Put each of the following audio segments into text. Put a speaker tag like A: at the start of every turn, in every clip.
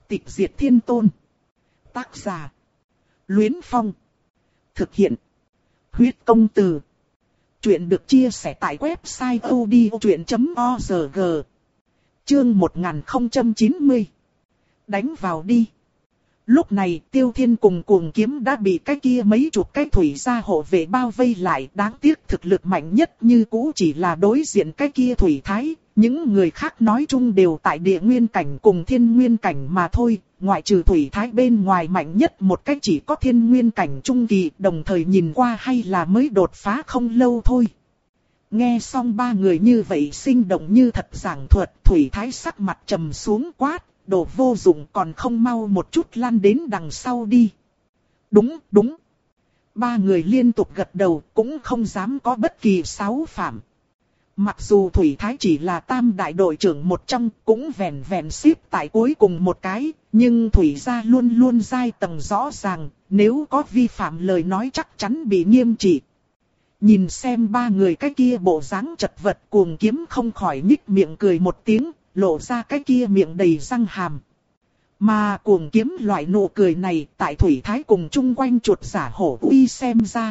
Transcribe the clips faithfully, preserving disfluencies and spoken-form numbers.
A: Tịch diệt thiên tôn. Tác giả. Luyến Phong. Thực hiện. Huyết công từ. Chuyện được chia sẻ tại website odchuyện chấm org. Chương một nghìn không trăm chín mươi. Đánh vào đi. Lúc này Tiêu Thiên cùng Cuồng Kiếm đã bị cái kia mấy chục cái thủy gia hộ vệ bao vây lại. Đáng tiếc thực lực mạnh nhất như cũ chỉ là đối diện cái kia thủy thái. Những người khác nói chung đều tại địa nguyên cảnh cùng thiên nguyên cảnh mà thôi. Ngoại trừ thủy thái bên ngoài mạnh nhất một cách chỉ có thiên nguyên cảnh trung kỳ. Đồng thời nhìn qua hay là mới đột phá không lâu thôi. Nghe xong ba người như vậy sinh động như thật giảng thuật. Thủy thái sắc mặt trầm xuống quát. Đồ vô dụng, còn không mau một chút lăn đến đằng sau đi. Đúng, đúng. Ba người liên tục gật đầu, cũng không dám có bất kỳ sáu phạm. Mặc dù Thủy Thái chỉ là tam đại đội trưởng một trong, cũng vẹn vẹn xếp tại cuối cùng một cái. Nhưng Thủy gia luôn luôn giai tầng rõ ràng, nếu có vi phạm lời nói chắc chắn bị nghiêm trị. Nhìn xem ba người cái kia bộ dáng chật vật, Cuồng Kiếm không khỏi nhích miệng cười một tiếng. Lộ ra cái kia miệng đầy răng hàm. Mà Cuồng Kiếm loại nụ cười này tại Thủy Thái cùng chung quanh chuột giả hổ uy xem ra.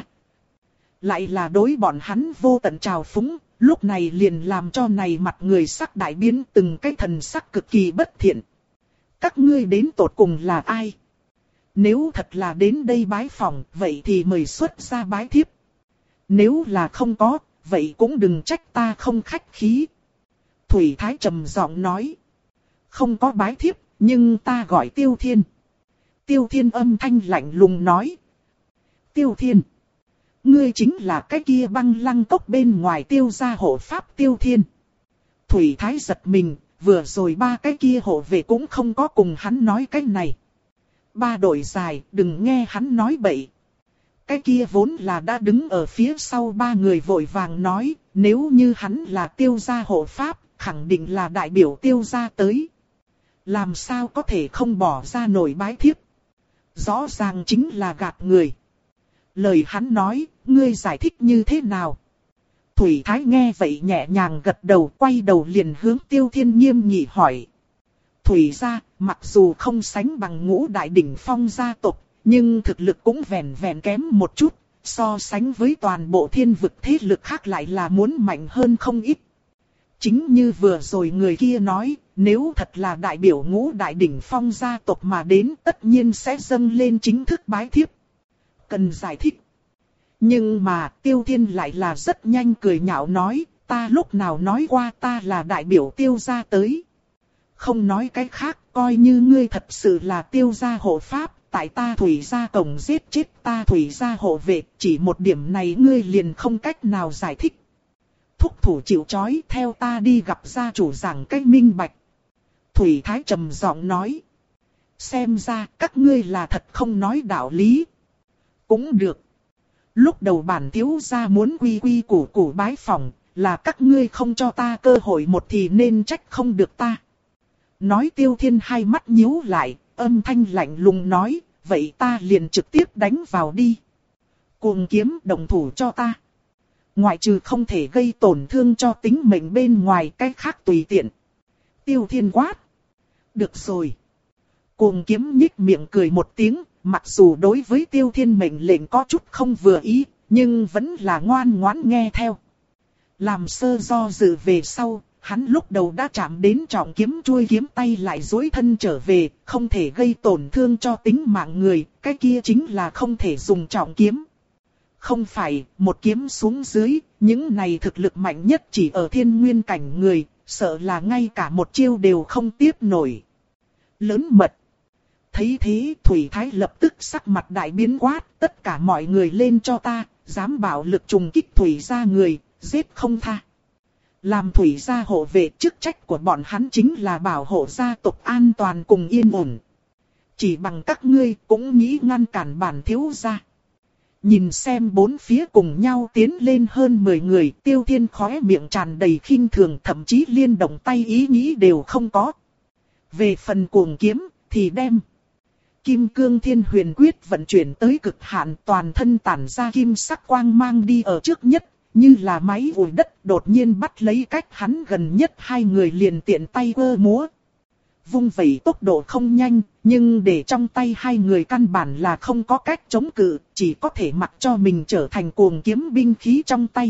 A: Lại là đối bọn hắn vô tận trào phúng, lúc này liền làm cho này mặt người sắc đại biến từng cái thần sắc cực kỳ bất thiện. Các ngươi đến tột cùng là ai? Nếu thật là đến đây bái phỏng, vậy thì mời xuất ra bái thiếp. Nếu là không có, vậy cũng đừng trách ta không khách khí. Thủy Thái trầm giọng nói. Không có bái thiếp, nhưng ta gọi Tiêu Thiên. Tiêu Thiên âm thanh lạnh lùng nói. Tiêu Thiên. Ngươi chính là cái kia băng lăng cốc bên ngoài Tiêu gia hộ pháp Tiêu Thiên. Thủy Thái giật mình, vừa rồi ba cái kia hộ vệ cũng không có cùng hắn nói cái này. Ba đội dài, đừng nghe hắn nói bậy. Cái kia vốn là đã đứng ở phía sau ba người vội vàng nói, nếu như hắn là Tiêu gia hộ pháp, khẳng định là đại biểu Tiêu gia tới. Làm sao có thể không bỏ ra nổi bái thiếp? Rõ ràng chính là gạt người. Lời hắn nói, ngươi giải thích như thế nào? Thủy Thái nghe vậy nhẹ nhàng gật đầu, quay đầu liền hướng Tiêu Thiên nghiêm nghị hỏi. Thủy gia, mặc dù không sánh bằng ngũ đại đỉnh phong gia tộc, nhưng thực lực cũng vẹn vẹn kém một chút, so sánh với toàn bộ thiên vực thế lực khác lại là muốn mạnh hơn không ít. Chính như vừa rồi người kia nói, nếu thật là đại biểu ngũ đại đỉnh phong gia tộc mà đến tất nhiên sẽ dâng lên chính thức bái thiếp. Cần giải thích. Nhưng mà Tiêu Thiên lại là rất nhanh cười nhạo nói, ta lúc nào nói qua ta là đại biểu Tiêu gia tới. Không nói cái khác, coi như ngươi thật sự là Tiêu gia hộ pháp, tại ta Thủy gia cổng giết chết ta Thủy gia hộ vệ, chỉ một điểm này ngươi liền không cách nào giải thích. Thúc thủ chịu trói, theo ta đi gặp gia chủ giảng cách minh bạch. Thủy Thái trầm giọng nói. Xem ra các ngươi là thật không nói đạo lý. Cũng được. Lúc đầu bản thiếu gia muốn quy quy củ củ bái phỏng, là các ngươi không cho ta cơ hội một thì nên trách không được ta. Nói Tiêu Thiên hai mắt nhíu lại, âm thanh lạnh lùng nói, vậy ta liền trực tiếp đánh vào đi. Cuồng Kiếm đồng thủ cho ta. Ngoại trừ không thể gây tổn thương cho tính mệnh bên ngoài, cái khác tùy tiện. Tiêu Thiên quát. Được rồi. Cuồng Kiếm nhích miệng cười một tiếng, mặc dù đối với Tiêu Thiên mệnh lệnh có chút không vừa ý, nhưng vẫn là ngoan ngoãn nghe theo. Làm sơ do dự về sau, hắn lúc đầu đã chạm đến trọng kiếm chuôi kiếm tay lại duỗi thân trở về, không thể gây tổn thương cho tính mạng người, cái kia chính là không thể dùng trọng kiếm. Không phải, một kiếm xuống dưới, những này thực lực mạnh nhất chỉ ở thiên nguyên cảnh người, sợ là ngay cả một chiêu đều không tiếp nổi. Lớn mật. Thấy thế, Thủy Thái lập tức sắc mặt đại biến quát, tất cả mọi người lên cho ta, dám bạo lực trùng kích Thủy gia người, giết không tha. Làm Thủy gia hộ vệ, chức trách của bọn hắn chính là bảo hộ gia tộc an toàn cùng yên ổn. Chỉ bằng các ngươi cũng nghĩ ngăn cản bản thiếu gia. Nhìn xem bốn phía cùng nhau tiến lên hơn mười người, Tiêu Thiên khóe miệng tràn đầy khinh thường, thậm chí liên động tay ý nghĩ đều không có. Về phần Cuồng Kiếm thì đem Kim Cương Thiên Huyền Quyết vận chuyển tới cực hạn, toàn thân tản ra kim sắc quang mang đi ở trước nhất, như là máy ủi đất đột nhiên bắt lấy cách hắn gần nhất hai người liền tiện tay quơ múa. vung vẩy tốc độ không nhanh, nhưng để trong tay hai người căn bản là không có cách chống cự, chỉ có thể mặc cho mình trở thành cuồng kiếm binh khí trong tay.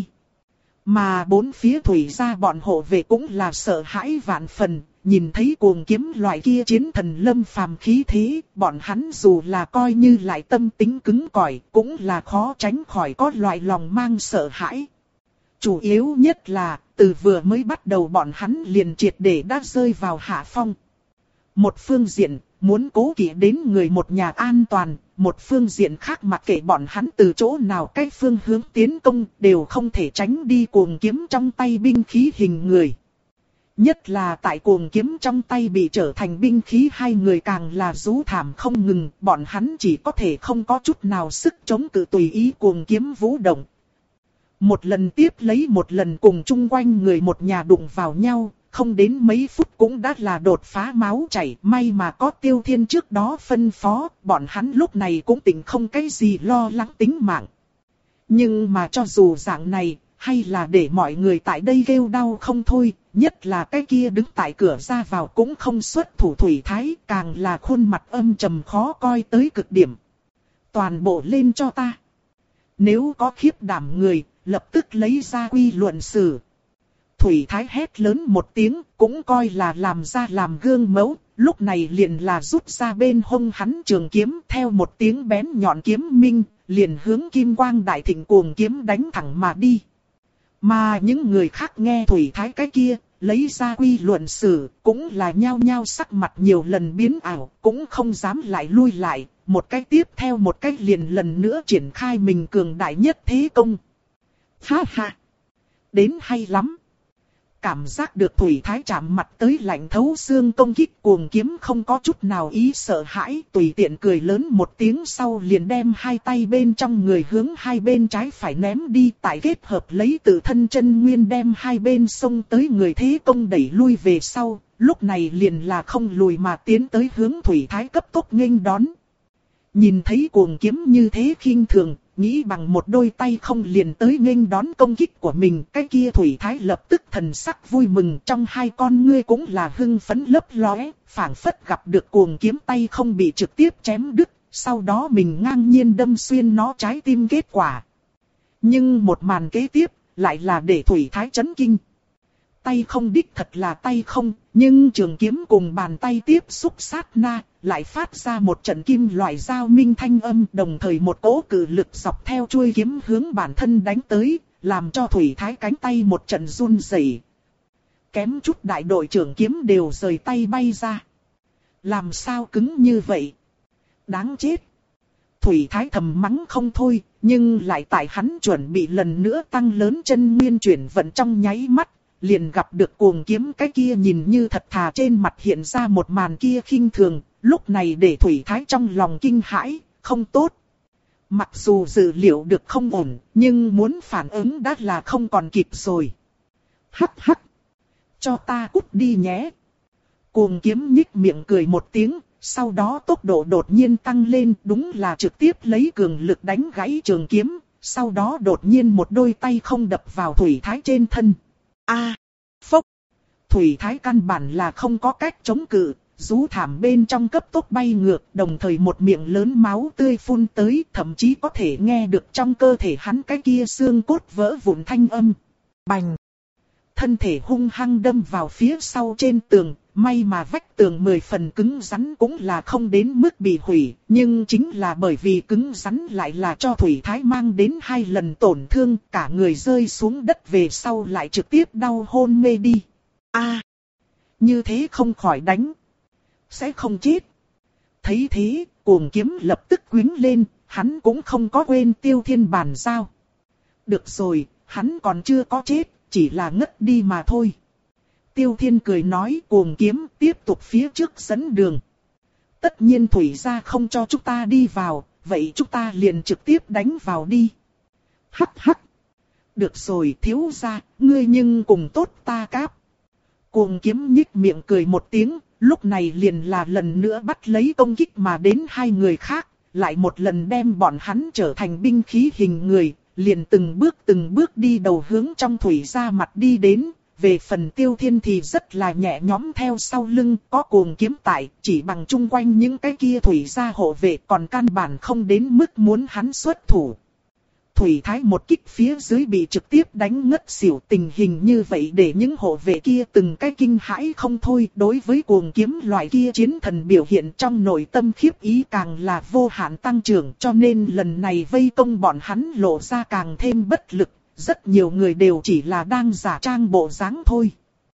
A: Mà bốn phía thủy gia bọn hộ vệ cũng là sợ hãi vạn phần, nhìn thấy cuồng kiếm loại kia chiến thần lâm phàm khí thế, bọn hắn dù là coi như lại tâm tính cứng cỏi, cũng là khó tránh khỏi có loại lòng mang sợ hãi. Chủ yếu nhất là, từ vừa mới bắt đầu bọn hắn liền triệt để đã rơi vào hạ phong. Một phương diện, muốn cố kỵ đến người một nhà an toàn, một phương diện khác mặc kệ bọn hắn từ chỗ nào cách phương hướng tiến công đều không thể tránh đi cuồng kiếm trong tay binh khí hình người. Nhất là tại cuồng kiếm trong tay bị trở thành binh khí hai người càng là rú thảm không ngừng, bọn hắn chỉ có thể không có chút nào sức chống cự tùy ý cuồng kiếm vũ động. Một lần tiếp lấy một lần cùng chung quanh người một nhà đụng vào nhau, không đến mấy phút cũng đã là đột phá máu chảy. May mà có Tiêu Thiên trước đó phân phó, bọn hắn lúc này cũng tỉnh không cái gì lo lắng tính mạng. Nhưng mà cho dù dạng này, hay là để mọi người tại đây kêu đau không thôi, nhất là cái kia đứng tại cửa ra vào cũng không xuất thủ Thủy Thái, càng là khuôn mặt âm trầm khó coi tới cực điểm. Toàn bộ lên cho ta. Nếu có khiếp đảm người, lập tức lấy ra quy luận xử. Thủy Thái hét lớn một tiếng, cũng coi là làm ra làm gương mẫu, lúc này liền là rút ra bên hông hắn trường kiếm, theo một tiếng bén nhọn kiếm minh, liền hướng Kim Quang Đại Thịnh cuồng kiếm đánh thẳng mà đi. Mà những người khác nghe Thủy Thái cái kia, lấy ra quy luận xử, cũng là nhao nhao sắc mặt nhiều lần biến ảo, cũng không dám lại lui lại, một cái tiếp theo một cái liền lần nữa triển khai mình cường đại nhất thế công. Ha ha! Đến hay lắm! Cảm giác được Thủy Thái chạm mặt tới lạnh thấu xương công kích cuồng kiếm không có chút nào ý sợ hãi, tùy tiện cười lớn một tiếng sau liền đem hai tay bên trong người hướng hai bên trái phải ném đi, tại kết hợp lấy tự thân chân nguyên đem hai bên xông tới người thế công đẩy lui về sau, lúc này liền là không lùi mà tiến tới hướng Thủy Thái cấp tốc nghênh đón. Nhìn thấy cuồng kiếm như thế khinh thường, nghĩ bằng một đôi tay không liền tới nghênh đón công kích của mình, cái kia Thủy Thái lập tức thần sắc vui mừng, trong hai con ngươi cũng là hưng phấn lấp lóe, phảng phất gặp được cuồng kiếm tay không bị trực tiếp chém đứt, sau đó mình ngang nhiên đâm xuyên nó trái tim kết quả. Nhưng một màn kế tiếp, lại là để Thủy Thái chấn kinh. Tay không đích thật là tay không, nhưng trường kiếm cùng bàn tay tiếp xúc sát na, lại phát ra một trận kim loại giao minh thanh âm, đồng thời một cỗ cự lực dọc theo chuôi kiếm hướng bản thân đánh tới, làm cho Thủy Thái cánh tay một trận run rẩy. Kém chút đại đội trưởng kiếm đều rời tay bay ra. Làm sao cứng như vậy? Đáng chết! Thủy Thái thầm mắng không thôi, nhưng lại tại hắn chuẩn bị lần nữa tăng lớn chân nguyên chuyển vận trong nháy mắt, liền gặp được cuồng kiếm cái kia nhìn như thật thà trên mặt hiện ra một màn kia khinh thường, lúc này để Thủy Thái trong lòng kinh hãi, không tốt. Mặc dù dự liệu được không ổn, nhưng muốn phản ứng đã là không còn kịp rồi. Hắc hắc! Cho ta cút đi nhé! Cuồng kiếm nhích miệng cười một tiếng, sau đó tốc độ đột nhiên tăng lên, đúng là trực tiếp lấy cường lực đánh gãy trường kiếm, sau đó đột nhiên một đôi tay không đập vào Thủy Thái trên thân. A, à, phốc. Thủy Thái căn bản là không có cách chống cự, rú thảm bên trong cấp tốc bay ngược, đồng thời một miệng lớn máu tươi phun tới, thậm chí có thể nghe được trong cơ thể hắn cái kia xương cốt vỡ vụn thanh âm. Bành! Thân thể hung hăng đâm vào phía sau trên tường, may mà vách tường mười phần cứng rắn cũng là không đến mức bị hủy, nhưng chính là bởi vì cứng rắn lại là cho Thủy Thái mang đến hai lần tổn thương, cả người rơi xuống đất về sau lại trực tiếp đau hôn mê đi. A, à, như thế không khỏi đánh, sẽ không chết. Thấy thế, cuồng kiếm lập tức quýnh lên, hắn cũng không có quên Tiêu Thiên bàn giao. Được rồi, hắn còn chưa có chết, chỉ là ngất đi mà thôi. Tiêu Thiên cười nói, cuồng kiếm tiếp tục phía trước dẫn đường. Tất nhiên Thủy gia không cho chúng ta đi vào, vậy chúng ta liền trực tiếp đánh vào đi. Hắc hắc. Được rồi thiếu gia, ngươi nhưng cùng tốt ta cáp. Cuồng kiếm nhích miệng cười một tiếng, lúc này liền là lần nữa bắt lấy công kích mà đến hai người khác, lại một lần đem bọn hắn trở thành binh khí hình người, liền từng bước từng bước đi đầu hướng trong Thủy gia mặt đi đến. về phần Tiêu Thiên thì rất là nhẹ nhõm theo sau lưng, có cuồng kiếm tại, chỉ bằng chung quanh những cái kia thủy gia hộ vệ còn căn bản không đến mức muốn hắn xuất thủ. Thủy Thái một kích phía dưới bị trực tiếp đánh ngất xỉu, tình hình như vậy để những hộ vệ kia từng cái kinh hãi không thôi. Đối với cuồng kiếm loại kia chiến thần biểu hiện trong nội tâm khiếp ý càng là vô hạn tăng trưởng, cho nên lần này vây công bọn hắn lộ ra càng thêm bất lực. Rất nhiều người đều chỉ là đang giả trang bộ dáng thôi.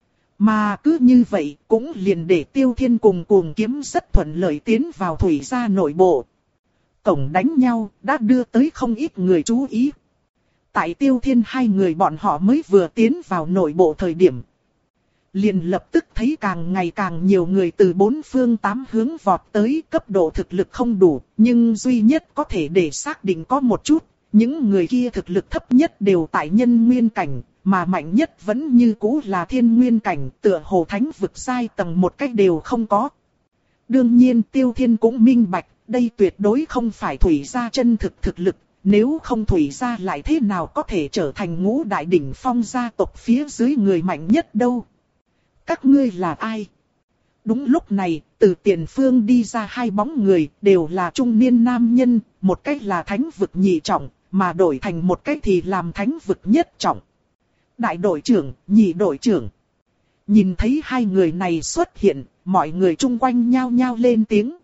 A: Mà cứ như vậy cũng liền để Tiêu Thiên cùng cuồng kiếm rất thuận lợi tiến vào thủy gia nội bộ. Cổng đánh nhau đã đưa tới không ít người chú ý. Tại Tiêu Thiên hai người bọn họ mới vừa tiến vào nội bộ thời điểm, liền lập tức thấy càng ngày càng nhiều người từ bốn phương tám hướng vọt tới. Cấp độ thực lực không đủ, nhưng duy nhất có thể để xác định có một chút, những người kia thực lực thấp nhất đều tại nhân nguyên cảnh, mà mạnh nhất vẫn như cũ là thiên nguyên cảnh, tựa hồ thánh vực giai tầng một cách đều không có. Đương nhiên Tiêu Thiên cũng minh bạch, đây tuyệt đối không phải thủy gia chân thực thực lực, nếu không thủy gia lại thế nào có thể trở thành ngũ đại đỉnh phong gia tộc phía dưới người mạnh nhất đâu. Các ngươi là ai? Đúng lúc này, từ tiền phương đi ra hai bóng người, đều là trung niên nam nhân, một cách là thánh vực nhị trọng, mà đổi thành một cách thì làm thánh vực nhất trọng. Đại đội trưởng, nhị đội trưởng. Nhìn thấy hai người này xuất hiện, mọi người chung quanh nhao nhao lên tiếng.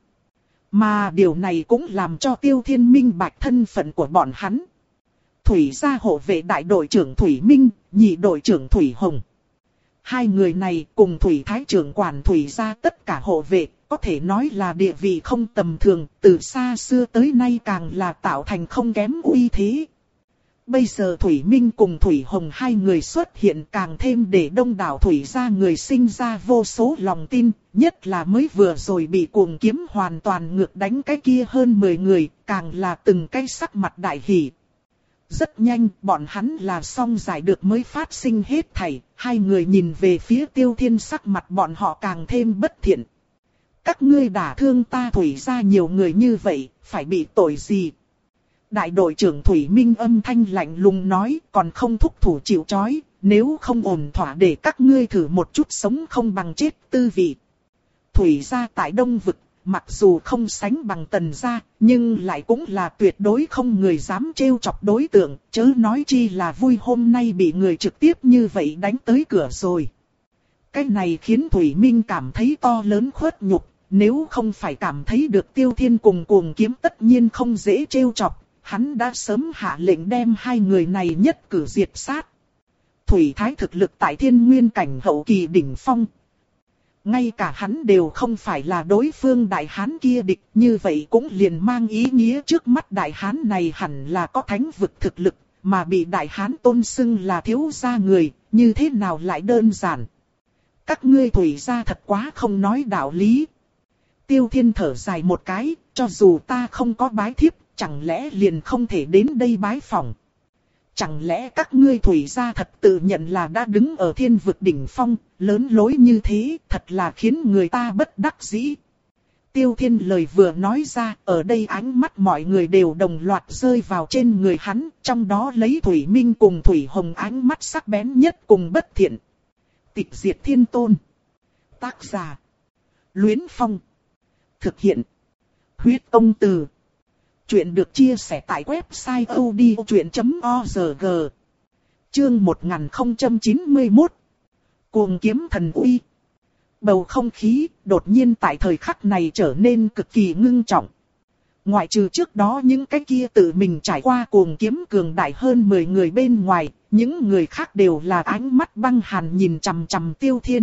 A: Mà điều này cũng làm cho Tiêu Thiên minh bạch thân phận của bọn hắn. Thủy gia hộ vệ đại đội trưởng Thủy Minh, nhị đội trưởng Thủy Hồng. Hai người này cùng Thủy Thái trưởng quản Thủy gia tất cả hộ vệ, có thể nói là địa vị không tầm thường, từ xa xưa tới nay càng là tạo thành không kém uy thế. Bây giờ Thủy Minh cùng Thủy Hồng hai người xuất hiện càng thêm để đông đảo Thủy gia người sinh ra vô số lòng tin, nhất là mới vừa rồi bị cuồng kiếm hoàn toàn ngược đánh cái kia hơn mười người, càng là từng cái sắc mặt đại hỉ. Rất nhanh, bọn hắn là xong giải được mới phát sinh hết thảy, hai người nhìn về phía Tiêu Thiên, sắc mặt bọn họ càng thêm bất thiện. Các ngươi đả thương ta Thủy gia nhiều người như vậy, phải bị tội gì? Đại đội trưởng Thủy Minh âm thanh lạnh lùng nói, còn không thúc thủ chịu trói, nếu không ổn thỏa để các ngươi thử một chút sống không bằng chết tư vị. Thủy gia tại Đông Vực, mặc dù không sánh bằng Tần gia, nhưng lại cũng là tuyệt đối không người dám trêu chọc đối tượng, chớ nói chi là vui hôm nay bị người trực tiếp như vậy đánh tới cửa rồi. Cái này khiến Thủy Minh cảm thấy to lớn khuất nhục, nếu không phải cảm thấy được Tiêu Thiên cùng cuồng kiếm tất nhiên không dễ trêu chọc, hắn đã sớm hạ lệnh đem hai người này nhất cử diệt sát. Thủy Thái thực lực tại thiên nguyên cảnh hậu kỳ đỉnh phong. Ngay cả hắn đều không phải là đối phương đại hán kia địch, như vậy cũng liền mang ý nghĩa trước mắt đại hán này hẳn là có thánh vực thực lực, mà bị đại hán tôn xưng là thiếu gia người, như thế nào lại đơn giản. Các ngươi Thủy gia thật quá không nói đạo lý. Tiêu Thiên thở dài một cái, cho dù ta không có bái thiếp, chẳng lẽ liền không thể đến đây bái phỏng? Chẳng lẽ các ngươi Thủy gia thật tự nhận là đã đứng ở thiên vực đỉnh phong, lớn lối như thế, thật là khiến người ta bất đắc dĩ. Tiêu Thiên lời vừa nói ra, ở đây ánh mắt mọi người đều đồng loạt rơi vào trên người hắn, trong đó lấy Thủy Minh cùng Thủy Hồng ánh mắt sắc bén nhất cùng bất thiện. Tịch diệt thiên tôn. Tác giả: Luyến Phong. Thực hiện: Huyết Công Từ. Chuyện được chia sẻ tại website odchuyện chấm org. Chương một nghìn không trăm chín mươi mốt. Cuồng kiếm thần uy. Bầu không khí đột nhiên tại thời khắc này trở nên cực kỳ ngưng trọng. Ngoại trừ trước đó những cái kia tự mình trải qua cuồng kiếm cường đại hơn mười người bên ngoài, những người khác đều là ánh mắt băng hàn nhìn chằm chằm Tiêu Thiên.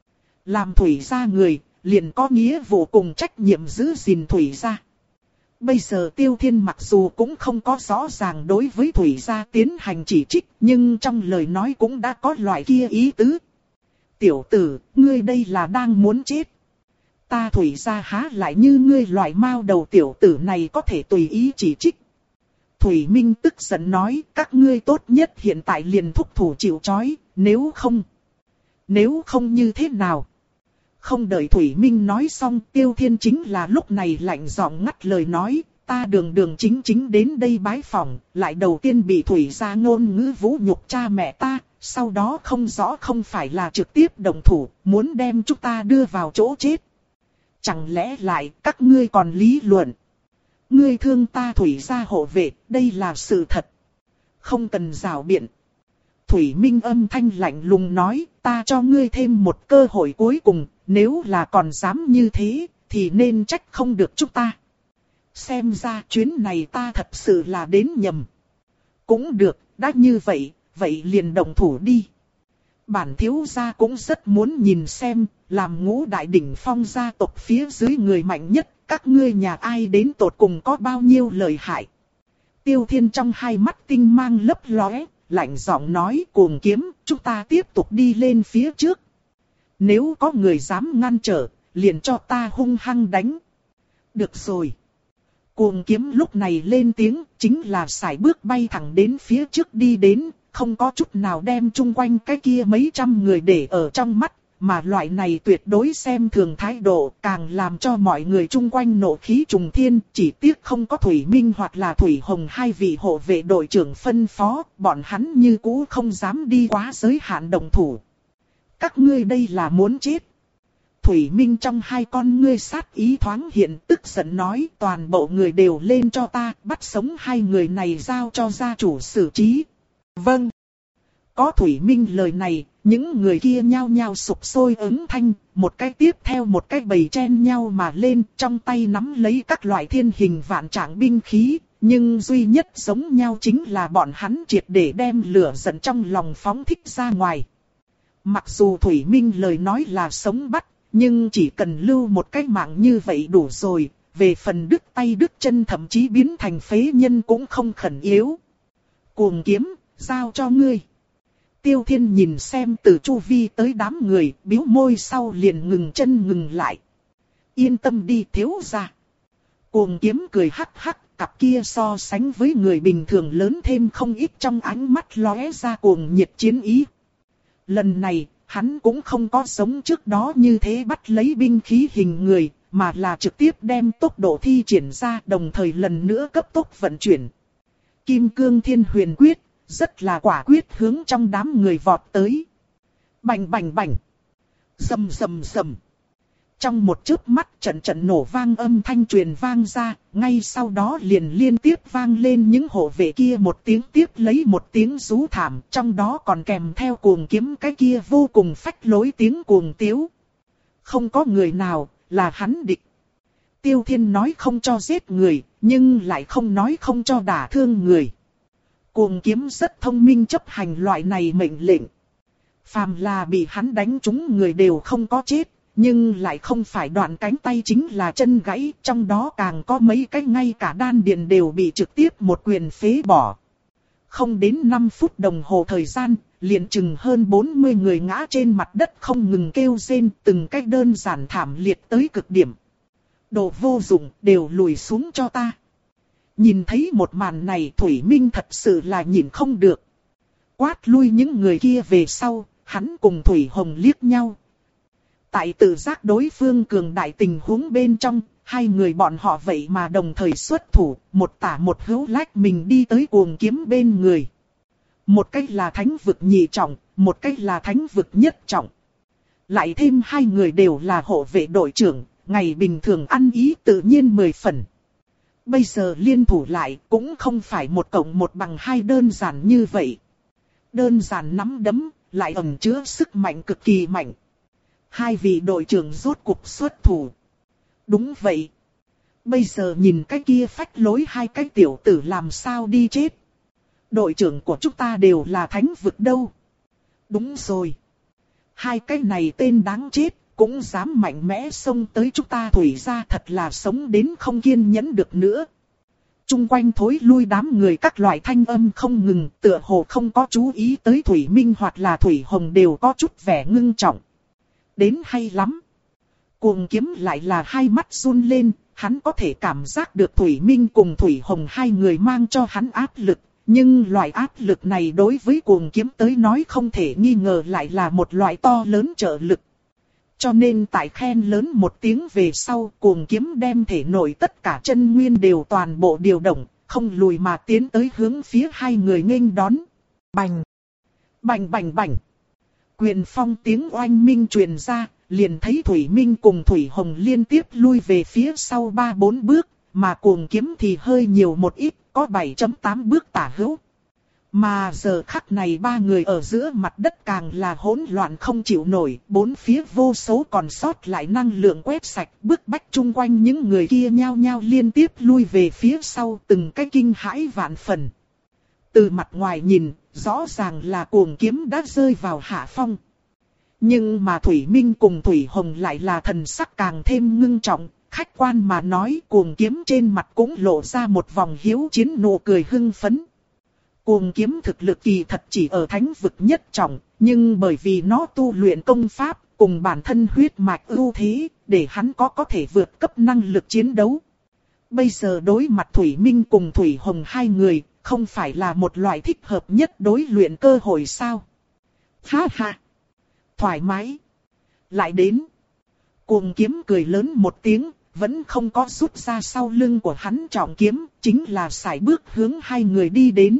A: Làm Thủy gia người, liền có nghĩa vụ cùng trách nhiệm giữ gìn Thủy gia. Bây giờ Tiêu Thiên mặc dù cũng không có rõ ràng đối với Thủy gia tiến hành chỉ trích, nhưng trong lời nói cũng đã có loại kia ý tứ. Tiểu tử, ngươi đây là đang muốn chết. Ta Thủy gia há lại như ngươi loại mao đầu tiểu tử này có thể tùy ý chỉ trích. Thủy Minh tức giận nói, các ngươi tốt nhất hiện tại liền thúc thủ chịu trói, nếu không... Nếu không như thế nào? Không đợi Thủy Minh nói xong, Tiêu Thiên chính là lúc này lạnh giọng ngắt lời nói, ta đường đường chính chính đến đây bái phỏng, lại đầu tiên bị Thủy gia ngôn ngữ vũ nhục cha mẹ ta, sau đó không rõ không phải là trực tiếp động thủ, muốn đem chúng ta đưa vào chỗ chết. Chẳng lẽ lại các ngươi còn lý luận? Ngươi thương ta Thủy gia hộ vệ, đây là sự thật. Không cần rào biện. Thủy Minh âm thanh lạnh lùng nói, ta cho ngươi thêm một cơ hội cuối cùng, nếu là còn dám như thế, thì nên trách không được chúng ta. Xem ra chuyến này ta thật sự là đến nhầm. Cũng được, đã như vậy, vậy liền động thủ đi. Bản thiếu gia cũng rất muốn nhìn xem, làm ngũ đại đỉnh phong gia tộc phía dưới người mạnh nhất, các ngươi nhà ai đến tột cùng có bao nhiêu lợi hại. Tiêu Thiên trong hai mắt tinh mang lấp lóe, lạnh giọng nói Cuồng Kiếm, chúng ta tiếp tục đi lên phía trước. Nếu có người dám ngăn trở, liền cho ta hung hăng đánh. Được rồi. Cuồng Kiếm lúc này lên tiếng, chính là sải bước bay thẳng đến phía trước đi đến, không có chút nào đem chung quanh cái kia mấy trăm người để ở trong mắt, mà loại này tuyệt đối xem thường thái độ càng làm cho mọi người chung quanh nộ khí trùng thiên, chỉ tiếc không có Thủy Minh hoặc là Thủy Hồng hai vị hộ vệ đội trưởng phân phó, bọn hắn như cũ không dám đi quá giới hạn động thủ. Các ngươi đây là muốn chết. Thủy Minh trong hai con ngươi sát ý thoáng hiện, tức giận nói toàn bộ người đều lên cho ta, bắt sống hai người này giao cho gia chủ xử trí. Vâng. Có Thủy Minh lời này, những người kia nhao nhao sục sôi ứng thanh, một cái tiếp theo một cái bầy chen nhau mà lên, trong tay nắm lấy các loại thiên hình vạn trạng binh khí, nhưng duy nhất giống nhau chính là bọn hắn triệt để đem lửa giận trong lòng phóng thích ra ngoài. Mặc dù Thủy Minh lời nói là sống bắt, nhưng chỉ cần lưu một cái mạng như vậy đủ rồi, về phần đứt tay đứt chân thậm chí biến thành phế nhân cũng không khẩn yếu. Cuồng Kiếm, giao cho ngươi. Tiêu Thiên nhìn xem từ chu vi tới đám người, bĩu môi sau liền ngừng chân ngừng lại. Yên tâm đi thiếu gia. Cuồng Kiếm cười hắc hắc, cặp kia so sánh với người bình thường lớn thêm không ít trong ánh mắt lóe ra cuồng nhiệt chiến ý. Lần này, hắn cũng không có giống trước đó như thế bắt lấy binh khí hình người, mà là trực tiếp đem tốc độ thi triển ra, đồng thời lần nữa cấp tốc vận chuyển. Kim Cương Thiên Huyền Quyết, rất là quả quyết hướng trong đám người vọt tới. Bành bành bành. Rầm rầm rầm. Trong một chớp mắt trận trận nổ vang âm thanh truyền vang ra, ngay sau đó liền liên tiếp vang lên những hộ vệ kia một tiếng tiếp lấy một tiếng rú thảm, trong đó còn kèm theo Cuồng Kiếm cái kia vô cùng phách lối tiếng cuồng tiếu. Không có người nào là hắn địch. Tiêu Thiên nói không cho giết người, nhưng lại không nói không cho đả thương người. Cuồng Kiếm rất thông minh chấp hành loại này mệnh lệnh. Phàm là bị hắn đánh trúng người đều không có chết, nhưng lại không phải đoạn cánh tay chính là chân gãy, trong đó càng có mấy cái ngay cả đan điền đều bị trực tiếp một quyền phế bỏ. Không đến năm phút đồng hồ thời gian, liền chừng hơn bốn mươi người ngã trên mặt đất không ngừng kêu rên, từng cách đơn giản thảm liệt tới cực điểm. Đồ vô dụng, đều lùi xuống cho ta. Nhìn thấy một màn này Thủy Minh thật sự là nhìn không được. Quát lui những người kia về sau, hắn cùng Thủy Hồng liếc nhau. Tại tự giác đối phương cường đại tình huống bên trong, hai người bọn họ vậy mà đồng thời xuất thủ, một tả một hữu lách mình đi tới Cuồng Kiếm bên người. Một cách là thánh vực nhị trọng, một cách là thánh vực nhất trọng. Lại thêm hai người đều là hộ vệ đội trưởng, ngày bình thường ăn ý tự nhiên mười phần. Bây giờ liên thủ lại cũng không phải một cộng một bằng hai đơn giản như vậy. Đơn giản nắm đấm, lại ẩn chứa sức mạnh cực kỳ mạnh. Hai vị đội trưởng rốt cục xuất thủ. Đúng vậy. Bây giờ nhìn cái kia phách lối hai cái tiểu tử làm sao đi chết. Đội trưởng của chúng ta đều là thánh vực đâu. Đúng rồi. Hai cái này tên đáng chết, cũng dám mạnh mẽ xông tới chúng ta Thủy gia, thật là sống đến không kiên nhẫn được nữa. Trung quanh thối lui đám người các loại thanh âm không ngừng, tựa hồ không có chú ý tới Thủy Minh hoặc là Thủy Hồng đều có chút vẻ ngưng trọng. Đến hay lắm. Cuồng Kiếm lại là hai mắt run lên, hắn có thể cảm giác được Thủy Minh cùng Thủy Hồng hai người mang cho hắn áp lực, nhưng loại áp lực này đối với Cuồng Kiếm tới nói không thể nghi ngờ lại là một loại to lớn trợ lực. Cho nên tại khen lớn một tiếng về sau, Cuồng Kiếm đem thể nội tất cả chân nguyên đều toàn bộ điều động, không lùi mà tiến tới hướng phía hai người nghênh đón. Bành! Bành bành bành. Quyền phong tiếng oanh minh truyền ra, liền thấy Thủy Minh cùng Thủy Hồng liên tiếp lui về phía sau ba bốn bước, mà cuồng kiếm thì hơi nhiều một ít, có bảy chấm tám bước tả hữu. Mà giờ khắc này ba người ở giữa mặt đất càng là hỗn loạn không chịu nổi, bốn phía vô số còn sót lại năng lượng quét sạch, bức bách chung quanh những người kia nhao nhao liên tiếp lui về phía sau, từng cái kinh hãi vạn phần. Từ mặt ngoài nhìn, rõ ràng là cuồng kiếm đã rơi vào hạ phong. Nhưng mà Thủy Minh cùng Thủy Hồng lại là thần sắc càng thêm ngưng trọng, khách quan mà nói cuồng kiếm trên mặt cũng lộ ra một vòng hiếu chiến nụ cười hưng phấn. Cuồng kiếm thực lực kỳ thật chỉ ở thánh vực nhất trọng, nhưng bởi vì nó tu luyện công pháp cùng bản thân huyết mạch ưu thế, để hắn có có thể vượt cấp năng lực chiến đấu. Bây giờ đối mặt Thủy Minh cùng Thủy Hồng hai người, không phải là một loại thích hợp nhất đối luyện cơ hội sao? Ha ha! Thoải mái! Lại đến! Cuồng kiếm cười lớn một tiếng, vẫn không có rút ra sau lưng của hắn trọng kiếm, chính là sải bước hướng hai người đi đến.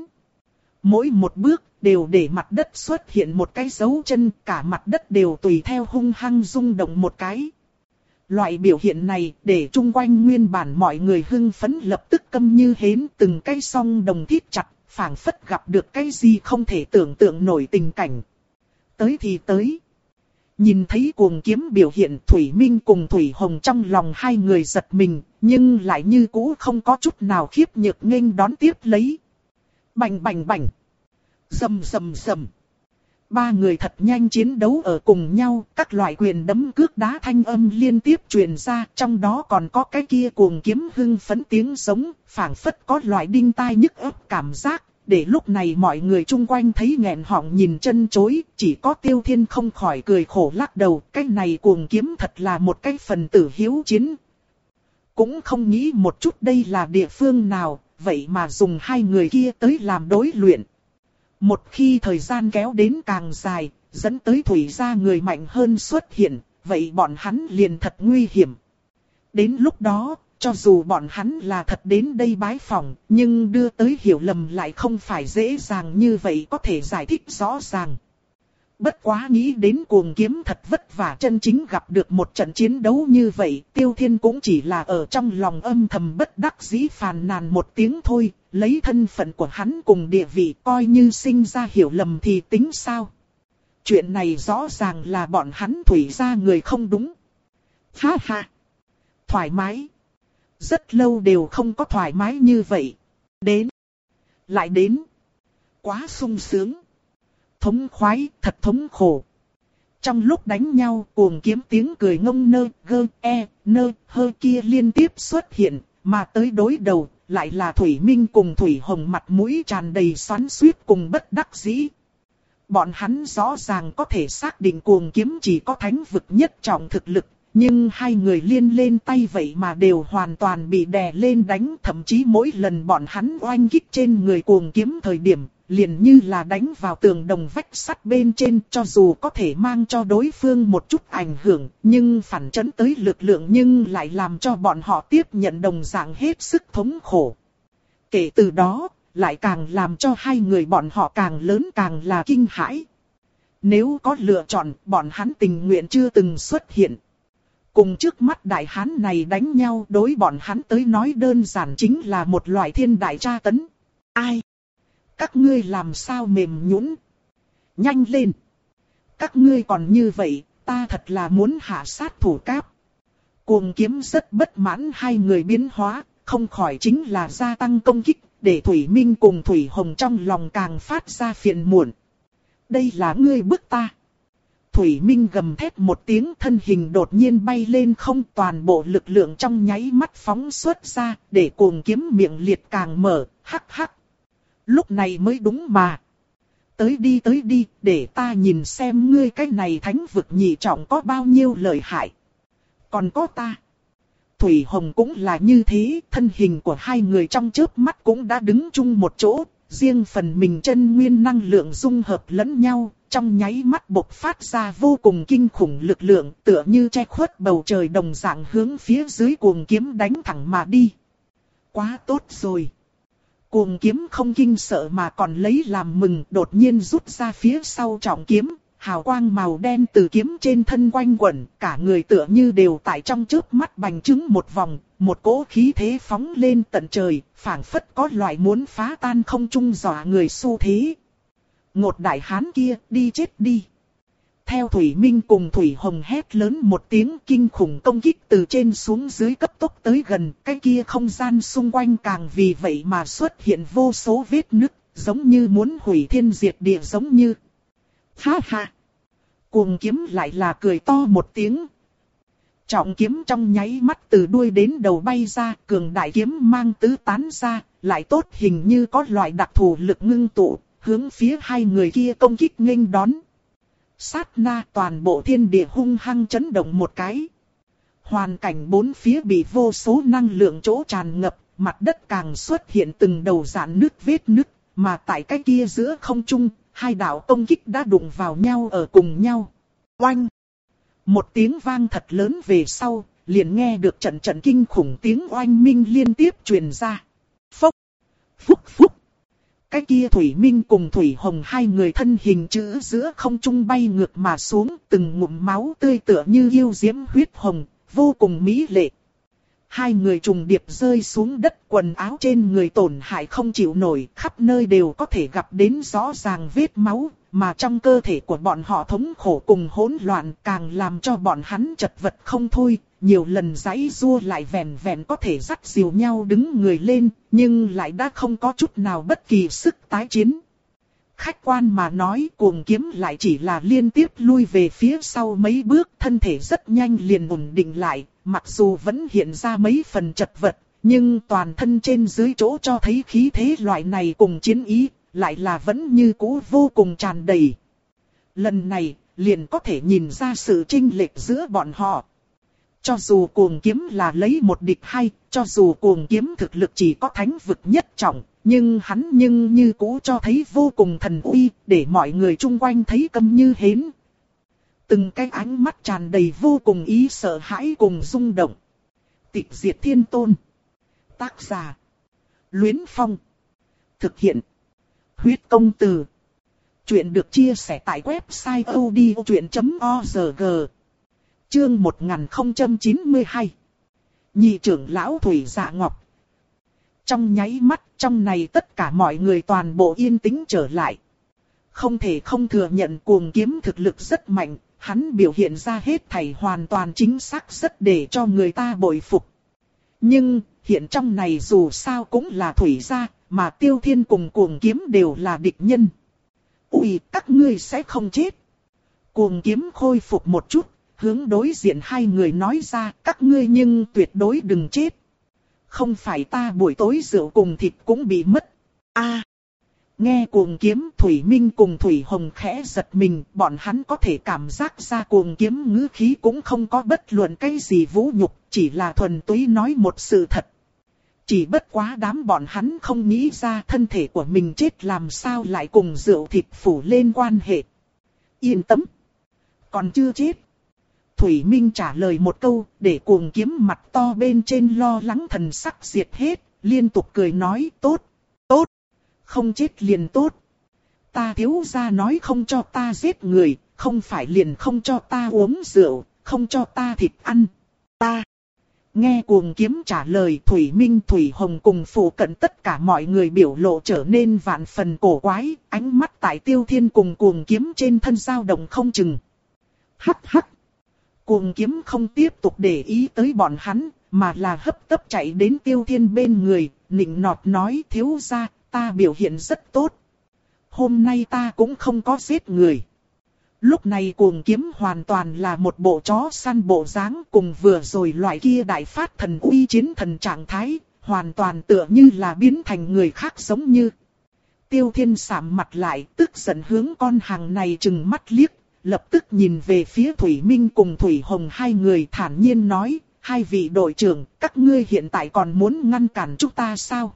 A: Mỗi một bước đều để mặt đất xuất hiện một cái dấu chân, cả mặt đất đều tùy theo hung hăng rung động một cái. Loại biểu hiện này để chung quanh nguyên bản mọi người hưng phấn lập tức câm như hến, từng cái song đồng thít chặt, phảng phất gặp được cái gì không thể tưởng tượng nổi tình cảnh. Tới thì tới. Nhìn thấy cuồng kiếm biểu hiện, Thủy Minh cùng Thủy Hồng trong lòng hai người giật mình, nhưng lại như cũ không có chút nào khiếp nhược nghênh đón tiếp lấy. Bành bành bành. Rầm rầm rầm. Ba người thật nhanh chiến đấu ở cùng nhau, các loại quyền đấm cước đá thanh âm liên tiếp truyền ra, trong đó còn có cái kia cuồng kiếm hưng phấn tiếng sống, phảng phất có loại đinh tai nhức óc cảm giác, để lúc này mọi người chung quanh thấy nghẹn họng nhìn chân chối, chỉ có Tiêu Thiên không khỏi cười khổ lắc đầu, cái này cuồng kiếm thật là một cái phần tử hiếu chiến. Cũng không nghĩ một chút đây là địa phương nào, vậy mà dùng hai người kia tới làm đối luyện. Một khi thời gian kéo đến càng dài, dẫn tới Thủy gia người mạnh hơn xuất hiện, vậy bọn hắn liền thật nguy hiểm. Đến lúc đó, cho dù bọn hắn là thật đến đây bái phỏng, nhưng đưa tới hiểu lầm lại không phải dễ dàng như vậy có thể giải thích rõ ràng. Bất quá nghĩ đến cuồng kiếm thật vất vả chân chính gặp được một trận chiến đấu như vậy, Tiêu Thiên cũng chỉ là ở trong lòng âm thầm bất đắc dĩ phàn nàn một tiếng thôi, lấy thân phận của hắn cùng địa vị coi như sinh ra hiểu lầm thì tính sao. Chuyện này rõ ràng là bọn hắn Thủy gia người không đúng. Ha ha! Thoải mái! Rất lâu đều không có thoải mái như vậy. Đến! Lại đến! Quá sung sướng! Thống khoái, thật thống khổ. Trong lúc đánh nhau, cuồng kiếm tiếng cười ngông nơ, gơ, e, nơ, hơ kia liên tiếp xuất hiện, mà tới đối đầu, lại là Thủy Minh cùng Thủy Hồng mặt mũi tràn đầy xoắn xuýt cùng bất đắc dĩ. Bọn hắn rõ ràng có thể xác định cuồng kiếm chỉ có thánh vực nhất trọng thực lực, nhưng hai người liên lên tay vậy mà đều hoàn toàn bị đè lên đánh, thậm chí mỗi lần bọn hắn oanh kích trên người cuồng kiếm thời điểm, liền như là đánh vào tường đồng vách sắt bên trên, cho dù có thể mang cho đối phương một chút ảnh hưởng, nhưng phản chấn tới lực lượng nhưng lại làm cho bọn họ tiếp nhận đồng dạng hết sức thống khổ. Kể từ đó, lại càng làm cho hai người bọn họ càng lớn càng là kinh hãi. Nếu có lựa chọn, bọn hắn tình nguyện chưa từng xuất hiện. Cùng trước mắt đại hán này đánh nhau, đối bọn hắn tới nói đơn giản chính là một loại thiên đại tra tấn. Ai? Các ngươi làm sao mềm nhũn? Nhanh lên! Các ngươi còn như vậy, ta thật là muốn hạ sát thủ cáp. Cuồng kiếm rất bất mãn hai người biến hóa, không khỏi chính là gia tăng công kích, để Thủy Minh cùng Thủy Hồng trong lòng càng phát ra phiền muộn. Đây là ngươi bức ta. Thủy Minh gầm thét một tiếng, thân hình đột nhiên bay lên không, toàn bộ lực lượng trong nháy mắt phóng xuất ra, để cuồng kiếm miệng liệt càng mở, hắc hắc. Lúc này mới đúng mà. Tới đi tới đi, để ta nhìn xem ngươi cái này thánh vực nhị trọng có bao nhiêu lợi hại. Còn có ta. Thủy Hồng cũng là như thế, thân hình của hai người trong chớp mắt cũng đã đứng chung một chỗ, riêng phần mình chân nguyên năng lượng dung hợp lẫn nhau, trong nháy mắt bộc phát ra vô cùng kinh khủng lực lượng, tựa như che khuất bầu trời đồng dạng hướng phía dưới cuồng kiếm đánh thẳng mà đi. Quá tốt rồi. Cuồng kiếm không kinh sợ mà còn lấy làm mừng, đột nhiên rút ra phía sau trọng kiếm, hào quang màu đen từ kiếm trên thân quanh quẩn, cả người tựa như đều tại trong chớp mắt bành trướng một vòng, một cỗ khí thế phóng lên tận trời, phảng phất có loại muốn phá tan không trung dọa người xu thế. Ngột đại hán kia, đi chết đi. Theo Thủy Minh cùng Thủy Hồng hét lớn một tiếng, kinh khủng công kích từ trên xuống dưới cấp tốc tới gần, cái kia không gian xung quanh càng vì vậy mà xuất hiện vô số vết nứt, giống như muốn hủy thiên diệt địa giống như. Ha ha! Cuồng kiếm lại là cười to một tiếng. Trọng kiếm trong nháy mắt từ đuôi đến đầu bay ra, cường đại kiếm mang tứ tán ra, lại tốt hình như có loại đặc thù lực ngưng tụ, hướng phía hai người kia công kích nghênh đón. Sát na toàn bộ thiên địa hung hăng chấn động một cái. Hoàn cảnh bốn phía bị vô số năng lượng chỗ tràn ngập, mặt đất càng xuất hiện từng đầu rạn nứt vết nứt, mà tại cái kia giữa không trung, hai đạo công kích đã đụng vào nhau ở cùng nhau. Oanh! Một tiếng vang thật lớn về sau, liền nghe được trận trận kinh khủng tiếng oanh minh liên tiếp truyền ra. Phốc! Phúc phúc! Cái kia Thủy Minh cùng Thủy Hồng hai người thân hình chữ giữa không trung bay ngược mà xuống, từng ngụm máu tươi tựa như yêu diễm huyết hồng, vô cùng mỹ lệ. Hai người trùng điệp rơi xuống đất, quần áo trên người tổn hại không chịu nổi, khắp nơi đều có thể gặp đến rõ ràng vết máu, mà trong cơ thể của bọn họ thống khổ cùng hỗn loạn càng làm cho bọn hắn chật vật không thôi. Nhiều lần giãy giụa lại vẹn vẹn có thể dắt dìu nhau đứng người lên, nhưng lại đã không có chút nào bất kỳ sức tái chiến. Khách quan mà nói, cuồng kiếm lại chỉ là liên tiếp lui về phía sau mấy bước, thân thể rất nhanh liền ổn định lại, mặc dù vẫn hiện ra mấy phần chật vật, nhưng toàn thân trên dưới chỗ cho thấy khí thế loại này cùng chiến ý, lại là vẫn như cũ vô cùng tràn đầy. Lần này, liền có thể nhìn ra sự chênh lệch giữa bọn họ. Cho dù cuồng kiếm là lấy một địch hai, cho dù cuồng kiếm thực lực chỉ có thánh vực nhất trọng, nhưng hắn nhưng như cũ cho thấy vô cùng thần uy, để mọi người chung quanh thấy câm như hến. Từng cái ánh mắt tràn đầy vô cùng ý sợ hãi cùng rung động. Tịch diệt thiên tôn. Tác giả: Luyến Phong. Thực hiện: Huyết công từ. Chuyện được chia sẻ tại website odchuyện chấm org. Chương một nghìn không trăm chín mươi hai. Nhị trưởng lão Thủy Dạ Ngọc. Trong nháy mắt, trong này tất cả mọi người toàn bộ yên tĩnh trở lại. Không thể không thừa nhận cuồng kiếm thực lực rất mạnh, hắn biểu hiện ra hết thảy hoàn toàn chính xác rất để cho người ta bội phục. Nhưng, hiện trong này dù sao cũng là Thủy gia, mà Tiêu Thiên cùng cuồng kiếm đều là địch nhân. Ui, các ngươi sẽ không chết. Cuồng kiếm khôi phục một chút, hướng đối diện hai người nói ra, các ngươi nhưng tuyệt đối đừng chết. Không phải ta buổi tối rượu cùng thịt cũng bị mất. A. À, nghe cuồng kiếm, Thủy Minh cùng Thủy Hồng khẽ giật mình, bọn hắn có thể cảm giác ra cuồng kiếm ngữ khí cũng không có bất luận cái gì vũ nhục, chỉ là thuần túy nói một sự thật. Chỉ bất quá đám bọn hắn không nghĩ ra thân thể của mình chết làm sao lại cùng rượu thịt phủ lên quan hệ. Yên tâm, còn chưa chết. Thủy Minh trả lời một câu, để cuồng kiếm mặt to bên trên lo lắng thần sắc diệt hết, liên tục cười nói tốt, tốt, không chết liền tốt. Ta thiếu gia nói không cho ta giết người, không phải liền không cho ta uống rượu, không cho ta thịt ăn. Ta. Nghe cuồng kiếm trả lời, Thủy Minh, Thủy Hồng cùng phụ cận tất cả mọi người biểu lộ trở nên vạn phần cổ quái, ánh mắt tại Tiêu Thiên cùng cuồng kiếm trên thân dao động không chừng. Hắc hắc. Cuồng kiếm không tiếp tục để ý tới bọn hắn, mà là hấp tấp chạy đến Tiêu Thiên bên người, nịnh nọt nói thiếu gia, ta biểu hiện rất tốt. Hôm nay ta cũng không có giết người. Lúc này cuồng kiếm hoàn toàn là một bộ chó săn bộ dáng, cùng vừa rồi loại kia đại phát thần uy chiến thần trạng thái, hoàn toàn tựa như là biến thành người khác giống như. Tiêu Thiên sạm mặt lại, tức giận hướng con hàng này trừng mắt liếc, lập tức nhìn về phía Thủy Minh cùng Thủy Hồng hai người thản nhiên nói, hai vị đội trưởng, các ngươi hiện tại còn muốn ngăn cản chúng ta sao?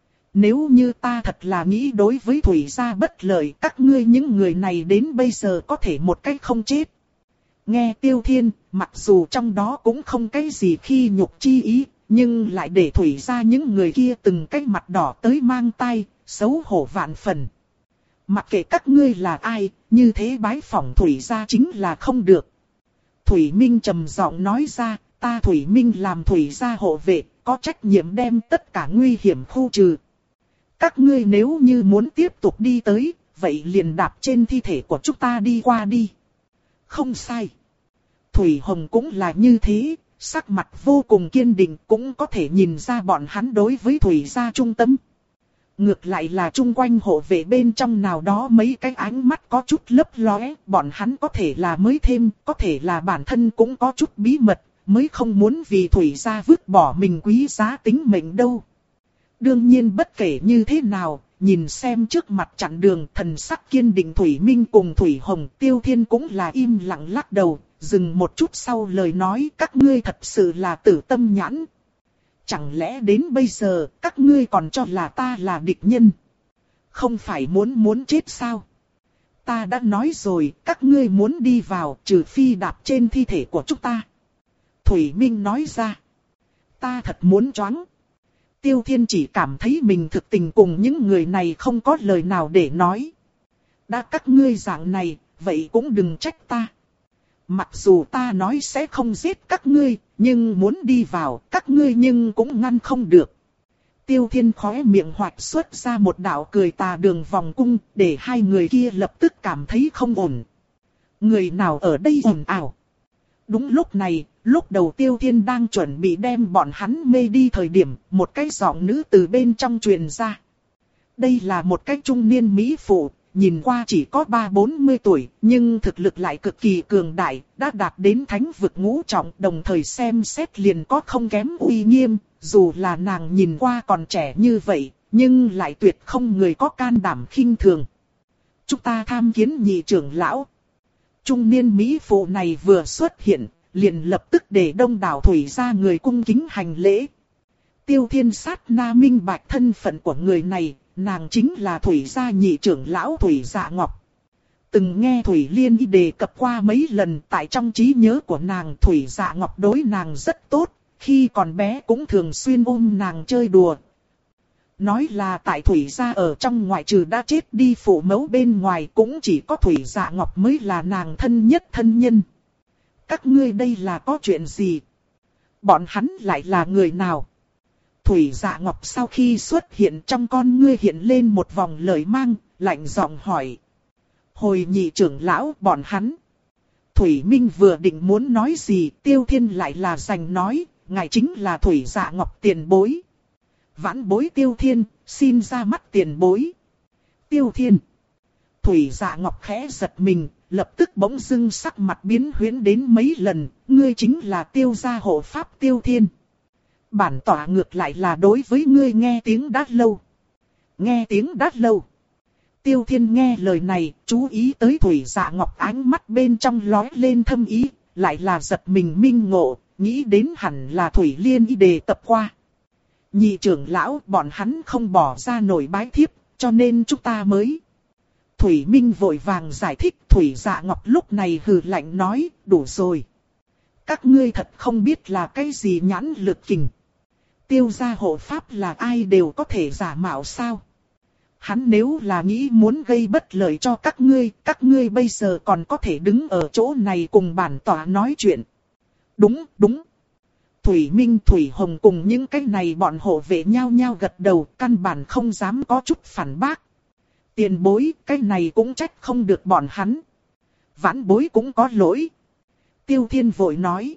A: Nếu như ta thật là nghĩ đối với Thủy gia bất lợi, các ngươi những người này đến bây giờ có thể một cách không chết. Nghe Tiêu Thiên, mặc dù trong đó cũng không cái gì khi nhục chi ý, nhưng lại để Thủy gia những người kia từng cái mặt đỏ tới mang tay, xấu hổ vạn phần. Mặc kệ các ngươi là ai, như thế bái phỏng Thủy gia chính là không được. Thủy Minh trầm giọng nói ra, ta Thủy Minh làm Thủy gia hộ vệ, có trách nhiệm đem tất cả nguy hiểm khu trừ. Các ngươi nếu như muốn tiếp tục đi tới, vậy liền đạp trên thi thể của chúng ta đi qua đi. Không sai. Thủy Hồng cũng là như thế, sắc mặt vô cùng kiên định, cũng có thể nhìn ra bọn hắn đối với Thủy gia trung tâm. Ngược lại là chung quanh hộ vệ bên trong nào đó mấy cái ánh mắt có chút lấp lóe, bọn hắn có thể là mới thêm, có thể là bản thân cũng có chút bí mật, mới không muốn vì Thủy gia vứt bỏ mình quý giá tính mệnh đâu. Đương nhiên bất kể như thế nào, nhìn xem trước mặt chặn đường thần sắc kiên định Thủy Minh cùng Thủy Hồng, Tiêu Thiên cũng là im lặng lắc đầu, dừng một chút sau lời nói, các ngươi thật sự là tử tâm nhãn. Chẳng lẽ đến bây giờ các ngươi còn cho là ta là địch nhân? Không phải muốn muốn chết sao? Ta đã nói rồi, các ngươi muốn đi vào trừ phi đạp trên thi thể của chúng ta. Thủy Minh nói ra. Ta thật muốn choáng. Tiêu Thiên chỉ cảm thấy mình thực tình cùng những người này không có lời nào để nói. Đã các ngươi dạng này, vậy cũng đừng trách ta. Mặc dù ta nói sẽ không giết các ngươi, nhưng muốn đi vào, các ngươi nhưng cũng ngăn không được. Tiêu Thiên khóe miệng hoạch xuất ra một đạo cười tà đường vòng cung, để hai người kia lập tức cảm thấy không ổn. Người nào ở đây ồn ào? Đúng lúc này, lúc đầu Tiêu Thiên đang chuẩn bị đem bọn hắn mê đi thời điểm, một cái giọng nữ từ bên trong truyền ra. Đây là một cái trung niên mỹ phụ, nhìn qua chỉ có ba bốn mươi tuổi, nhưng thực lực lại cực kỳ cường đại, đã đạt đến thánh vực ngũ trọng, đồng thời xem xét liền có không kém uy nghiêm, dù là nàng nhìn qua còn trẻ như vậy, nhưng lại tuyệt không người có can đảm khinh thường. Chúng ta tham kiến nhị trưởng lão. Trung niên mỹ phụ này vừa xuất hiện, liền lập tức để đông đảo Thủy gia người cung kính hành lễ. Tiêu Thiên sát na minh bạch thân phận của người này, nàng chính là Thủy gia nhị trưởng lão Thủy Dạ Ngọc. Từng nghe Thủy Liên y đề cập qua mấy lần, tại trong trí nhớ của nàng Thủy Dạ Ngọc đối nàng rất tốt, khi còn bé cũng thường xuyên ôm nàng chơi đùa. Nói là tại Thủy gia ở trong ngoại trừ đã chết đi phụ mẫu bên ngoài, cũng chỉ có Thủy Dạ Ngọc mới là nàng thân nhất thân nhân. Các ngươi đây là có chuyện gì? Bọn hắn lại là người nào? Thủy Dạ Ngọc sau khi xuất hiện trong con ngươi hiện lên một vòng lời mang, lạnh giọng hỏi. Hồi nhị trưởng lão bọn hắn. Thủy Minh vừa định muốn nói gì, Tiêu Thiên lại là giành nói, ngài chính là Thủy Dạ Ngọc tiền bối. Vãn bối Tiêu Thiên, xin ra mắt tiền bối. Tiêu Thiên. Thủy Dạ Ngọc khẽ giật mình, lập tức bỗng dưng sắc mặt biến huyễn đến mấy lần, ngươi chính là Tiêu gia hộ pháp Tiêu Thiên. Bản tỏa ngược lại là đối với ngươi nghe tiếng đã lâu. Nghe tiếng đã lâu. Tiêu Thiên nghe lời này, chú ý tới Thủy Dạ Ngọc ánh mắt bên trong lóe lên thâm ý, lại là giật mình minh ngộ, nghĩ đến hẳn là Thủy Liên y đề tập qua. Nhị trưởng lão bọn hắn không bỏ ra nổi bái thiếp, cho nên chúng ta mới. Thủy Minh vội vàng giải thích. Thủy Dạ Ngọc lúc này hừ lạnh nói, đủ rồi. Các ngươi thật không biết là cái gì nhãn lực kình. Tiêu gia hộ pháp là ai đều có thể giả mạo sao? Hắn nếu là nghĩ muốn gây bất lợi cho các ngươi, các ngươi bây giờ còn có thể đứng ở chỗ này cùng bản tỏa nói chuyện. Đúng, đúng. Thủy Minh, Thủy Hồng cùng những cái này bọn hộ vệ nhau nhau gật đầu, căn bản không dám có chút phản bác. Tiền bối, cái này cũng trách không được bọn hắn. Vãn bối cũng có lỗi. Tiêu Thiên vội nói.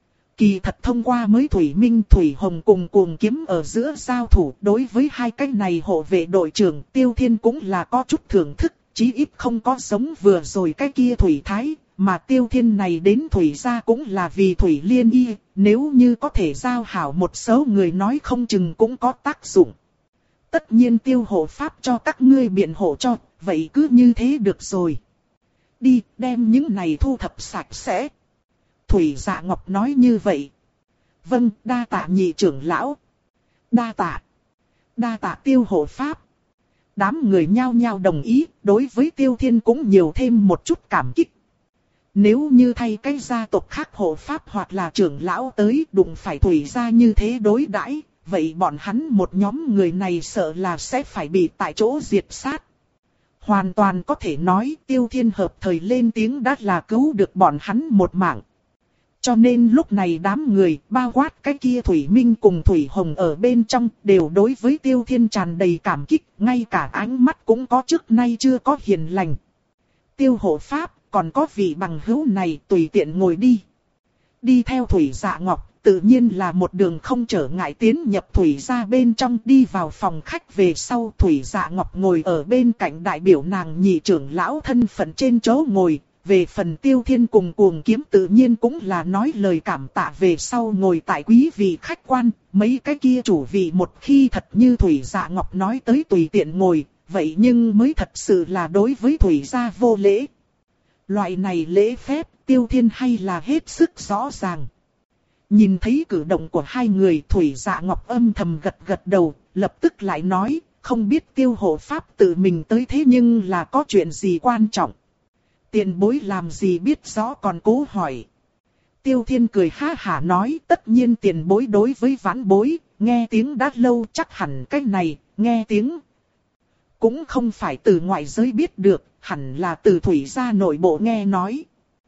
A: Kỳ thật thông qua mới Thủy Minh, Thủy Hồng cùng cuồng kiếm ở giữa giao thủ, đối với hai cái này hộ vệ đội trưởng Tiêu Thiên cũng là có chút thưởng thức, chí ít không có giống vừa rồi cái kia Thủy Thái, mà Tiêu Thiên này đến Thủy gia cũng là vì Thủy Liên y, nếu như có thể giao hảo một số người nói không chừng cũng có tác dụng. Tất nhiên Tiêu hộ pháp cho các ngươi biện hộ cho, vậy cứ như thế được rồi. Đi, đem những này thu thập sạch sẽ. Thủy Dạ Ngọc nói như vậy. Vâng, đa tạ nhị trưởng lão. Đa tạ. Đa tạ Tiêu hộ pháp. Đám người nhao nhao đồng ý, đối với Tiêu Thiên cũng nhiều thêm một chút cảm kích. Nếu như thay cái gia tộc khác hộ pháp hoặc là trưởng lão tới đụng phải Thủy gia như thế đối đãi, vậy bọn hắn một nhóm người này sợ là sẽ phải bị tại chỗ diệt sát. Hoàn toàn có thể nói Tiêu Thiên hợp thời lên tiếng đã là cứu được bọn hắn một mạng. Cho nên lúc này đám người bao quát cái kia Thủy Minh cùng Thủy Hồng ở bên trong đều đối với Tiêu Thiên tràn đầy cảm kích, ngay cả ánh mắt cũng có trước nay chưa có hiền lành. Tiêu hộ pháp, còn có vị bằng hữu này tùy tiện ngồi đi. Đi theo Thủy Dạ Ngọc, tự nhiên là một đường không trở ngại tiến nhập Thủy gia bên trong, đi vào phòng khách về sau. Thủy Dạ Ngọc ngồi ở bên cạnh đại biểu nàng nhị trưởng lão thân phận trên chỗ ngồi. Về phần Tiêu Thiên cùng Cuồng Kiếm tự nhiên cũng là nói lời cảm tạ về sau ngồi tại quý vị khách quan. Mấy cái kia chủ vị một khi thật như Thủy Dạ Ngọc nói tới tùy tiện ngồi, vậy nhưng mới thật sự là đối với Thủy gia vô lễ. Loại này lễ phép, Tiêu Thiên hay là hết sức rõ ràng. Nhìn thấy cử động của hai người, Thủy Dạ Ngọc âm thầm gật gật đầu, lập tức lại nói, không biết Tiêu hộ pháp tự mình tới thế nhưng là có chuyện gì quan trọng. Tiền bối làm gì biết rõ còn cố hỏi. Tiêu Thiên cười ha hả nói, tất nhiên tiền bối đối với vãn bối, nghe tiếng đã lâu chắc hẳn cái này, nghe tiếng. Cũng không phải từ ngoại giới biết được, hẳn là từ Thủy gia nội bộ nghe nói.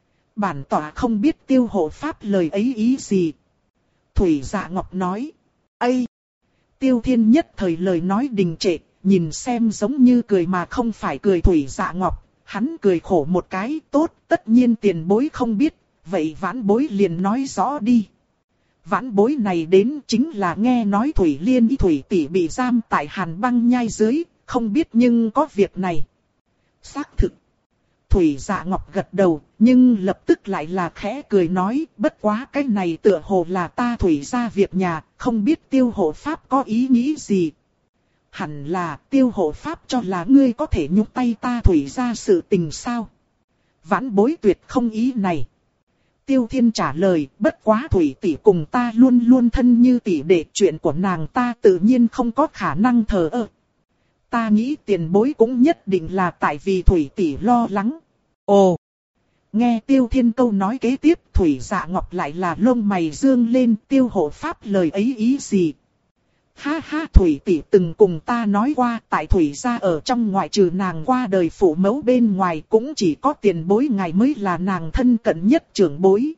A: Bản tọa không biết Tiêu hộ pháp lời ấy ý gì. Thủy Dạ Ngọc nói. Ây! Tiêu Thiên nhất thời lời nói đình trệ, nhìn xem giống như cười mà không phải cười Thủy Dạ Ngọc. Hắn cười khổ một cái, tốt, tất nhiên tiền bối không biết, vậy vãn bối liền nói rõ đi. Vãn bối này đến chính là nghe nói Thủy Liên y Thủy tỷ bị giam tại Hàn Băng nhai dưới, không biết nhưng có việc này. Xác thực. Thủy Dạ Ngọc gật đầu, nhưng lập tức lại là khẽ cười nói, bất quá cái này tựa hồ là ta Thủy gia việc nhà, không biết Tiêu hộ pháp có ý nghĩ gì. Hẳn là Tiêu hộ pháp cho là ngươi có thể nhúng tay ta Thủy gia sự tình sao. Vãn bối tuyệt không ý này. Tiêu Thiên trả lời, bất quá Thủy tỷ cùng ta luôn luôn thân như tỷ đệ, chuyện của nàng ta tự nhiên không có khả năng thờ ơ. Ta nghĩ tiền bối cũng nhất định là tại vì Thủy tỷ lo lắng. Ồ! Nghe Tiêu Thiên câu nói kế tiếp, Thủy Dạ Ngọc lại là lông mày dương lên, Tiêu hộ pháp lời ấy ý gì? Ha ha, Thủy tỷ từng cùng ta nói qua, tại Thủy gia ở trong ngoại trừ nàng qua đời phụ mẫu bên ngoài cũng chỉ có tiền bối ngài mới là nàng thân cận nhất trưởng bối.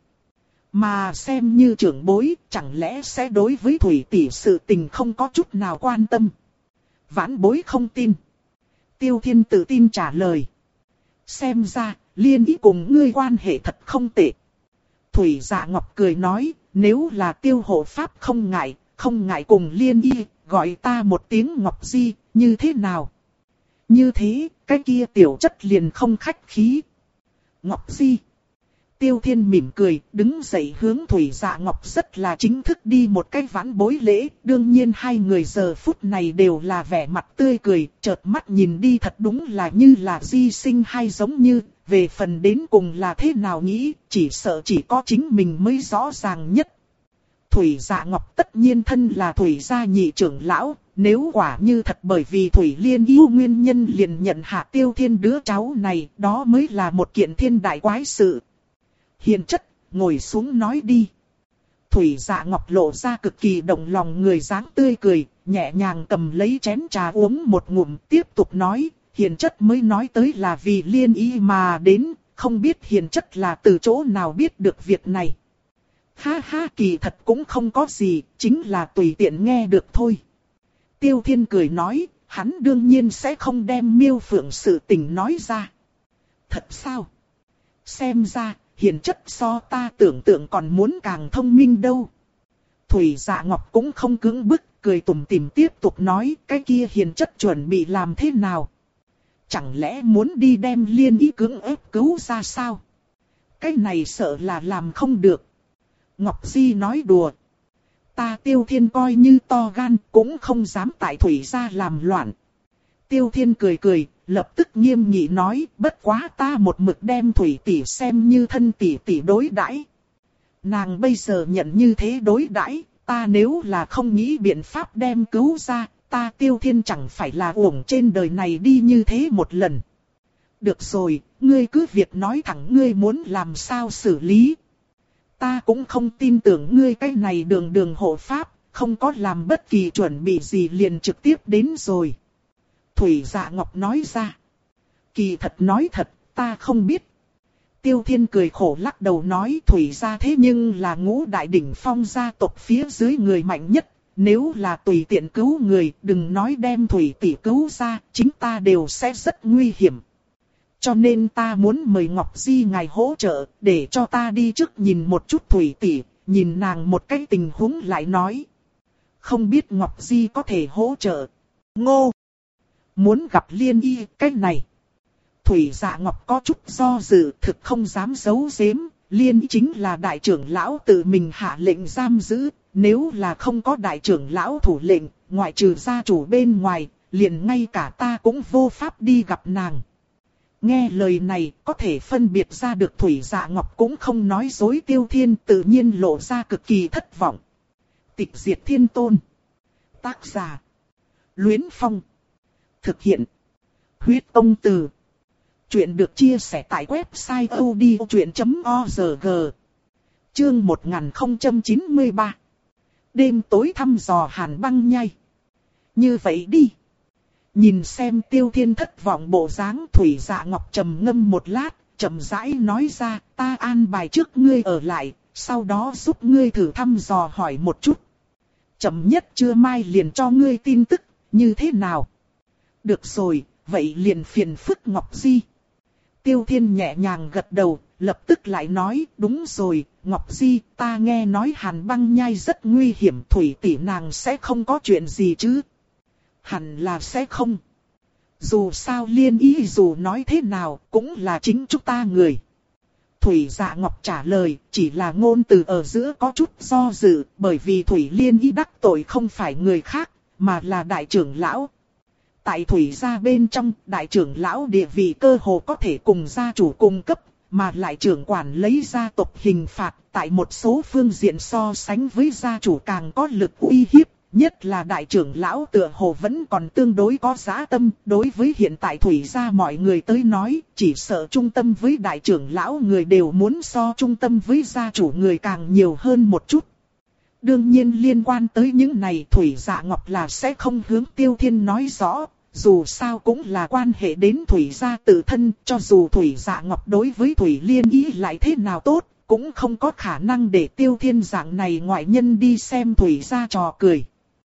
A: Mà xem như trưởng bối, chẳng lẽ sẽ đối với Thủy tỷ sự tình không có chút nào quan tâm? Vãn bối không tin. Tiêu Thiên tự tin trả lời. Xem ra, Liên ý cùng ngươi quan hệ thật không tệ. Thủy Dạ Ngọc cười nói, nếu là Tiêu hộ pháp không ngại, không ngại cùng Liên y, gọi ta một tiếng Ngọc Di, như thế nào? Như thế, cái kia tiểu chất liền không khách khí. Ngọc Di. Tiêu Thiên mỉm cười, đứng dậy hướng Thủy Dạ Ngọc rất là chính thức đi một cái vãn bối lễ. Đương nhiên hai người giờ phút này đều là vẻ mặt tươi cười, chợt mắt nhìn đi thật đúng là như là di sinh hay giống như, về phần đến cùng là thế nào nghĩ, chỉ sợ chỉ có chính mình mới rõ ràng nhất. Thủy Dạ Ngọc tất nhiên thân là Thủy gia nhị trưởng lão, nếu quả như thật bởi vì Thủy Liên yêu nguyên nhân liền nhận hạ Tiêu Thiên đứa cháu này, đó mới là một kiện thiên đại quái sự. Hiền chất, ngồi xuống nói đi. Thủy Dạ Ngọc lộ ra cực kỳ động lòng người dáng tươi cười, nhẹ nhàng cầm lấy chén trà uống một ngụm, tiếp tục nói, hiền chất mới nói tới là vì Liên y mà đến, không biết hiền chất là từ chỗ nào biết được việc này. Ha ha, kỳ thật cũng không có gì, chính là tùy tiện nghe được thôi. Tiêu Thiên cười nói, hắn đương nhiên sẽ không đem Miêu Phượng sự tình nói ra. Thật sao? Xem ra, hiền chất so ta tưởng tượng còn muốn càng thông minh đâu. Thủy Dạ Ngọc cũng không cưỡng bức, cười tủm tỉm tiếp tục nói, cái kia hiền chất chuẩn bị làm thế nào? Chẳng lẽ muốn đi đem Liên ý cưỡng ép cứu ra sao? Cái này sợ là làm không được. Ngọc Di nói đùa. Ta Tiêu Thiên coi như to gan cũng không dám tại Thủy gia làm loạn. Tiêu Thiên cười cười, lập tức nghiêm nghị nói, bất quá ta một mực đem Thủy tỷ xem như thân tỷ tỷ đối đãi. Nàng bây giờ nhận như thế đối đãi, ta nếu là không nghĩ biện pháp đem cứu ra, ta Tiêu Thiên chẳng phải là uổng trên đời này đi như thế một lần. Được rồi, ngươi cứ việc nói thẳng ngươi muốn làm sao xử lý. Ta cũng không tin tưởng ngươi cái này đường đường hộ pháp, không có làm bất kỳ chuẩn bị gì liền trực tiếp đến rồi. Thủy Dạ Ngọc nói ra. Kỳ thật nói thật, ta không biết. Tiêu Thiên cười khổ lắc đầu nói Thủy gia thế nhưng là ngũ đại đỉnh phong gia tộc phía dưới người mạnh nhất. Nếu là tùy tiện cứu người, đừng nói đem Thủy tỷ cứu ra, chính ta đều sẽ rất nguy hiểm. Cho nên ta muốn mời Ngọc Di ngài hỗ trợ, để cho ta đi trước nhìn một chút Thủy tỷ, nhìn nàng một cái tình huống lại nói. Không biết Ngọc Di có thể hỗ trợ. Ngô! Muốn gặp Liên Y, cái này. Thủy Dạ Ngọc có chút do dự, thực không dám giấu giếm. Liên Y chính là đại trưởng lão tự mình hạ lệnh giam giữ. Nếu là không có đại trưởng lão thủ lệnh, ngoại trừ gia chủ bên ngoài, liền ngay cả ta cũng vô pháp đi gặp nàng. Nghe lời này, có thể phân biệt ra được Thủy Dạ Ngọc cũng không nói dối. Tiêu Thiên tự nhiên lộ ra cực kỳ thất vọng. Tịch diệt thiên tôn. Tác giả. Luyến Phong. Thực hiện. Huyết Công Từ. Chuyện được chia sẻ tại website odchuyện chấm org. Chương một nghìn không trăm chín mươi ba. Đêm tối thăm dò Hàn Băng Nhai. Như vậy đi. Nhìn xem Tiêu Thiên thất vọng bộ dáng, Thủy Dạ Ngọc trầm ngâm một lát, chậm rãi nói ra, ta an bài trước ngươi ở lại, sau đó giúp ngươi thử thăm dò hỏi một chút. Chậm nhất trưa mai liền cho ngươi tin tức, như thế nào? Được rồi, vậy liền phiền phức Ngọc Di. Tiêu Thiên nhẹ nhàng gật đầu, lập tức lại nói, đúng rồi, Ngọc Di, ta nghe nói Hàn Băng Nhai rất nguy hiểm, Thủy tỷ nàng sẽ không có chuyện gì chứ? Hẳn là sẽ không. Dù sao Liên Y dù nói thế nào, cũng là chính chúng ta người. Thủy Dạ Ngọc trả lời, chỉ là ngôn từ ở giữa có chút do dự, bởi vì Thủy Liên Y đắc tội không phải người khác, mà là đại trưởng lão. Tại Thủy gia bên trong, đại trưởng lão địa vị cơ hồ có thể cùng gia chủ cùng cấp, mà lại trưởng quản lấy gia tộc hình phạt, tại một số phương diện so sánh với gia chủ càng có lực uy hiếp, nhất là đại trưởng lão tựa hồ vẫn còn tương đối có giá tâm, đối với hiện tại Thủy gia mọi người tới nói, chỉ sợ trung tâm với đại trưởng lão người đều muốn so trung tâm với gia chủ người càng nhiều hơn một chút. Đương nhiên liên quan tới những này Thủy Dạ Ngọc là sẽ không hướng Tiêu Thiên nói rõ, dù sao cũng là quan hệ đến Thủy gia tự thân, cho dù Thủy Dạ Ngọc đối với Thủy Liên Y lại thế nào tốt, cũng không có khả năng để Tiêu Thiên dạng này ngoại nhân đi xem Thủy gia trò cười.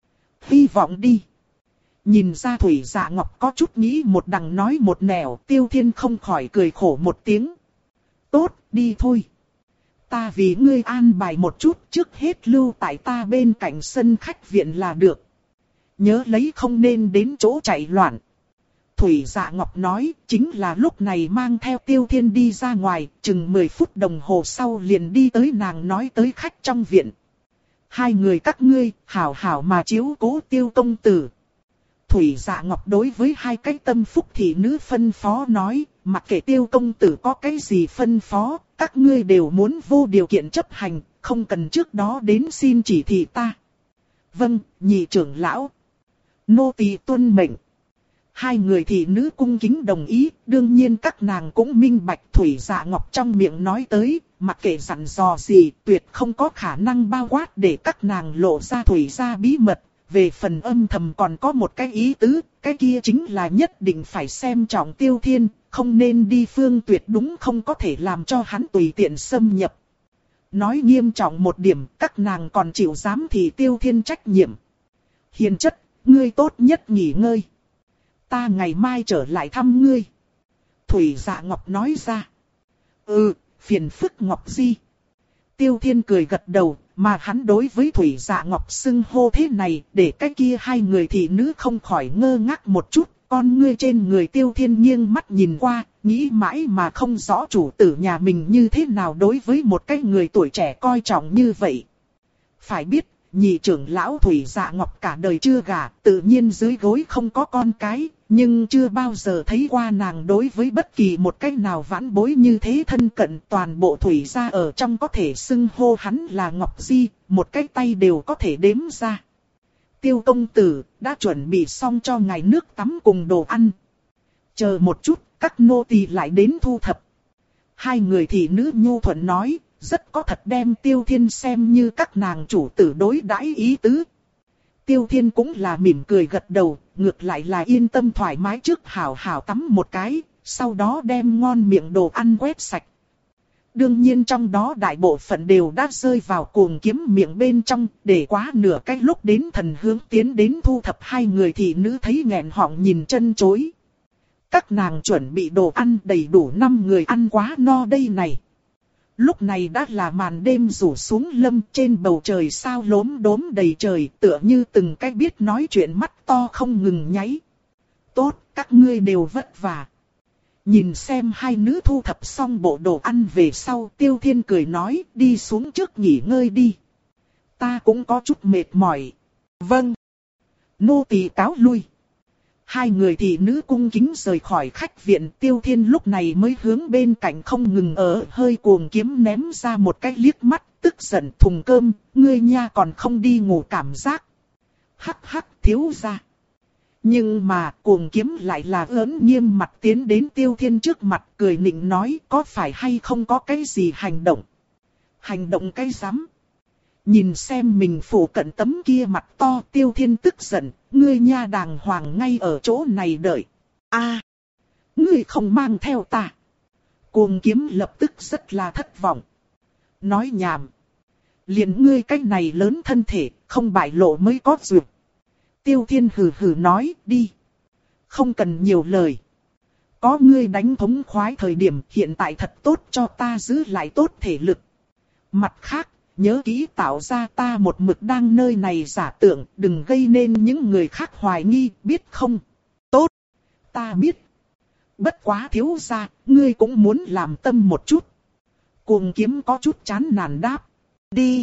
A: Hy vọng đi. Nhìn ra Thủy Dạ Ngọc có chút nghĩ một đằng nói một nẻo, Tiêu Thiên không khỏi cười khổ một tiếng. Tốt, đi thôi. Ta vì ngươi an bài một chút, trước hết lưu tại ta bên cạnh sân khách viện là được. Nhớ lấy không nên đến chỗ chạy loạn. Thủy Dạ Ngọc nói, chính là lúc này mang theo Tiêu Thiên đi ra ngoài, chừng mười phút đồng hồ sau liền đi tới nàng nói tới khách trong viện. Hai người các ngươi, hảo hảo mà chiếu cố Tiêu công tử. Thủy Dạ Ngọc đối với hai cái tâm phúc thị nữ phân phó nói, mặc kệ Tiêu công tử có cái gì phân phó, các ngươi đều muốn vô điều kiện chấp hành, không cần trước đó đến xin chỉ thị ta. Vâng, nhị trưởng lão. Nô tỳ tuân mệnh. Hai người thị nữ cung kính đồng ý, đương nhiên các nàng cũng minh bạch Thủy Dạ Ngọc trong miệng nói tới, mặc kệ dặn dò gì, tuyệt không có khả năng bao quát để các nàng lộ ra Thủy gia bí mật. Về phần âm thầm còn có một cái ý tứ, cái kia chính là nhất định phải xem trọng Tiêu Thiên, không nên đi phương tuyệt đúng không có thể làm cho hắn tùy tiện xâm nhập. Nói nghiêm trọng một điểm, các nàng còn chịu dám thì Tiêu Thiên trách nhiệm. Hiền chất, ngươi tốt nhất nghỉ ngơi. Ta ngày mai trở lại thăm ngươi. Thủy Dạ Ngọc nói ra. Ừ, phiền phức Ngọc Di. Tiêu Thiên cười gật đầu, mà hắn đối với Thủy Dạ Ngọc xưng hô thế này, để cái kia hai người thị nữ không khỏi ngơ ngác một chút. Con ngươi trên người Tiêu Thiên nghiêng mắt nhìn qua, nghĩ mãi mà không rõ chủ tử nhà mình như thế nào đối với một cái người tuổi trẻ coi trọng như vậy. Phải biết, nhị trưởng lão Thủy Dạ Ngọc cả đời chưa gả, tự nhiên dưới gối không có con cái, nhưng chưa bao giờ thấy qua nàng đối với bất kỳ một cách nào vãn bối như thế thân cận. Toàn bộ Thủy gia ở trong có thể xưng hô hắn là Ngọc Di, một cái tay đều có thể đếm ra. Tiêu công tử, đã chuẩn bị xong cho ngài nước tắm cùng đồ ăn. Chờ một chút, các nô tỳ lại đến thu thập. Hai người thị nữ nhu thuận nói, rất có thật đem Tiêu Thiên xem như các nàng chủ tử đối đãi ý tứ. Tiêu Thiên cũng là mỉm cười gật đầu, ngược lại là yên tâm thoải mái trước hảo hảo tắm một cái, sau đó đem ngon miệng đồ ăn quét sạch. Đương nhiên trong đó đại bộ phận đều đã rơi vào cuồng kiếm miệng bên trong, để quá nửa cách lúc đến thần hướng tiến đến thu thập hai người thị nữ thấy nghẹn họng nhìn chân chối. Các nàng chuẩn bị đồ ăn đầy đủ năm người ăn quá no đây này. Lúc này đã là màn đêm rủ xuống lâm, trên bầu trời sao lốm đốm đầy trời, tựa như từng cái biết nói chuyện mắt to không ngừng nháy. Tốt, các ngươi đều vất vả. Nhìn xem hai nữ thu thập xong bộ đồ ăn về sau, Tiêu Thiên cười nói, đi xuống trước nghỉ ngơi đi. Ta cũng có chút mệt mỏi. Vâng. Nô tỳ cáo lui. Hai người thị nữ cung kính rời khỏi khách viện. Tiêu Thiên lúc này mới hướng bên cạnh không ngừng ở hơi cuồng kiếm ném ra một cái liếc mắt, tức giận thùng cơm, ngươi nha còn không đi ngủ cảm giác. Hắc hắc thiếu gia. Nhưng mà cuồng kiếm lại là ớn nghiêm mặt tiến đến Tiêu Thiên trước mặt cười nịnh nói, có phải hay không có cái gì hành động. Hành động cái rắm. Nhìn xem mình phủ cận tấm kia mặt to, Tiêu Thiên tức giận, ngươi nha đàng hoàng ngay ở chỗ này đợi. A, ngươi không mang theo ta. Cuồng kiếm lập tức rất là thất vọng. Nói nhảm. Liền ngươi cách này lớn thân thể, không bại lộ mới có duyệt. Tiêu Thiên hừ hừ nói, đi. Không cần nhiều lời. Có ngươi đánh thống khoái thời điểm hiện tại thật tốt cho ta giữ lại tốt thể lực. Mặt khác, nhớ kỹ tạo ra ta một mực đang nơi này giả tưởng, đừng gây nên những người khác hoài nghi, biết không? Tốt, ta biết. Bất quá thiếu gia, ngươi cũng muốn làm tâm một chút. Cuồng kiếm có chút chán nản đáp. Đi.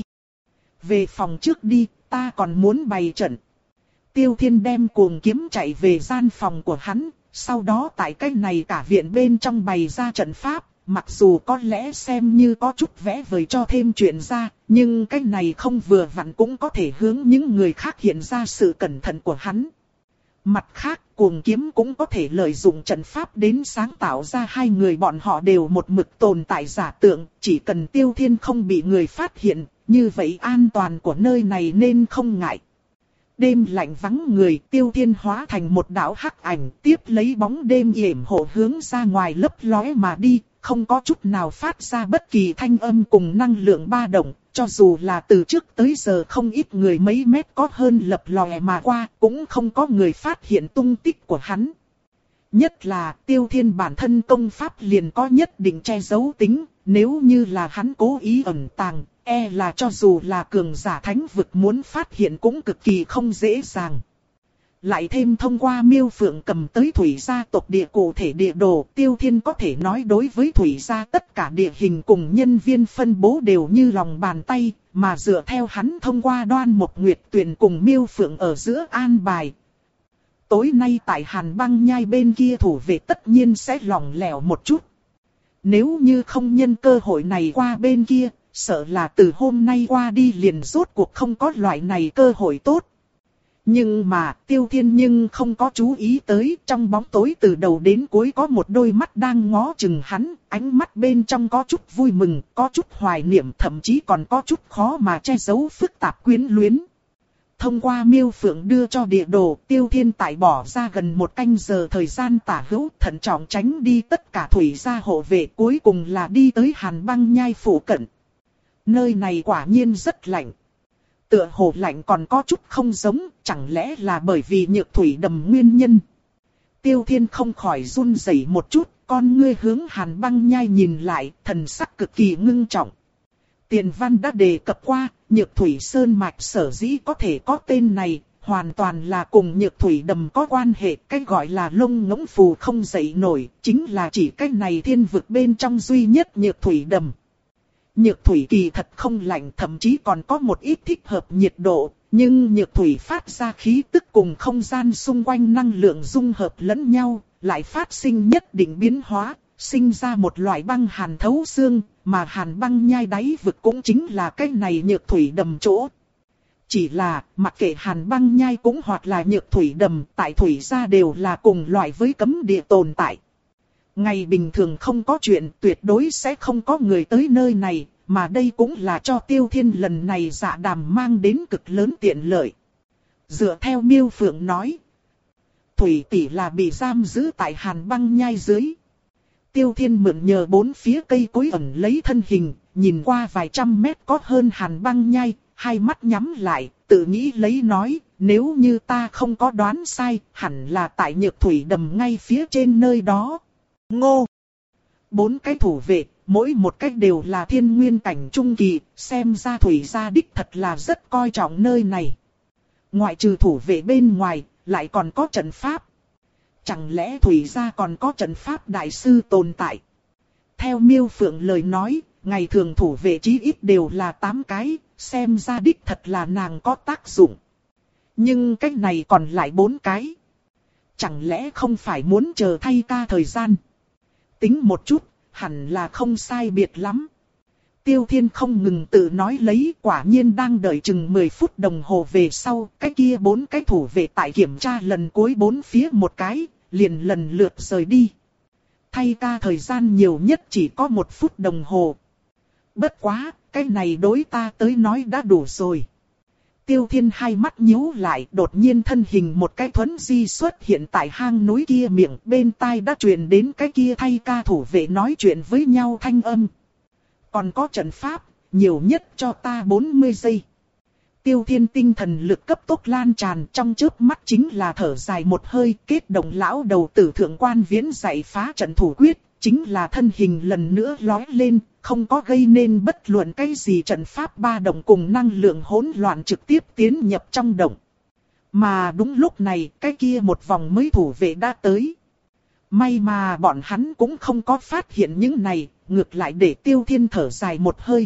A: Về phòng trước đi, ta còn muốn bày trận. Tiêu Thiên đem cuồng kiếm chạy về gian phòng của hắn, sau đó tại cái này cả viện bên trong bày ra trận pháp. Mặc dù có lẽ xem như có chút vẽ vời cho thêm chuyện ra, nhưng cái này không vừa vặn cũng có thể hướng những người khác hiện ra sự cẩn thận của hắn. Mặt khác, cuồng kiếm cũng có thể lợi dụng trận pháp đến sáng tạo ra hai người bọn họ đều một mực tồn tại giả tượng, chỉ cần Tiêu Thiên không bị người phát hiện, như vậy an toàn của nơi này nên không ngại. Đêm lạnh vắng người, Tiêu Thiên hóa thành một đạo hắc ảnh, tiếp lấy bóng đêm yểm hộ hướng ra ngoài lấp lóe mà đi. Không có chút nào phát ra bất kỳ thanh âm cùng năng lượng ba động, cho dù là từ trước tới giờ không ít người mấy mét có hơn lập lòe mà qua, cũng không có người phát hiện tung tích của hắn. Nhất là Tiêu Thiên bản thân công pháp liền có nhất định che giấu tính, nếu như là hắn cố ý ẩn tàng, e là cho dù là cường giả thánh vực muốn phát hiện cũng cực kỳ không dễ dàng. Lại thêm thông qua Miêu Phượng cầm tới Thủy gia tộc địa cụ thể địa đồ, Tiêu Thiên có thể nói đối với Thủy gia tất cả địa hình cùng nhân viên phân bố đều như lòng bàn tay, mà dựa theo hắn thông qua Đoan Mộc Nguyệt Tuyền cùng Miêu Phượng ở giữa an bài. Tối nay tại Hàn Băng Nhai bên kia thủ vệ tất nhiên sẽ lỏng lẻo một chút. Nếu như không nhân cơ hội này qua bên kia, sợ là từ hôm nay qua đi liền rốt cuộc không có loại này cơ hội tốt. Nhưng mà Tiêu Thiên nhưng không có chú ý tới, trong bóng tối từ đầu đến cuối có một đôi mắt đang ngó chừng hắn, ánh mắt bên trong có chút vui mừng, có chút hoài niệm, thậm chí còn có chút khó mà che giấu phức tạp quyến luyến. Thông qua Miêu Phượng đưa cho địa đồ, Tiêu Thiên tại bỏ ra gần một canh giờ thời gian tả hữu, thận trọng tránh đi tất cả Thủy gia hộ vệ, cuối cùng là đi tới Hàn Băng Nhai phủ cận. Nơi này quả nhiên rất lạnh. Tựa hồ lạnh còn có chút không giống, chẳng lẽ là bởi vì nhược thủy đầm nguyên nhân. Tiêu Thiên không khỏi run rẩy một chút, con ngươi hướng Hàn Băng Nhai nhìn lại, thần sắc cực kỳ ngưng trọng. Tiền văn đã đề cập qua, nhược thủy sơn mạch sở dĩ có thể có tên này, hoàn toàn là cùng nhược thủy đầm có quan hệ. Cái gọi là lông ngỗng phù không dậy nổi, chính là chỉ cái này thiên vực bên trong duy nhất nhược thủy đầm. Nhược thủy kỳ thật không lạnh, thậm chí còn có một ít thích hợp nhiệt độ, nhưng nhược thủy phát ra khí tức cùng không gian xung quanh năng lượng dung hợp lẫn nhau, lại phát sinh nhất định biến hóa, sinh ra một loại băng hàn thấu xương, mà Hàn Băng Nhai đáy vực cũng chính là cái này nhược thủy đầm chỗ. Chỉ là, mặc kệ Hàn Băng Nhai cũng hoặc là nhược thủy đầm, tại thủy gia đều là cùng loại với cấm địa tồn tại. Ngày bình thường không có chuyện, tuyệt đối sẽ không có người tới nơi này, mà đây cũng là cho Tiêu Thiên lần này dạ đàm mang đến cực lớn tiện lợi. Dựa theo Miêu Phượng nói, Thủy tỷ là bị giam giữ tại hàn băng nhai dưới. Tiêu Thiên mượn nhờ bốn phía cây cối ẩn lấy thân hình, nhìn qua vài trăm mét có hơn hàn băng nhai, hai mắt nhắm lại, tự nghĩ lấy nói, nếu như ta không có đoán sai, hẳn là tại nhược thủy đầm ngay phía trên nơi đó. Ngô! Bốn cái thủ vệ, mỗi một cách đều là thiên nguyên cảnh trung kỳ, xem ra thủy gia đích thật là rất coi trọng nơi này. Ngoại trừ thủ vệ bên ngoài, lại còn có trận pháp. Chẳng lẽ thủy gia còn có trận pháp đại sư tồn tại? Theo Miêu Phượng lời nói, ngày thường thủ vệ chí ít đều là tám cái, xem ra đích thật là nàng có tác dụng. Nhưng cách này còn lại bốn cái. Chẳng lẽ không phải muốn chờ thay ca thời gian? Tính một chút, hẳn là không sai biệt lắm. Tiêu Thiên không ngừng tự nói lấy, quả nhiên đang đợi chừng mười phút đồng hồ về sau, cái kia bốn cái thủ vệ tại kiểm tra lần cuối bốn phía một cái, liền lần lượt rời đi. Thay ca thời gian nhiều nhất chỉ có một phút đồng hồ. Bất quá, cái này đối ta tới nói đã đủ rồi. Tiêu Thiên hai mắt nhíu lại, đột nhiên thân hình một cái thuấn di xuất hiện tại hang núi kia miệng, bên tai đã truyền đến cái kia thay ca thủ vệ nói chuyện với nhau thanh âm. Còn có trận pháp, nhiều nhất cho ta bốn mươi giây. Tiêu Thiên tinh thần lực cấp tốc lan tràn, trong chớp mắt chính là thở dài một hơi, kết động lão đầu tử thượng quan viễn dạy phá trận thủ quyết, chính là thân hình lần nữa lói lên, không có gây nên bất luận cái gì trận pháp ba động cùng năng lượng hỗn loạn trực tiếp tiến nhập trong động. Mà đúng lúc này, cái kia một vòng mới thủ vệ đã tới. May mà bọn hắn cũng không có phát hiện những này, ngược lại để Tiêu Thiên thở dài một hơi.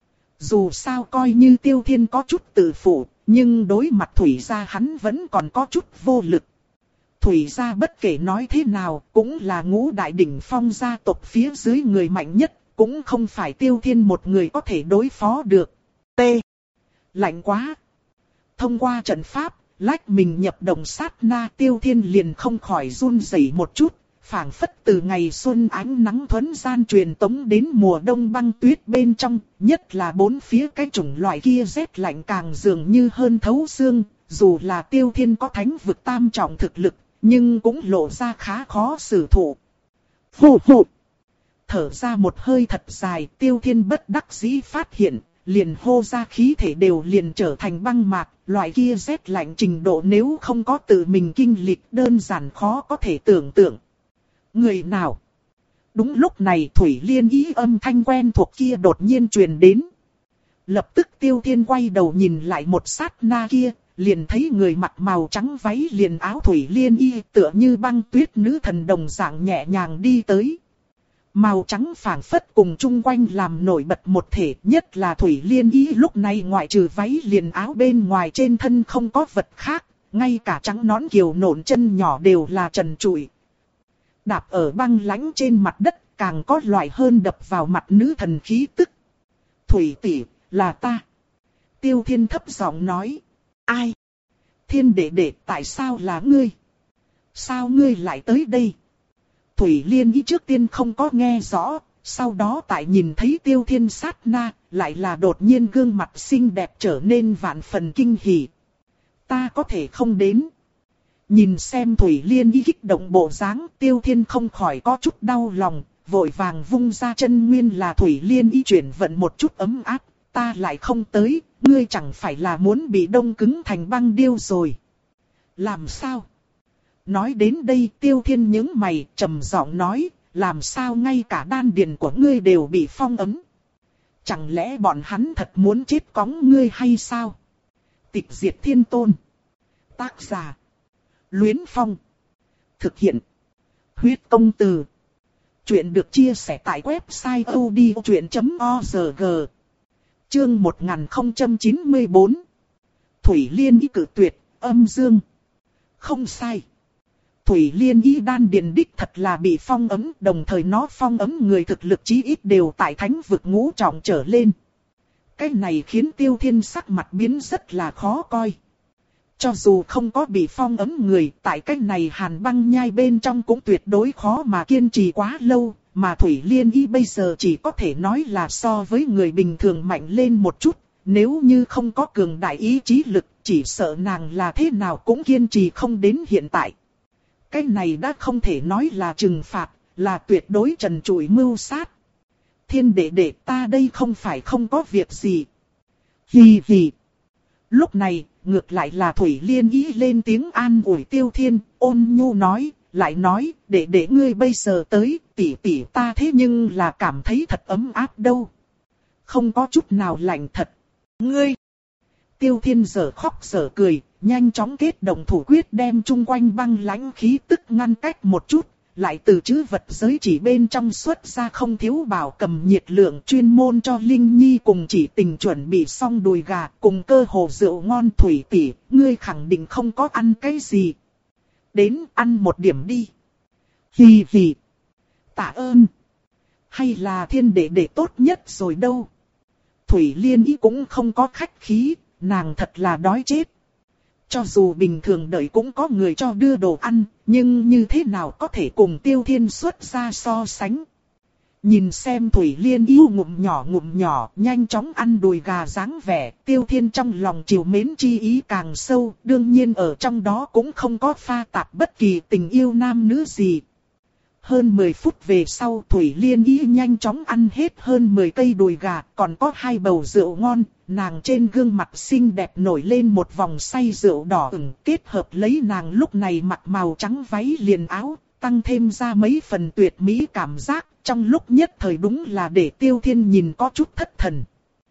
A: Dù sao coi như Tiêu Thiên có chút tự phụ, nhưng đối mặt Thủy gia hắn vẫn còn có chút vô lực. Thủy gia bất kể nói thế nào cũng là ngũ đại đỉnh phong gia tộc phía dưới người mạnh nhất, cũng không phải Tiêu Thiên một người có thể đối phó được. T. Lạnh quá. Thông qua trận pháp, lách mình nhập động sát na, Tiêu Thiên liền không khỏi run rẩy một chút. Phảng phất từ ngày xuân ánh nắng thuần gian truyền tống đến mùa đông băng tuyết bên trong, nhất là bốn phía cái chủng loại kia rét lạnh càng dường như hơn thấu xương, dù là Tiêu Thiên có thánh vực tam trọng thực lực, nhưng cũng lộ ra khá khó xử thụ. Hù hù! Thở ra một hơi thật dài, Tiêu Thiên bất đắc dĩ phát hiện, liền hô ra khí thể đều liền trở thành băng mạc, loại kia rét lạnh trình độ nếu không có tự mình kinh lịch đơn giản khó có thể tưởng tượng. Người nào? Đúng lúc này Thủy Liên ý âm thanh quen thuộc kia đột nhiên truyền đến. Lập tức Tiêu Thiên quay đầu nhìn lại một sát na kia, liền thấy người mặc màu trắng váy liền áo Thủy Liên y tựa như băng tuyết nữ thần đồng dạng nhẹ nhàng đi tới. Màu trắng phảng phất cùng chung quanh làm nổi bật một thể, nhất là Thủy Liên y lúc này ngoại trừ váy liền áo bên ngoài trên thân không có vật khác, ngay cả trắng nón kiều nộn chân nhỏ đều là trần trụi. Đạp ở băng lãnh trên mặt đất, càng có loại hơn đập vào mặt nữ thần khí tức. Thủy tỷ, là ta. Tiêu Thiên thấp giọng nói. Ai? Thiên đệ đệ, tại sao là ngươi? Sao ngươi lại tới đây? Thủy Liên ý trước tiên không có nghe rõ, sau đó tại nhìn thấy Tiêu Thiên sát na, lại là đột nhiên gương mặt xinh đẹp trở nên vạn phần kinh hỉ. Ta có thể không đến. Nhìn xem Thủy Liên ý kích động bộ dáng, Tiêu Thiên không khỏi có chút đau lòng, vội vàng vung ra chân nguyên là Thủy Liên ý chuyển vận một chút ấm áp, ta lại không tới, ngươi chẳng phải là muốn bị đông cứng thành băng điêu rồi. Làm sao? Nói đến đây Tiêu Thiên nhướng mày, trầm giọng nói, làm sao ngay cả đan điền của ngươi đều bị phong ấn? Chẳng lẽ bọn hắn thật muốn chết cóng ngươi hay sao? Tịch Diệt Thiên Tôn. Tác giả Luyến Phong. Thực hiện Huyết Công Từ. Chuyện được chia sẻ tại website o d o chuyện chấm org. Chương một nghìn không trăm chín mươi bốn. Thủy Liên ý cử tuyệt, âm dương. Không sai. Thủy Liên ý đan điền đích thật là bị phong ấn, đồng thời nó phong ấn người thực lực chí ít đều tại thánh vực ngũ trọng trở lên. Cái này khiến Tiêu Thiên sắc mặt biến rất là khó coi. Cho dù không có bị phong ấn người, tại cách này hàn băng nhai bên trong cũng tuyệt đối khó mà kiên trì quá lâu, mà Thủy Liên Y bây giờ chỉ có thể nói là so với người bình thường mạnh lên một chút, nếu như không có cường đại ý chí lực, chỉ sợ nàng là thế nào cũng kiên trì không đến hiện tại. Cái này đã không thể nói là trừng phạt, là tuyệt đối trần trụi mưu sát. Thiên đệ đệ, ta đây không phải không có việc gì. Hì hì. Lúc này, ngược lại là Thủy Liên Y lên tiếng an ủi Tiêu Thiên, ôn nhu nói, lại nói, đệ đệ ngươi bây giờ tới, tỷ tỷ ta thế nhưng là cảm thấy thật ấm áp đâu. Không có chút nào lạnh thật. Ngươi! Tiêu Thiên giở khóc giở cười, nhanh chóng kết động thủ quyết đem chung quanh băng lãnh khí tức ngăn cách một chút, lại từ chữ vật giới chỉ bên trong xuất ra không thiếu bảo cầm nhiệt lượng chuyên môn cho Linh Nhi cùng chỉ tình chuẩn bị xong đùi gà cùng cơ hồ rượu ngon. Thủy tỷ, ngươi khẳng định không có ăn cái gì. Đến ăn một điểm đi. Hì hì. Tạ ơn. Hay là thiên đệ đệ tốt nhất rồi đâu. Thủy Liên Y cũng không có khách khí, nàng thật là đói chết. Cho dù bình thường đợi cũng có người cho đưa đồ ăn, nhưng như thế nào có thể cùng Tiêu Thiên xuất ra so sánh. Nhìn xem Thủy Liên Y ngụm nhỏ ngụm nhỏ, nhanh chóng ăn đùi gà dáng vẻ, Tiêu Thiên trong lòng trìu mến chi ý càng sâu, đương nhiên ở trong đó cũng không có pha tạp bất kỳ tình yêu nam nữ gì. Hơn mười phút về sau Thủy Liên Y nhanh chóng ăn hết hơn mười cây đùi gà, còn có hai bầu rượu ngon, nàng trên gương mặt xinh đẹp nổi lên một vòng say rượu đỏ ửng, kết hợp lấy nàng lúc này mặc màu trắng váy liền áo, tăng thêm ra mấy phần tuyệt mỹ cảm giác, trong lúc nhất thời đúng là để Tiêu Thiên nhìn có chút thất thần.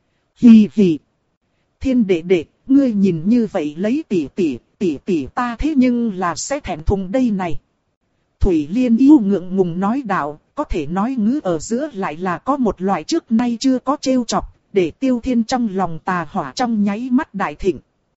A: Hì hì. Thiên đệ đệ, ngươi nhìn như vậy lấy tỷ tỷ, tỷ tỷ ta thế nhưng là sẽ thẹn thùng đây này. Thủy Liên Y ngượng ngùng nói đạo, có thể nói ngữ ở giữa lại là có một loại trước nay chưa có trêu chọc, để Tiêu Thiên trong lòng tà hỏa trong nháy mắt đại thịnh.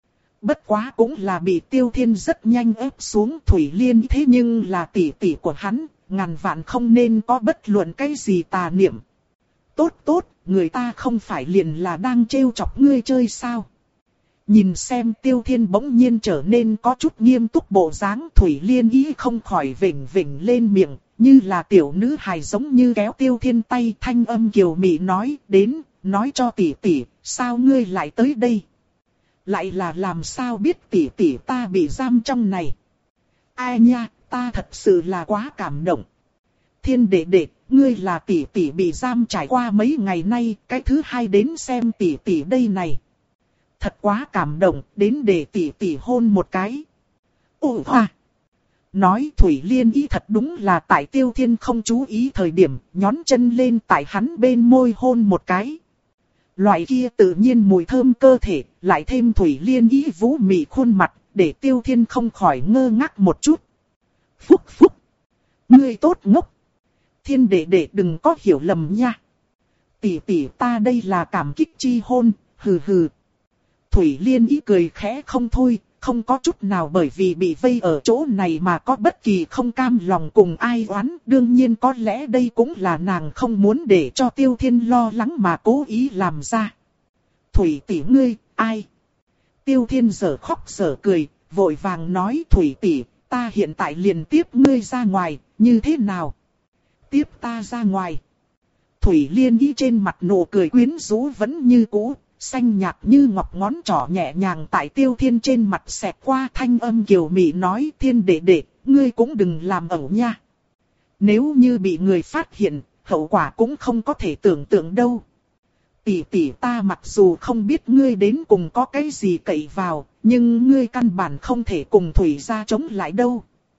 A: Bất quá cũng là bị Tiêu Thiên rất nhanh ép xuống. Thủy Liên Y thế nhưng là tỷ tỷ của hắn, ngàn vạn không nên có bất luận cái gì tà niệm. Tốt tốt, người ta không phải liền là đang trêu chọc ngươi chơi sao? Nhìn xem Tiêu Thiên bỗng nhiên trở nên có chút nghiêm túc bộ dáng, Thủy Liên Y không khỏi vểnh vểnh lên miệng, như là tiểu nữ hài giống như kéo Tiêu Thiên tay, thanh âm kiều mị nói, đến, nói cho tỷ tỷ, sao ngươi lại tới đây? Lại là làm sao biết tỷ tỷ ta bị giam trong này? Ai nha, ta thật sự là quá cảm động. Thiên đệ đệ, ngươi là tỷ tỷ bị giam trải qua mấy ngày nay, cái thứ hai đến xem tỷ tỷ đây này. Thật quá cảm động, đến để tỷ tỷ hôn một cái. Ồ hoa! Nói Thủy Liên Y thật đúng là tại Tiêu Thiên không chú ý thời điểm, nhón chân lên tại hắn bên môi hôn một cái. Loại kia tự nhiên mùi thơm cơ thể, lại thêm Thủy Liên Y vũ mị khuôn mặt, để Tiêu Thiên không khỏi ngơ ngác một chút. Phúc phúc! Ngươi tốt ngốc! Thiên đệ đệ đừng có hiểu lầm nha. Tỷ tỷ ta đây là cảm kích chi hôn, hừ hừ. Thủy Liên Y cười khẽ không thôi, không có chút nào bởi vì bị vây ở chỗ này mà có bất kỳ không cam lòng cùng ai oán. Đương nhiên có lẽ đây cũng là nàng không muốn để cho Tiêu Thiên lo lắng mà cố ý làm ra. Thủy tỷ ngươi, ai? Tiêu Thiên giở khóc giở cười, vội vàng nói Thủy tỷ, ta hiện tại liền tiếp ngươi ra ngoài, như thế nào? Tiếp ta ra ngoài. Thủy Liên Y trên mặt nụ cười quyến rũ vẫn như cũ. Xanh nhạt như ngọc ngón trỏ nhẹ nhàng tại Tiêu Thiên trên mặt xẹt qua, thanh âm kiều mị nói, Thiên đệ đệ, ngươi cũng đừng làm ẩu nha. Nếu như bị người phát hiện, hậu quả cũng không có thể tưởng tượng đâu. Tỷ tỷ ta mặc dù không biết ngươi đến cùng có cái gì cậy vào, nhưng ngươi căn bản không thể cùng Thủy gia chống lại đâu.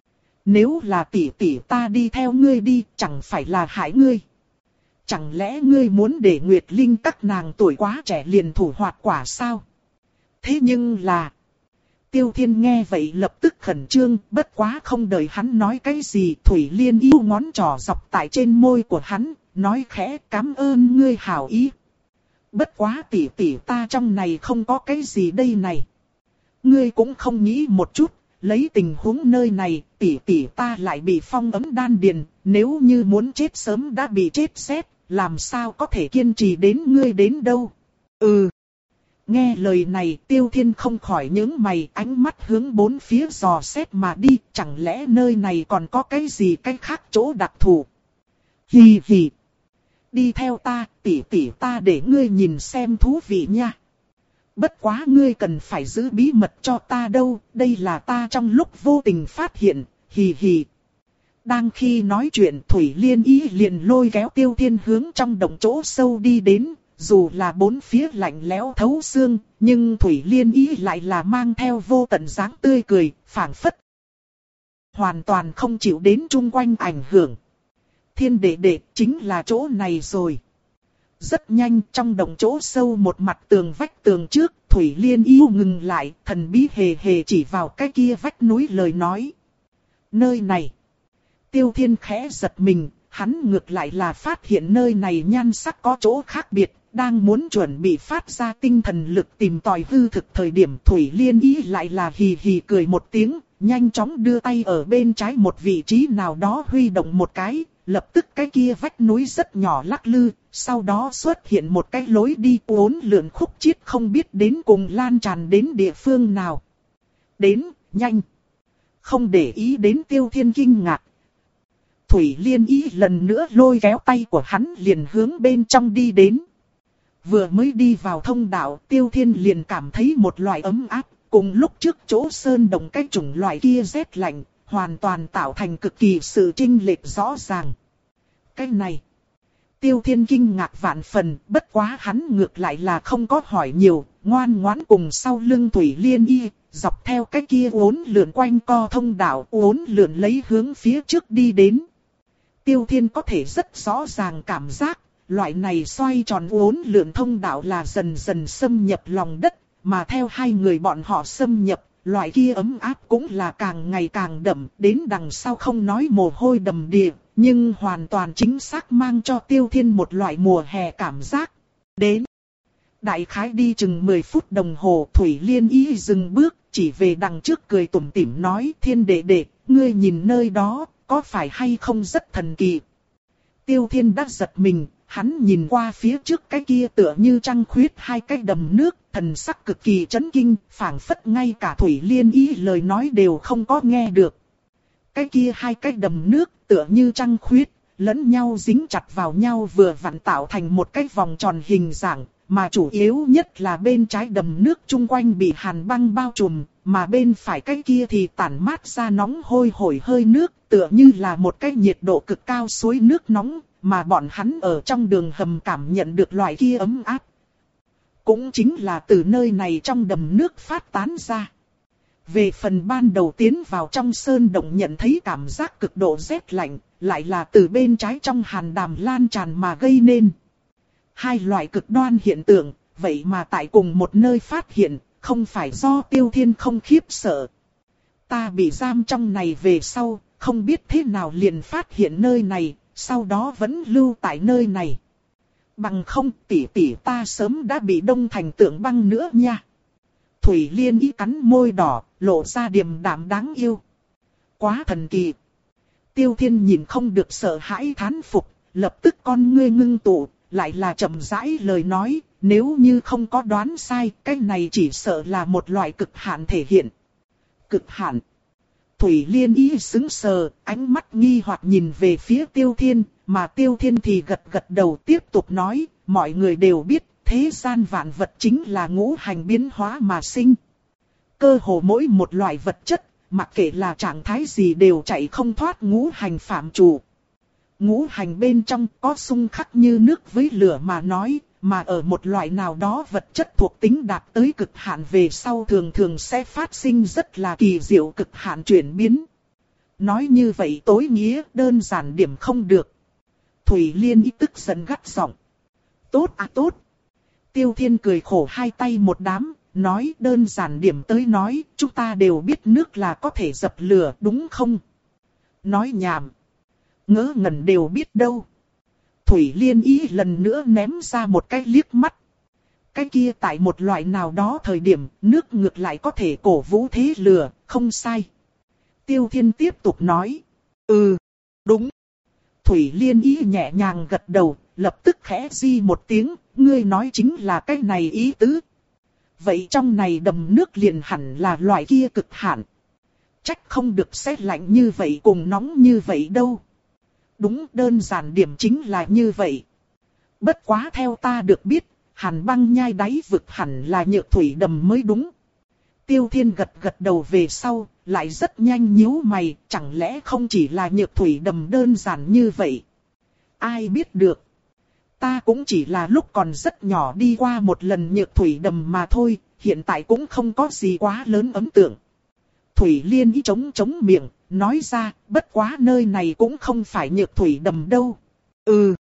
A: Nếu là tỷ tỷ ta đi theo ngươi đi, chẳng phải là hại ngươi. Chẳng lẽ ngươi muốn để Nguyệt Linh các nàng tuổi quá trẻ liền thủ hoạt quả sao? Thế nhưng là... Tiêu Thiên nghe vậy lập tức khẩn trương, bất quá không đợi hắn nói cái gì. Thủy Liên yêu ngón trỏ dọc tại trên môi của hắn, nói khẽ cảm ơn ngươi hảo ý. Bất quá tỷ tỷ ta trong này không có cái gì đây này. Ngươi cũng không nghĩ một chút, lấy tình huống nơi này, tỷ tỷ ta lại bị phong ấm đan điền, nếu như muốn chết sớm đã bị chết rét. Làm sao có thể kiên trì đến ngươi đến đâu? Ừ. Nghe lời này Tiêu Thiên không khỏi nhướng mày, ánh mắt hướng bốn phía dò xét mà đi, chẳng lẽ nơi này còn có cái gì cái khác chỗ đặc thù. Hì hì. Đi theo ta, tỷ tỷ ta để ngươi nhìn xem thú vị nha. Bất quá ngươi cần phải giữ bí mật cho ta đâu, đây là ta trong lúc vô tình phát hiện, hì hì. Đang khi nói chuyện Thủy Liên Ý liền lôi kéo Tiêu Thiên hướng trong đồng chỗ sâu đi đến, dù là bốn phía lạnh lẽo thấu xương, nhưng Thủy Liên Ý lại là mang theo vô tận dáng tươi cười, phảng phất. Hoàn toàn không chịu đến chung quanh ảnh hưởng. Thiên đệ đệ chính là chỗ này rồi. Rất nhanh trong đồng chỗ sâu một mặt tường vách tường trước, Thủy Liên Yêu ngừng lại, thần bí hề hề chỉ vào cái kia vách núi lời nói. Nơi này. Tiêu Thiên khẽ giật mình, hắn ngược lại là phát hiện nơi này nhan sắc có chỗ khác biệt, đang muốn chuẩn bị phát ra tinh thần lực tìm tòi hư thực thời điểm Thủy Liên Ý lại là hì hì cười một tiếng, nhanh chóng đưa tay ở bên trái một vị trí nào đó huy động một cái, lập tức cái kia vách núi rất nhỏ lắc lư, sau đó xuất hiện một cái lối đi uốn lượn khúc chiết không biết đến cùng lan tràn đến địa phương nào. Đến, nhanh. Không để ý đến Tiêu Thiên kinh ngạc. Thủy Liên Ý lần nữa lôi kéo tay của hắn liền hướng bên trong đi đến. Vừa mới đi vào thông đạo, Tiêu Thiên liền cảm thấy một loại ấm áp, cùng lúc trước chỗ sơn đồng cái chủng loại kia rét lạnh, hoàn toàn tạo thành cực kỳ sự chênh lệch rõ ràng. Cái này, Tiêu Thiên kinh ngạc vạn phần, bất quá hắn ngược lại là không có hỏi nhiều, ngoan ngoãn cùng sau lưng Thủy Liên Y, dọc theo cái kia uốn lượn quanh co thông đạo uốn lượn lấy hướng phía trước đi đến. Tiêu Thiên có thể rất rõ ràng cảm giác, loại này xoay tròn uốn lượn thông đạo là dần dần xâm nhập lòng đất, mà theo hai người bọn họ xâm nhập, loại kia ấm áp cũng là càng ngày càng đậm, đến đằng sau không nói mồ hôi đầm đìa, nhưng hoàn toàn chính xác mang cho Tiêu Thiên một loại mùa hè cảm giác. Đến, đại khái đi chừng mười phút đồng hồ, Thủy Liên Ý dừng bước, chỉ về đằng trước cười tủm tỉm nói: Thiên đệ đệ, ngươi nhìn nơi đó, có phải hay không rất thần kỳ? Tiêu Thiên đắc giật mình, hắn nhìn qua phía trước cái kia tựa như trăng khuyết hai cái đầm nước, thần sắc cực kỳ chấn kinh, phảng phất ngay cả Thủy Liên Ý lời nói đều không có nghe được. Cái kia hai cái đầm nước tựa như trăng khuyết, lẫn nhau dính chặt vào nhau vừa vặn tạo thành một cái vòng tròn hình dạng, mà chủ yếu nhất là bên trái đầm nước chung quanh bị hàn băng bao trùm, mà bên phải cái kia thì tản mát ra nóng hôi hổi hơi nước, tựa như là một cái nhiệt độ cực cao suối nước nóng, mà bọn hắn ở trong đường hầm cảm nhận được loại kia ấm áp. Cũng chính là từ nơi này trong đầm nước phát tán ra. Về phần ban đầu tiến vào trong sơn động nhận thấy cảm giác cực độ rét lạnh, lại là từ bên trái trong hàn đàm lan tràn mà gây nên. Hai loại cực đoan hiện tượng, vậy mà tại cùng một nơi phát hiện, không phải do Tiêu Thiên không khiếp sợ. Ta bị giam trong này về sau, không biết thế nào liền phát hiện nơi này, sau đó vẫn lưu tại nơi này. Bằng không tỷ tỷ ta sớm đã bị đông thành tượng băng nữa nha. Thủy Liên Ý cắn môi đỏ, lộ ra điềm đạm đáng yêu. Quá thần kỳ. Tiêu Thiên nhìn không được sợ hãi thán phục, lập tức con ngươi ngưng tụ, lại là chậm rãi lời nói, nếu như không có đoán sai, cái này chỉ sợ là một loại cực hạn thể hiện. Cực hạn. Thủy Liên Ý sững sờ, ánh mắt nghi hoặc nhìn về phía Tiêu Thiên, mà Tiêu Thiên thì gật gật đầu tiếp tục nói, mọi người đều biết, thế gian vạn vật chính là ngũ hành biến hóa mà sinh. Cơ hồ mỗi một loại vật chất, mặc kệ là trạng thái gì đều chạy không thoát ngũ hành phạm chủ. Ngũ hành bên trong có xung khắc như nước với lửa mà nói, mà ở một loại nào đó vật chất thuộc tính đạt tới cực hạn về sau thường thường sẽ phát sinh rất là kỳ diệu cực hạn chuyển biến. Nói như vậy tối nghĩa đơn giản điểm không được. Thủy Liên Ý tức giận gắt giọng. Tốt à tốt. Tiêu Thiên cười khổ hai tay một đám, nói đơn giản điểm tới nói, chúng ta đều biết nước là có thể dập lửa đúng không? Nói nhảm. Ngớ ngẩn đều biết đâu. Thủy Liên Ý lần nữa ném ra một cái liếc mắt. Cái kia tại một loại nào đó thời điểm, nước ngược lại có thể cổ vũ thế lửa, không sai. Tiêu Thiên tiếp tục nói. Ừ, đúng. Thủy Liên Ý nhẹ nhàng gật đầu, lập tức khẽ di một tiếng, ngươi nói chính là cái này ý tứ. vậy trong này đầm nước liền hẳn là loại kia cực hạn. Trách không được sẽ lạnh như vậy cùng nóng như vậy đâu. Đúng, đơn giản điểm chính là như vậy. Bất quá theo ta được biết, Hàn Băng Nhai đáy vực hẳn là nhược thủy đầm mới đúng. Tiêu Thiên gật gật đầu về sau, lại rất nhanh nhíu mày, chẳng lẽ không chỉ là nhược thủy đầm đơn giản như vậy? Ai biết được. Ta cũng chỉ là lúc còn rất nhỏ đi qua một lần nhược thủy đầm mà thôi, hiện tại cũng không có gì quá lớn ấn tượng. Thủy Liên ý chống chống miệng, nói ra, bất quá nơi này cũng không phải nhược thủy đầm đâu. Ừ,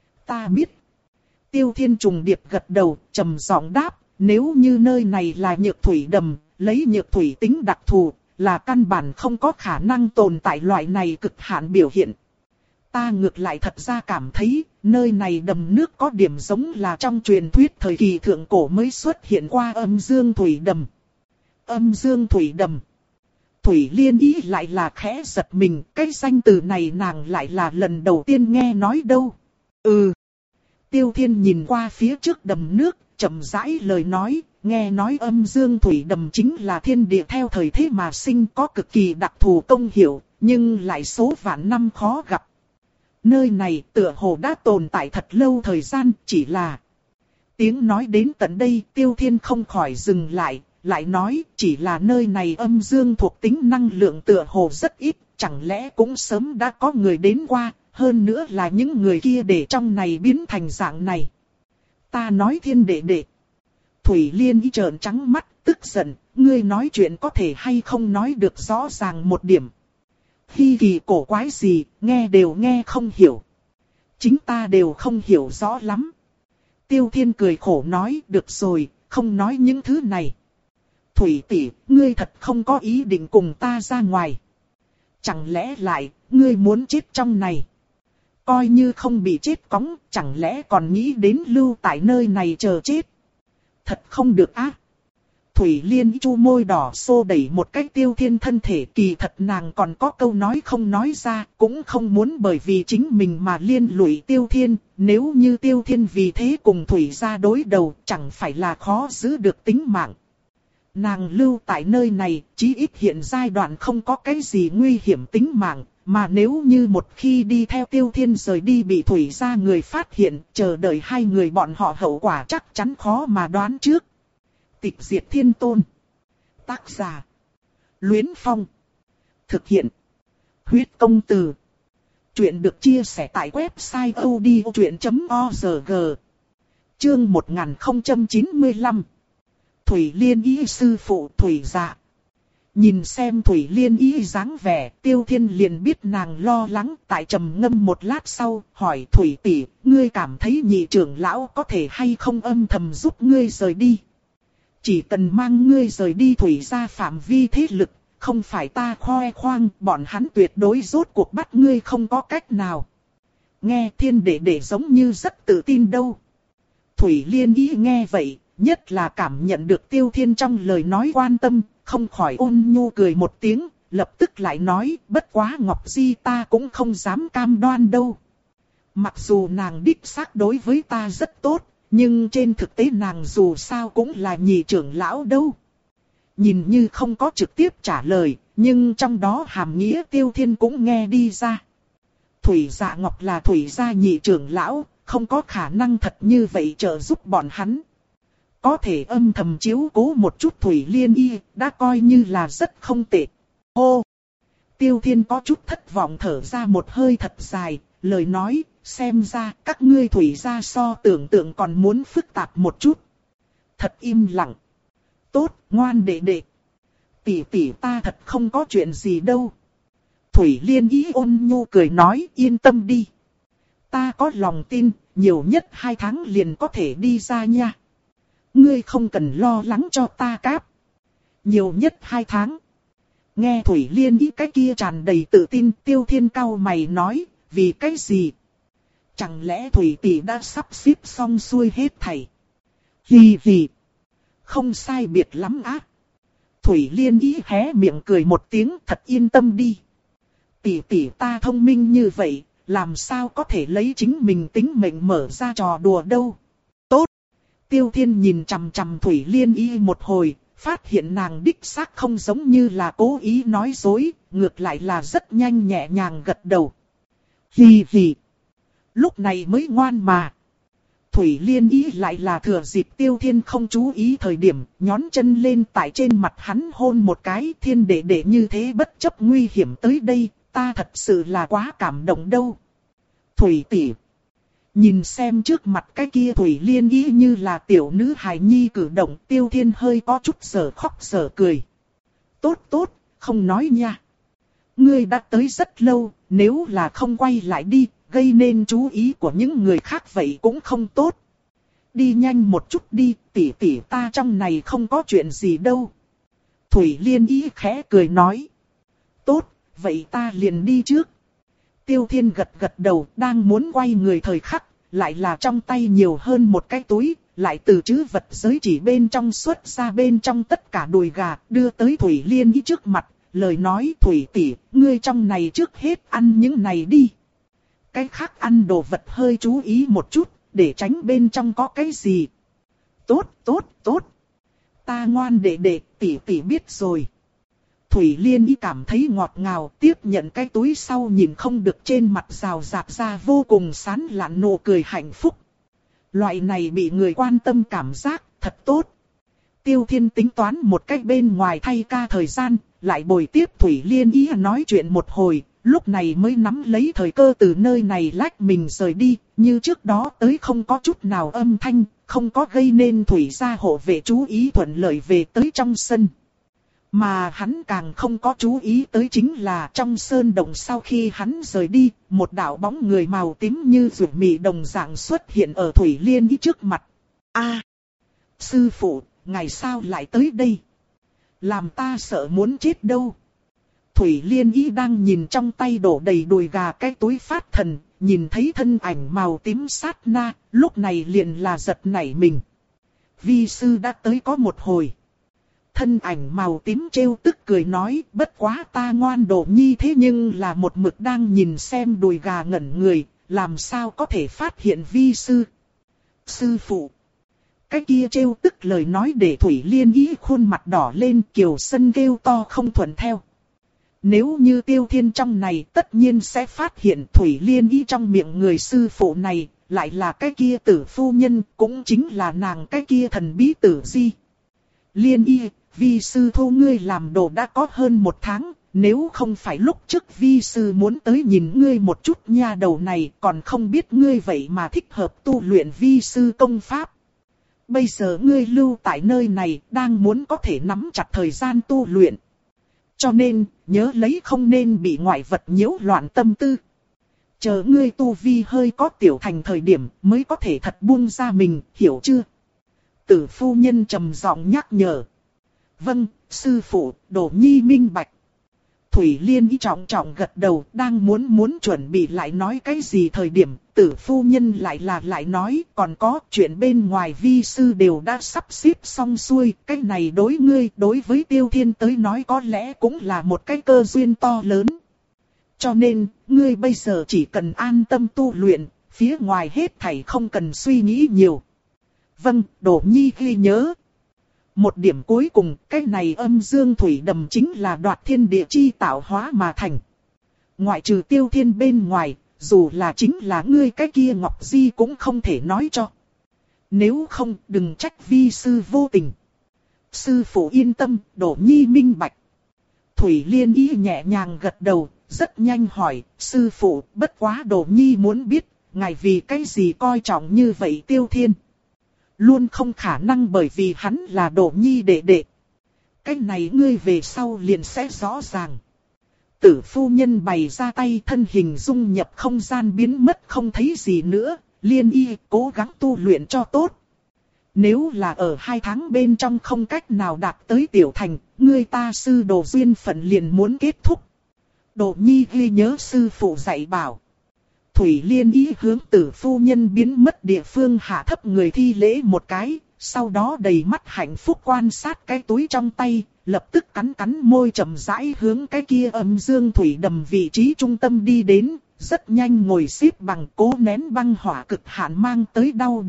A: ta biết. Tiêu Thiên trùng điệp gật đầu, trầm giọng đáp, nếu như nơi này là nhược thủy đầm, lấy nhược thủy tính đặc thù, là căn bản không có khả năng tồn tại loại này cực hạn biểu hiện. Ta ngược lại thật ra cảm thấy, nơi này đầm nước có điểm giống là trong truyền thuyết thời kỳ thượng cổ mới xuất hiện qua âm dương thủy đầm. Âm dương thủy đầm. Thủy Liên ý lại là khẽ giật mình, cái danh từ này nàng lại là lần đầu tiên nghe nói đâu. Ừ. Tiêu Thiên nhìn qua phía trước đầm nước, chậm rãi lời nói, nghe nói âm dương thủy đầm chính là thiên địa theo thời thế mà sinh, có cực kỳ đặc thù công hiệu, nhưng lại số vạn năm khó gặp. Nơi này tựa hồ đã tồn tại thật lâu thời gian, chỉ là... Tiếng nói đến tận đây, Tiêu Thiên không khỏi dừng lại, lại nói chỉ là nơi này âm dương thuộc tính năng lượng tựa hồ rất ít, chẳng lẽ cũng sớm đã có người đến qua, hơn nữa là những người kia để trong này biến thành dạng này. Ta nói Thiên đệ đệ. Thủy Liên ý trợn trắng mắt, tức giận, ngươi nói chuyện có thể hay không nói được rõ ràng một điểm. Hi kỳ cổ quái gì, nghe đều nghe không hiểu. Chính ta đều không hiểu rõ lắm. Tiêu Thiên cười khổ nói, được rồi, không nói những thứ này. Thủy tỷ, ngươi thật không có ý định cùng ta ra ngoài. Chẳng lẽ lại, ngươi muốn chết trong này? Coi như không bị chết cóng, chẳng lẽ còn nghĩ đến lưu tại nơi này chờ chết? Thật không được á. Thủy Liên chu môi đỏ xô đẩy một cái Tiêu Thiên thân thể, kỳ thật nàng còn có câu nói không nói ra, cũng không muốn bởi vì chính mình mà liên lụy Tiêu Thiên, nếu như Tiêu Thiên vì thế cùng Thủy gia đối đầu, chẳng phải là khó giữ được tính mạng. Nàng lưu tại nơi này, chí ít hiện giai đoạn không có cái gì nguy hiểm tính mạng, mà nếu như một khi đi theo Tiêu Thiên rời đi bị Thủy gia người phát hiện, chờ đợi hai người bọn họ hậu quả chắc chắn khó mà đoán trước. Tịch diệt thiên tôn. Tác giả. Luyến Phong. Thực hiện. Huyết công từ. Chuyện được chia sẻ tại website odchuyện chấm org. Chương một nghìn không trăm chín mươi lăm. Thủy Liên ý sư phụ Thủy Dạ. Nhìn xem Thủy Liên ý dáng vẻ, Tiêu Thiên liền biết nàng lo lắng, tại trầm ngâm một lát sau, hỏi Thủy tỷ, ngươi cảm thấy nhị trưởng lão có thể hay không âm thầm giúp ngươi rời đi? Chỉ cần mang ngươi rời đi Thủy gia phạm vi thế lực, không phải ta khoe khoang, bọn hắn tuyệt đối rốt cuộc bắt ngươi không có cách nào. Nghe Thiên đệ đệ giống như rất tự tin đâu. Thủy Liên ý nghe vậy, nhất là cảm nhận được Tiêu Thiên trong lời nói quan tâm, không khỏi ôn nhu cười một tiếng, lập tức lại nói, bất quá Ngọc Di ta cũng không dám cam đoan đâu. Mặc dù nàng đích xác đối với ta rất tốt, nhưng trên thực tế nàng dù sao cũng là nhị trưởng lão đâu. Nhìn như không có trực tiếp trả lời, nhưng trong đó hàm nghĩa Tiêu Thiên cũng nghe đi ra. Thủy Dạ Ngọc là Thủy gia nhị trưởng lão, không có khả năng thật như vậy trợ giúp bọn hắn. Có thể âm thầm chiếu cố một chút Thủy Liên y, đã coi như là rất không tệ. Hô! Tiêu Thiên có chút thất vọng thở ra một hơi thật dài, lời nói, xem ra các ngươi Thủy gia so tưởng tượng còn muốn phức tạp một chút. Thật im lặng. Tốt, ngoan đệ đệ. Tỷ tỷ ta thật không có chuyện gì đâu. Thủy Liên ý ôn nhu cười nói, yên tâm đi. Ta có lòng tin, nhiều nhất hai tháng liền có thể đi ra nha. Ngươi không cần lo lắng cho ta cáp. Nhiều nhất hai tháng. Nghe Thủy Liên ý cái kia tràn đầy tự tin, Tiêu Thiên cau mày nói, vì cái gì? Chẳng lẽ Thủy tỷ đã sắp xếp xong xuôi hết thảy? Hì hì. Không sai biệt lắm á. Thủy Liên ý hé miệng cười một tiếng, thật yên tâm đi. Tỷ tỷ ta thông minh như vậy, làm sao có thể lấy chính mình tính mệnh mở ra trò đùa đâu. Tốt. Tiêu Thiên nhìn chằm chằm Thủy Liên Y một hồi, phát hiện nàng đích xác không giống như là cố ý nói dối, ngược lại là rất nhanh nhẹ nhàng gật đầu. Hì hì. Lúc này mới ngoan mà. Thủy Liên Y lại là thừa dịp Tiêu Thiên không chú ý thời điểm, nhón chân lên tại trên mặt hắn hôn một cái. Thiên đệ đệ như thế bất chấp nguy hiểm tới đây, ta thật sự là quá cảm động đâu. Thủy tỷ. Nhìn xem trước mặt cái kia Thủy Liên Y như là tiểu nữ hài nhi cử động, Tiêu Thiên hơi có chút giờ khóc giờ cười. Tốt tốt, không nói nha. Ngươi đã tới rất lâu, nếu là không quay lại đi, gây nên chú ý của những người khác vậy cũng không tốt. Đi nhanh một chút đi, tỷ tỷ ta trong này không có chuyện gì đâu. Thủy Liên Y khẽ cười nói. Tốt, vậy ta liền đi trước. Tiêu Thiên gật gật đầu, đang muốn quay người thời khắc, lại là trong tay nhiều hơn một cái túi, lại từ trữ vật giới chỉ bên trong xuất ra bên trong tất cả đùi gà, đưa tới Thủy Liên Y trước mặt, lời nói Thủy tỷ, ngươi trong này trước hết ăn những này đi. Cái khác ăn đồ vật hơi chú ý một chút, để tránh bên trong có cái gì. Tốt, tốt, tốt. Ta ngoan đệ đệ, tỷ tỷ biết rồi. Thủy Liên Y cảm thấy ngọt ngào, tiếp nhận cái túi sau nhìn không được trên mặt rào rạc ra vô cùng sán lạn nụ cười hạnh phúc. Loại này bị người quan tâm cảm giác, thật tốt. Tiêu Thiên tính toán một cách bên ngoài thay ca thời gian, lại bồi tiếp Thủy Liên Y nói chuyện một hồi, lúc này mới nắm lấy thời cơ từ nơi này lách mình rời đi, như trước đó tới không có chút nào âm thanh, không có gây nên Thủy gia hộ vệ chú ý thuận lợi về tới trong sân. Mà hắn càng không có chú ý tới chính là trong sơn động sau khi hắn rời đi, một đạo bóng người màu tím như ruột mì đồng dạng xuất hiện ở Thủy Liên Y trước mặt. A, sư phụ, ngày sao lại tới đây? Làm ta sợ muốn chết đâu. Thủy Liên Y đang nhìn trong tay đổ đầy đùi gà cái túi phát thần, nhìn thấy thân ảnh màu tím sát na, lúc này liền là giật nảy mình. Vi sư đã tới có một hồi. Thân ảnh màu tím trêu tức cười nói, bất quá ta ngoan Đỗ Nhi thế nhưng là một mực đang nhìn xem đùi gà ngẩn người, làm sao có thể phát hiện vi sư. Sư phụ. Cái kia trêu tức lời nói để Thủy Liên Y khuôn mặt đỏ lên, Kiều Sân kêu to không thuận theo. Nếu như Tiêu Thiên trong này tất nhiên sẽ phát hiện Thủy Liên Y trong miệng người sư phụ này, lại là cái kia tử phu nhân, cũng chính là nàng cái kia thần bí tử di. Liên Y, vi sư thu ngươi làm đồ đã có hơn một tháng, nếu không phải lúc trước vi sư muốn tới nhìn ngươi một chút nha đầu này, còn không biết ngươi vậy mà thích hợp tu luyện vi sư công pháp. Bây giờ ngươi lưu tại nơi này, đang muốn có thể nắm chặt thời gian tu luyện. Cho nên, nhớ lấy không nên bị ngoại vật nhiễu loạn tâm tư. Chờ ngươi tu vi hơi có tiểu thành thời điểm mới có thể thật buông ra mình, hiểu chưa? Tử phu nhân trầm giọng nhắc nhở. Vâng, sư phụ, Đỗ Nhi minh bạch. Thủy Liên Y trọng trọng gật đầu, đang muốn muốn chuẩn bị lại nói cái gì thời điểm, tử phu nhân lại là lại nói, còn có chuyện bên ngoài vi sư đều đã sắp xếp xong xuôi, cái này đối ngươi, đối với Tiêu Thiên tới nói có lẽ cũng là một cái cơ duyên to lớn. Cho nên, ngươi bây giờ chỉ cần an tâm tu luyện, phía ngoài hết thảy không cần suy nghĩ nhiều. Vâng, Đỗ Nhi ghi nhớ. Một điểm cuối cùng, cái này âm dương thủy đầm chính là đoạt thiên địa chi tạo hóa mà thành. Ngoại trừ Tiêu Thiên bên ngoài, dù là chính là ngươi cái kia Ngọc Di cũng không thể nói cho. Nếu không, đừng trách vi sư vô tình. Sư phụ yên tâm, Đỗ Nhi minh bạch. Thủy Liên Y nhẹ nhàng gật đầu, rất nhanh hỏi, sư phụ, bất quá Đỗ Nhi muốn biết, ngài vì cái gì coi trọng như vậy Tiêu Thiên? Luôn không khả năng bởi vì hắn là Đỗ Nhi đệ đệ. Cái này ngươi về sau liền sẽ rõ ràng. Tử phu nhân bày ra tay, thân hình dung nhập không gian biến mất không thấy gì nữa. Liên Y cố gắng tu luyện cho tốt. Nếu là ở hai tháng bên trong không cách nào đạt tới tiểu thành, ngươi ta sư đồ duyên phận liền muốn kết thúc. Đỗ Nhi ghi nhớ sư phụ dạy bảo. Thủy Liên Y hướng tử phu nhân biến mất địa phương hạ thấp người thi lễ một cái, sau đó đầy mắt hạnh phúc quan sát cái túi trong tay, lập tức cắn cắn môi chậm rãi hướng cái kia âm dương thủy đầm vị trí trung tâm đi đến, rất nhanh ngồi xếp bằng cố nén băng hỏa cực hạn mang tới đau đớn,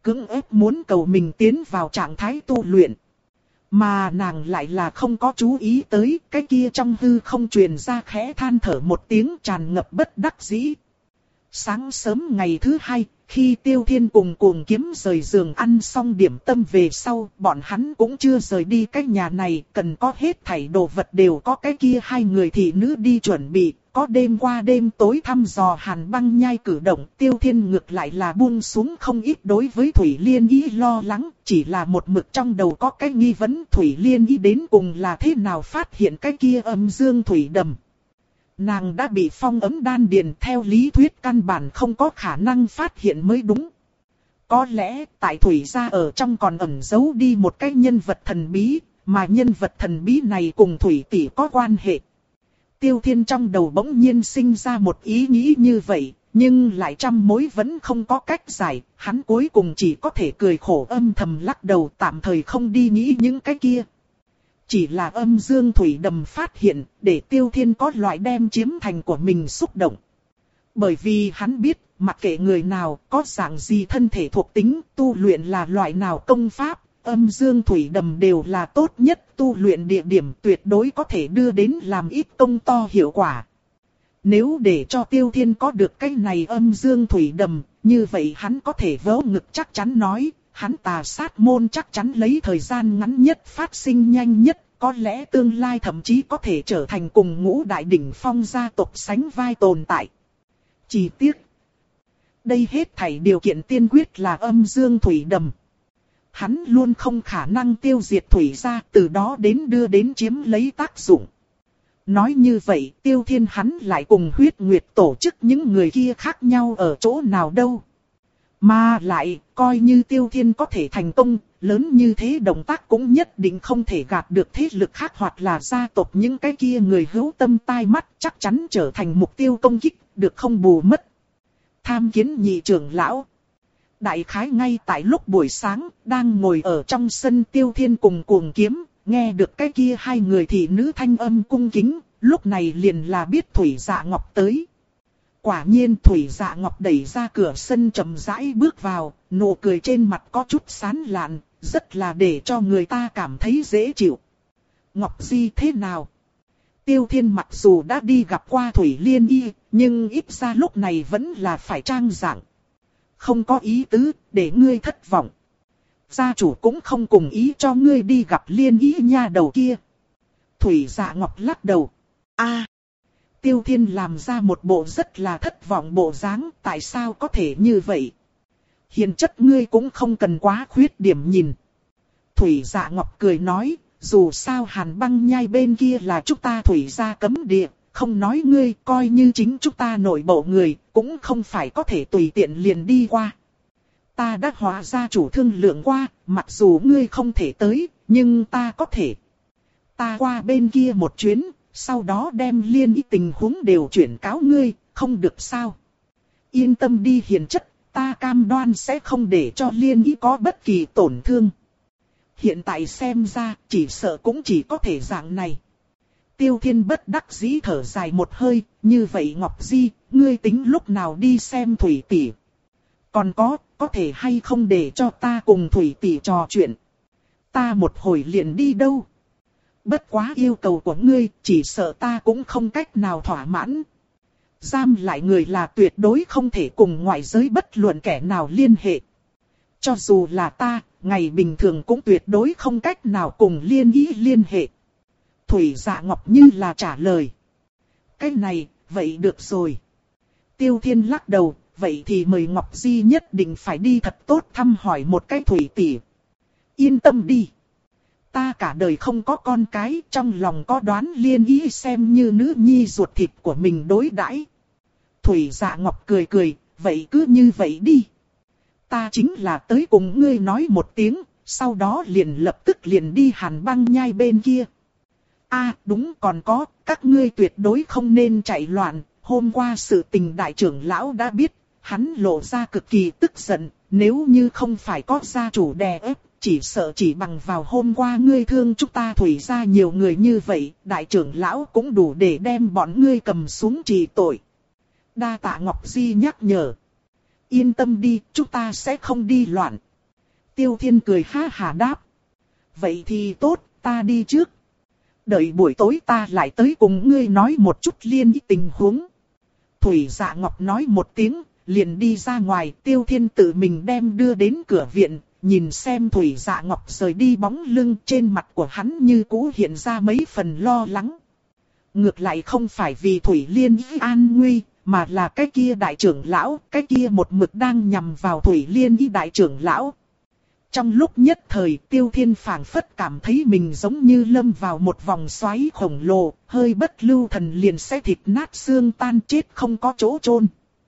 A: cưỡng ép muốn cầu mình tiến vào trạng thái tu luyện. Mà nàng lại là không có chú ý tới cái kia trong hư không truyền ra khẽ than thở một tiếng tràn ngập bất đắc dĩ. Sáng sớm ngày thứ hai, khi Tiêu Thiên cùng Cuồng Kiếm rời giường ăn xong điểm tâm về sau, bọn hắn cũng chưa rời đi cái nhà này, cần có hết thảy đồ vật đều có cái kia hai người thị nữ đi chuẩn bị, có đêm qua đêm tối thăm dò Hàn Băng Nhai cử động, Tiêu Thiên ngược lại là buông xuống không ít đối với Thủy Liên Y lo lắng, chỉ là một mực trong đầu có cái nghi vấn Thủy Liên Y đến cùng là thế nào phát hiện cái kia âm dương thủy đầm. Nàng đã bị phong ấm đan điền, theo lý thuyết căn bản không có khả năng phát hiện mới đúng. Có lẽ tại Thủy gia ở trong còn ẩn giấu đi một cái nhân vật thần bí, mà nhân vật thần bí này cùng Thủy tỷ có quan hệ. Tiêu Thiên trong đầu bỗng nhiên sinh ra một ý nghĩ như vậy, nhưng lại trăm mối vẫn không có cách giải, hắn cuối cùng chỉ có thể cười khổ âm thầm lắc đầu, tạm thời không đi nghĩ những cái kia. Chỉ là âm dương thủy đầm phát hiện, để Tiêu Thiên có loại đem chiếm thành của mình xúc động. Bởi vì hắn biết, mặc kệ người nào, có dạng gì thân thể thuộc tính, tu luyện là loại nào công pháp, âm dương thủy đầm đều là tốt nhất tu luyện địa điểm, tuyệt đối có thể đưa đến làm ít công to hiệu quả. Nếu để cho Tiêu Thiên có được cái này âm dương thủy đầm, như vậy hắn có thể vớ ngực chắc chắn nói, hắn Tà Sát môn chắc chắn lấy thời gian ngắn nhất phát sinh nhanh nhất, có lẽ tương lai thậm chí có thể trở thành cùng ngũ đại đỉnh phong gia tộc sánh vai tồn tại. Chỉ tiếc, đây hết thảy điều kiện tiên quyết là âm dương thủy đầm. Hắn luôn không khả năng tiêu diệt Thủy gia, từ đó đến đưa đến chiếm lấy tác dụng. Nói như vậy, Tiêu Thiên hắn lại cùng Huyết Nguyệt tổ chức những người kia khác nhau ở chỗ nào đâu. Mà lại, coi như Tiêu Thiên có thể thành công, lớn như thế động tác cũng nhất định không thể gạt được thế lực khác hoặc là gia tộc những cái kia người hữu tâm tai mắt, chắc chắn trở thành mục tiêu công kích, được không bù mất. Tham kiến nhị trưởng lão. Đại khái ngay tại lúc buổi sáng, đang ngồi ở trong sân Tiêu Thiên cùng Cuồng Kiếm, nghe được cái kia hai người thị nữ thanh âm cung kính, lúc này liền là biết Thủy Dạ Ngọc tới. Quả nhiên Thủy Dạ Ngọc đẩy ra cửa sân chậm rãi bước vào, nụ cười trên mặt có chút sán lạn, rất là để cho người ta cảm thấy dễ chịu. Ngọc Di thế nào? Tiêu Thiên mặc dù đã đi gặp qua Thủy Liên Y, nhưng ít ra lúc này vẫn là phải trang dạng. Không có ý tứ, để ngươi thất vọng. Gia chủ cũng không cùng ý cho ngươi đi gặp Liên Y nha đầu kia. Thủy Dạ Ngọc lắc đầu. A, Tiêu Thiên làm ra một bộ rất là thất vọng bộ dáng, tại sao có thể như vậy? Hiền chất ngươi cũng không cần quá khuyết điểm nhìn. Thủy Dạ Ngọc cười nói, dù sao Hàn Băng Nhai bên kia là chúng ta Thủy gia cấm địa, không nói ngươi, coi như chính chúng ta nội bộ người, cũng không phải có thể tùy tiện liền đi qua. Ta đã hóa gia chủ thương lượng qua, mặc dù ngươi không thể tới, nhưng ta có thể. Ta qua bên kia một chuyến, sau đó đem Liên Y tình huống đều chuyển cáo ngươi, không được sao? Yên tâm đi hiền chất, ta cam đoan sẽ không để cho Liên Y có bất kỳ tổn thương. Hiện tại xem ra, chỉ sợ cũng chỉ có thể dạng này. Tiêu Thiên bất đắc dĩ thở dài một hơi, như vậy Ngọc Di, ngươi tính lúc nào đi xem Thủy tỷ? Còn có, có thể hay không để cho ta cùng Thủy tỷ trò chuyện? Ta một hồi liền đi đâu? Bất quá yêu cầu của ngươi, chỉ sợ ta cũng không cách nào thỏa mãn. Giam lại người là tuyệt đối không thể cùng ngoại giới bất luận kẻ nào liên hệ. Cho dù là ta, ngày bình thường cũng tuyệt đối không cách nào cùng Liên Y liên hệ. Thủy Dạ Ngọc như là trả lời. Cái này, vậy được rồi. Tiêu Thiên lắc đầu, vậy thì mời Ngọc Di nhất định phải đi thật tốt thăm hỏi một cái Thủy tỷ. Yên tâm đi. Ta cả đời không có con cái, trong lòng có đoán Liên Y xem như nữ nhi ruột thịt của mình đối đãi. Thủy Dạ Ngọc cười cười, vậy cứ như vậy đi. Ta chính là tới cùng ngươi nói một tiếng, sau đó liền lập tức liền đi Hàn Băng Nhai bên kia. A, đúng, còn có, các ngươi tuyệt đối không nên chạy loạn, hôm qua sự tình đại trưởng lão đã biết, hắn lộ ra cực kỳ tức giận, nếu như không phải có gia chủ đè ép, chỉ sợ chỉ bằng vào hôm qua ngươi thương chúng ta Thủy gia nhiều người như vậy, đại trưởng lão cũng đủ để đem bọn ngươi cầm xuống trị tội. Đa tạ Ngọc Di nhắc nhở. Yên tâm đi, chúng ta sẽ không đi loạn. Tiêu Thiên cười ha hà đáp. Vậy thì tốt, ta đi trước. Đợi buổi tối ta lại tới cùng ngươi nói một chút liên tình huống. Thủy Dạ Ngọc nói một tiếng, liền đi ra ngoài. Tiêu Thiên tự mình đem đưa đến cửa viện, nhìn xem Thủy Dạ Ngọc rời đi bóng lưng, trên mặt của hắn như cũ hiện ra mấy phần lo lắng. Ngược lại không phải vì Thủy Liên an nguy, mà là cái kia đại trưởng lão, cái kia một mực đang nhằm vào Thủy Liên y đại trưởng lão. Trong lúc nhất thời, Tiêu Thiên phảng phất cảm thấy mình giống như lâm vào một vòng xoáy khổng lồ, hơi bất lưu thần liền sẽ thịt nát xương tan chết không có chỗ chôn.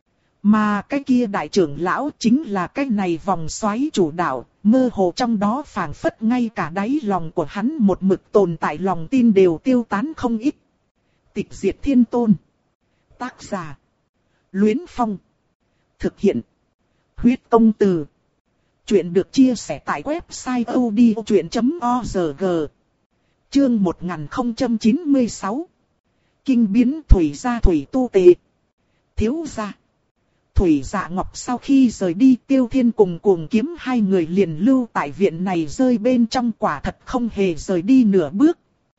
A: Mà cái kia đại trưởng lão chính là cái này vòng xoáy chủ đạo, mơ hồ trong đó phảng phất ngay cả đáy lòng của hắn một mực tồn tại lòng tin đều tiêu tán không ít. Tịch diệt thiên tôn. Tác giả. Luyến Phong. Thực hiện. Huyết công từ. Chuyện được chia sẻ tại website odchuyện chấm org. Chương một nghìn không trăm chín mươi sáu. Kinh biến Thủy gia thủy tu tệ. Thiếu gia. Thủy Dạ Ngọc sau khi rời đi, Tiêu Thiên cùng Cuồng Kiếm hai người liền lưu tại viện này rơi bên trong, quả thật không hề rời đi nửa bước.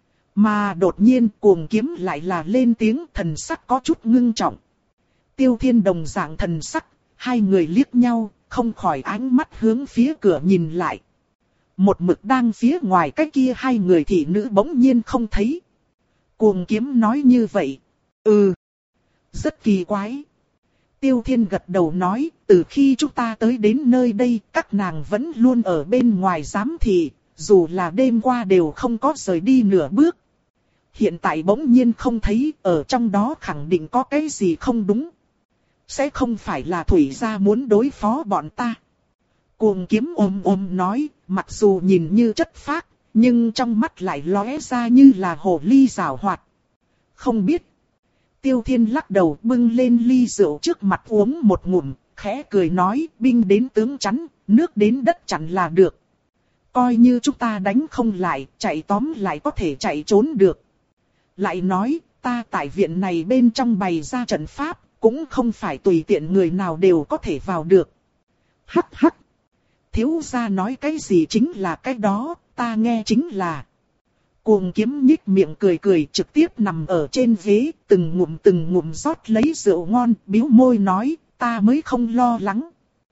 A: Mà đột nhiên Cuồng Kiếm lại là lên tiếng, thần sắc có chút ngưng trọng. Tiêu Thiên đồng dạng thần sắc, hai người liếc nhau, không khỏi ánh mắt hướng phía cửa nhìn lại. Một mực đang phía ngoài cái kia hai người thị nữ bỗng nhiên không thấy. Cuồng Kiếm nói như vậy. Ừ. Rất kỳ quái. Tiêu Thiên gật đầu nói, từ khi chúng ta tới đến nơi đây, các nàng vẫn luôn ở bên ngoài giám thị, dù là đêm qua đều không có rời đi nửa bước. Hiện tại bỗng nhiên không thấy, ở trong đó khẳng định có cái gì không đúng. Sẽ không phải là Thủy gia muốn đối phó bọn ta. Cuồng Kiếm ôm ôm nói, mặc dù nhìn như chất phác, nhưng trong mắt lại lóe ra như là hồ ly giảo hoạt. Không biết. Tiêu Thiên lắc đầu bưng lên ly rượu trước mặt uống một ngụm, khẽ cười nói, binh đến tướng chắn, nước đến đất chặn là được. Coi như chúng ta đánh không lại, chạy tóm lại có thể chạy trốn được. Lại nói, ta tại viện này bên trong bày ra trận pháp, cũng không phải tùy tiện người nào đều có thể vào được. Hắc hắc. Thiếu gia nói cái gì chính là cái đó, ta nghe chính là. Cuồng Kiếm nhích miệng cười cười trực tiếp nằm ở trên ghế, từng ngụm từng ngụm rót lấy rượu ngon, bĩu môi nói, ta mới không lo lắng.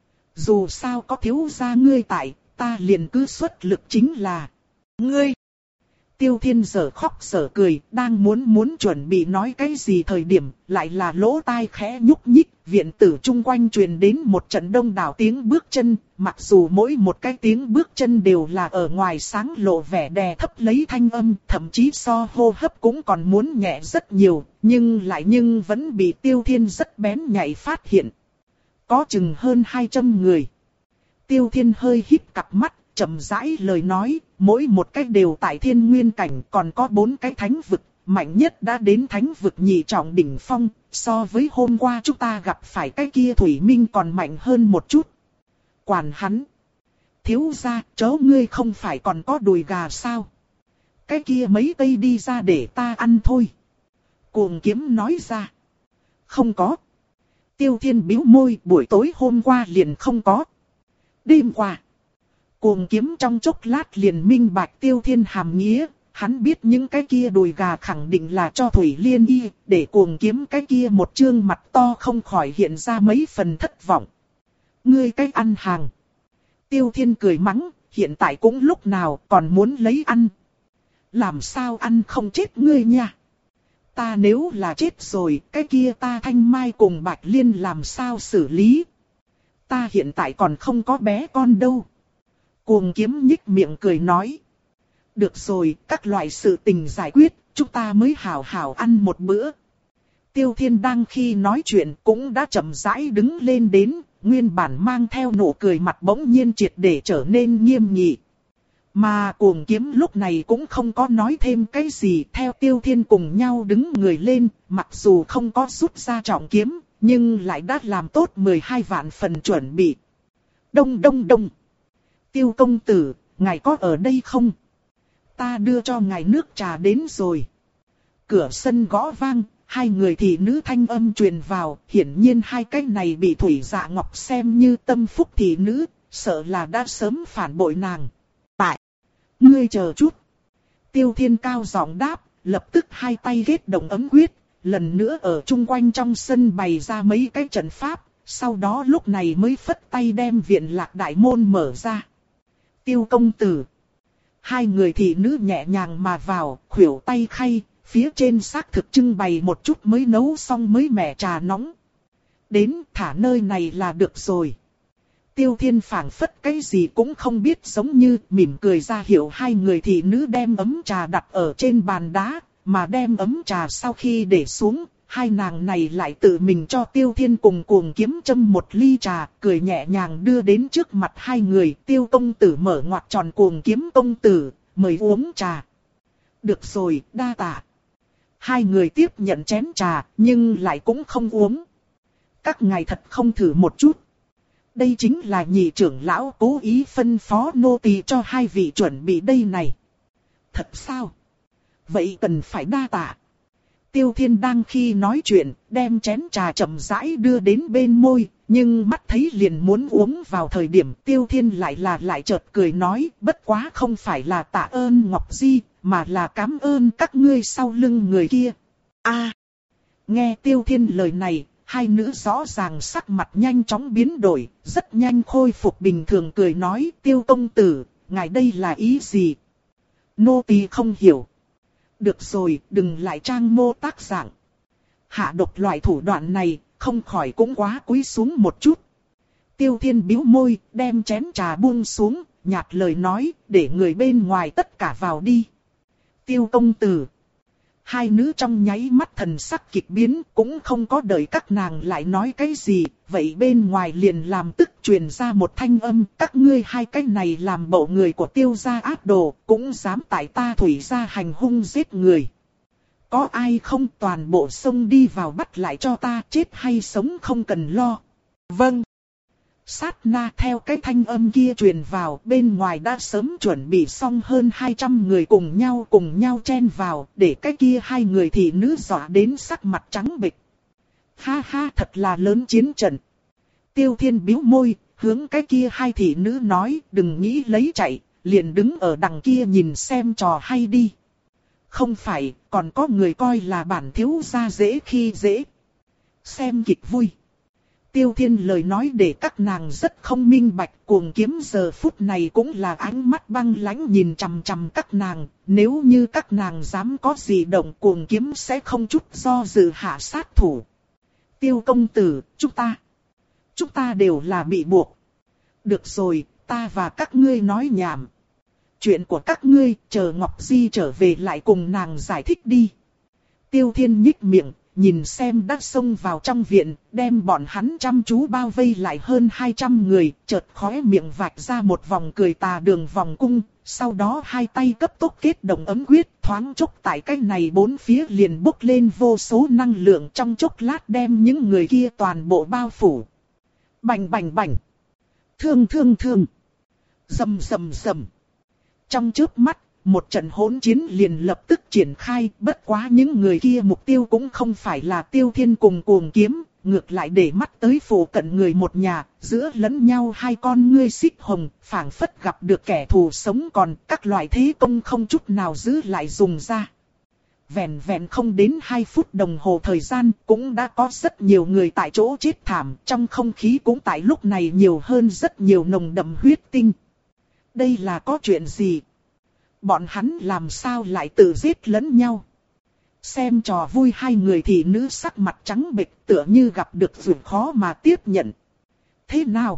A: Dù sao có thiếu gia ngươi tại, ta liền cứ xuất lực chính là. Ngươi! Tiêu Thiên giờ khóc giờ cười, đang muốn muốn chuẩn bị nói cái gì thời điểm, lại là lỗ tai khẽ nhúc nhích, viện tử chung quanh truyền đến một trận đông đảo tiếng bước chân, mặc dù mỗi một cái tiếng bước chân đều là ở ngoài sáng lộ vẻ đè thấp lấy thanh âm, thậm chí so hô hấp cũng còn muốn nhẹ rất nhiều, nhưng lại nhưng vẫn bị Tiêu Thiên rất bén nhạy phát hiện. Có chừng hơn hai trăm người. Tiêu Thiên hơi híp cặp mắt, chậm rãi lời nói, mỗi một cái đều tại thiên nguyên cảnh, còn có bốn cái thánh vực, mạnh nhất đã đến thánh vực nhị trọng đỉnh phong, so với hôm qua chúng ta gặp phải cái kia Thủy Minh còn mạnh hơn một chút. Quản hắn. Thiếu gia, chó ngươi không phải còn có đùi gà sao? Cái kia mấy cây đi ra để ta ăn thôi. Cuồng Kiếm nói ra. Không có. Tiêu Thiên bĩu môi, buổi tối hôm qua liền không có. Đêm qua. Cuồng Kiếm trong chốc lát liền minh bạch Tiêu Thiên hàm nghĩa, hắn biết những cái kia đùi gà khẳng định là cho Thủy Liên y, để Cuồng Kiếm cái kia một trương mặt to không khỏi hiện ra mấy phần thất vọng. Ngươi cái ăn hàng. Tiêu Thiên cười mắng, hiện tại cũng lúc nào còn muốn lấy ăn. Làm sao ăn không chết ngươi nha. Ta nếu là chết rồi, cái kia ta Thanh Mai cùng Bạch Liên làm sao xử lý. Ta hiện tại còn không có bé con đâu. Cuồng Kiếm nhích miệng cười nói. Được rồi, các loại sự tình giải quyết, chúng ta mới hảo hảo ăn một bữa. Tiêu Thiên đang khi nói chuyện cũng đã chậm rãi đứng lên đến, nguyên bản mang theo nụ cười mặt bỗng nhiên triệt để trở nên nghiêm nghị. Mà Cuồng Kiếm lúc này cũng không có nói thêm cái gì, theo Tiêu Thiên cùng nhau đứng người lên, mặc dù không có rút ra trọng kiếm, nhưng lại đã làm tốt mười hai vạn phần chuẩn bị. Đông đông đông. Tiêu công tử, ngài có ở đây không? Ta đưa cho ngài nước trà đến rồi. Cửa sân gõ vang, hai người thị nữ thanh âm truyền vào, hiển nhiên hai cái này bị Thủy Dạ Ngọc xem như tâm phúc thị nữ, sợ là đã sớm phản bội nàng. Tại, ngươi chờ chút. Tiêu Thiên cao giọng đáp, lập tức hai tay kết động ấm quyết, lần nữa ở chung quanh trong sân bày ra mấy cái trận pháp, sau đó lúc này mới phất tay đem viện lạc đại môn mở ra. Tiêu công tử. Hai người thị nữ nhẹ nhàng mà vào, khuỷu tay khay, phía trên xác thực trưng bày một chút mới nấu xong mới mẻ trà nóng. Đến thả nơi này là được rồi. Tiêu Thiên phảng phất cái gì cũng không biết giống như mỉm cười ra hiệu hai người thị nữ đem ấm trà đặt ở trên bàn đá, mà đem ấm trà sau khi để xuống, hai nàng này lại tự mình cho Tiêu Thiên cùng Cuồng Kiếm châm một ly trà, cười nhẹ nhàng đưa đến trước mặt hai người. Tiêu công tử mở ngoặc tròn, Cuồng Kiếm công tử, mời uống trà. Được rồi, đa tạ. Hai người tiếp nhận chén trà, nhưng lại cũng không uống. Các ngài thật không thử một chút. Đây chính là nhị trưởng lão cố ý phân phó nô tỳ cho hai vị chuẩn bị đây này. Thật sao? Vậy cần phải đa tạ. Tiêu Thiên đang khi nói chuyện, đem chén trà chậm rãi đưa đến bên môi, nhưng mắt thấy liền muốn uống vào thời điểm Tiêu Thiên lại là lại chợt cười nói, bất quá không phải là tạ ơn Ngọc Di, mà là cảm ơn các ngươi sau lưng người kia. A, nghe Tiêu Thiên lời này, hai nữ rõ ràng sắc mặt nhanh chóng biến đổi, rất nhanh khôi phục bình thường cười nói, Tiêu công tử, ngài đây là ý gì? Nô tỳ không hiểu. Được rồi, đừng lại trang mô tác dạng. Hạ độc loại thủ đoạn này, không khỏi cũng quá cúi xuống một chút. Tiêu Thiên bĩu môi, đem chén trà buông xuống, nhạt lời nói, để người bên ngoài tất cả vào đi. Tiêu công tử. Hai nữ trong nháy mắt thần sắc kịch biến, cũng không có đợi các nàng lại nói cái gì, vậy bên ngoài liền làm tức truyền ra một thanh âm, các ngươi hai cái này làm bộ người của Tiêu gia ác đồ, cũng dám tại ta Thủy gia hành hung giết người. Có ai không, toàn bộ xông đi vào bắt lại cho ta, chết hay sống không cần lo. Vâng. Sát na theo cái thanh âm kia truyền vào, bên ngoài đã sớm chuẩn bị xong hơn hai trăm người cùng nhau cùng nhau chen vào, để cái kia hai người thị nữ dọa đến sắc mặt trắng bệch. Ha ha, thật là lớn chiến trận. Tiêu Thiên bĩu môi, hướng cái kia hai thị nữ nói, đừng nghĩ lấy chạy, liền đứng ở đằng kia nhìn xem trò hay đi. Không phải, còn có người coi là bản thiếu gia dễ khi dễ. Xem kịch vui. Tiêu Thiên lời nói để các nàng rất không minh bạch, Cuồng Kiếm giờ phút này cũng là ánh mắt băng lãnh nhìn chằm chằm các nàng, nếu như các nàng dám có gì động Cuồng Kiếm sẽ không chút do dự hạ sát thủ. Tiêu công tử, chúng ta, chúng ta đều là bị buộc. Được rồi, ta và các ngươi nói nhảm. Chuyện của các ngươi, chờ Ngọc Di trở về lại cùng nàng giải thích đi. Tiêu Thiên nhích miệng. Nhìn xem đã xông vào trong viện, đem bọn hắn chăm chú bao vây lại hơn hai trăm người, chợt khóe miệng vạch ra một vòng cười tà đường vòng cung, sau đó hai tay cấp tốc kết động ấm quyết, thoáng chốc tại cái này bốn phía liền bốc lên vô số năng lượng, trong chốc lát đem những người kia toàn bộ bao phủ. Bành bành bành, thương thương thương, rầm rầm rầm. Trong chớp mắt, một trận hỗn chiến liền lập tức triển khai, bất quá những người kia mục tiêu cũng không phải là Tiêu Thiên cùng Cuồng Kiếm, ngược lại để mắt tới phủ cận người một nhà, giữa lẫn nhau hai con ngươi xích hồng, phảng phất gặp được kẻ thù sống còn, các loại thế công không chút nào giữ lại dùng ra. Vẹn vẹn không đến hai phút đồng hồ thời gian, cũng đã có rất nhiều người tại chỗ chết thảm, trong không khí cũng tại lúc này nhiều hơn rất nhiều nồng đậm huyết tinh. Đây là có chuyện gì? Bọn hắn làm sao lại tự giết lẫn nhau? Xem trò vui hai người thị nữ sắc mặt trắng bệch, tựa như gặp được việc khó mà tiếp nhận. Thế nào?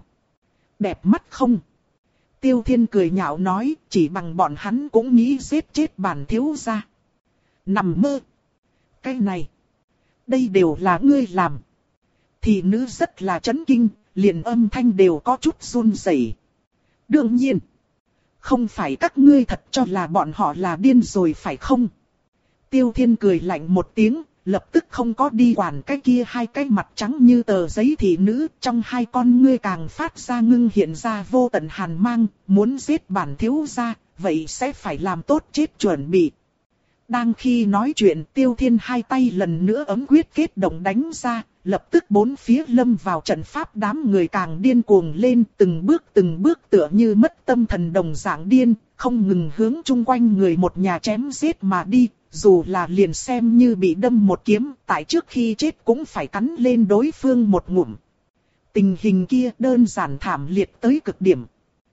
A: Đẹp mắt không? Tiêu Thiên cười nhạo nói, chỉ bằng bọn hắn cũng nghĩ giết chết bản thiếu gia. Nằm mơ. Cái này, đây đều là ngươi làm. Thị nữ rất là chấn kinh, liền âm thanh đều có chút run rẩy. Đương nhiên. Không phải các ngươi thật cho là bọn họ là điên rồi phải không? Tiêu Thiên cười lạnh một tiếng, lập tức không có đi quản cái kia hai cái mặt trắng như tờ giấy thị nữ, trong hai con ngươi càng phát ra ngưng hiện ra vô tận hàn mang, muốn giết bản thiếu gia, vậy sẽ phải làm tốt chết chuẩn bị. Đang khi nói chuyện, Tiêu Thiên hai tay lần nữa ấm quyết kết động đánh ra, lập tức bốn phía lâm vào trận pháp, đám người càng điên cuồng lên, từng bước từng bước tựa như mất tâm thần đồng dạng điên, không ngừng hướng chung quanh người một nhà chém giết mà đi, dù là liền xem như bị đâm một kiếm, tại trước khi chết cũng phải cắn lên đối phương một ngụm. Tình hình kia đơn giản thảm liệt tới cực điểm.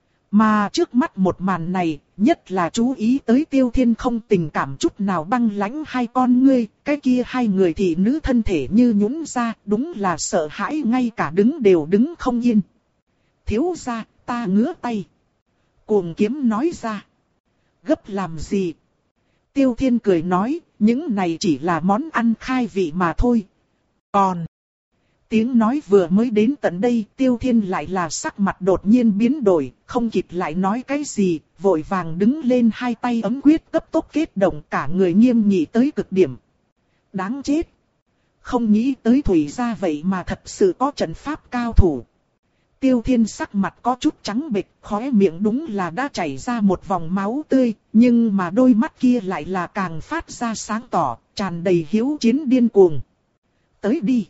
A: Mà trước mắt một màn này, nhất là chú ý tới Tiêu Thiên không tình cảm chút nào băng lãnh hai con ngươi, cái kia hai người thị nữ thân thể như nhũn ra, đúng là sợ hãi ngay cả đứng đều đứng không yên. Thiếu gia, ta ngứa tay. Cuồng kiếm nói ra. Gấp làm gì? Tiêu Thiên cười nói, những này chỉ là món ăn khai vị mà thôi. Còn... Tiếng nói vừa mới đến tận đây, Tiêu Thiên lại là sắc mặt đột nhiên biến đổi, không kịp lại nói cái gì, vội vàng đứng lên, hai tay ấm quyết cấp tốc kết động, cả người nghiêm nghị tới cực điểm. Đáng chết! Không nghĩ tới Thủy gia vậy mà thật sự có trận pháp cao thủ. Tiêu Thiên sắc mặt có chút trắng bệch, khóe miệng đúng là đã chảy ra một vòng máu tươi, nhưng mà đôi mắt kia lại là càng phát ra sáng tỏ, tràn đầy hiếu chiến điên cuồng. Tới đi!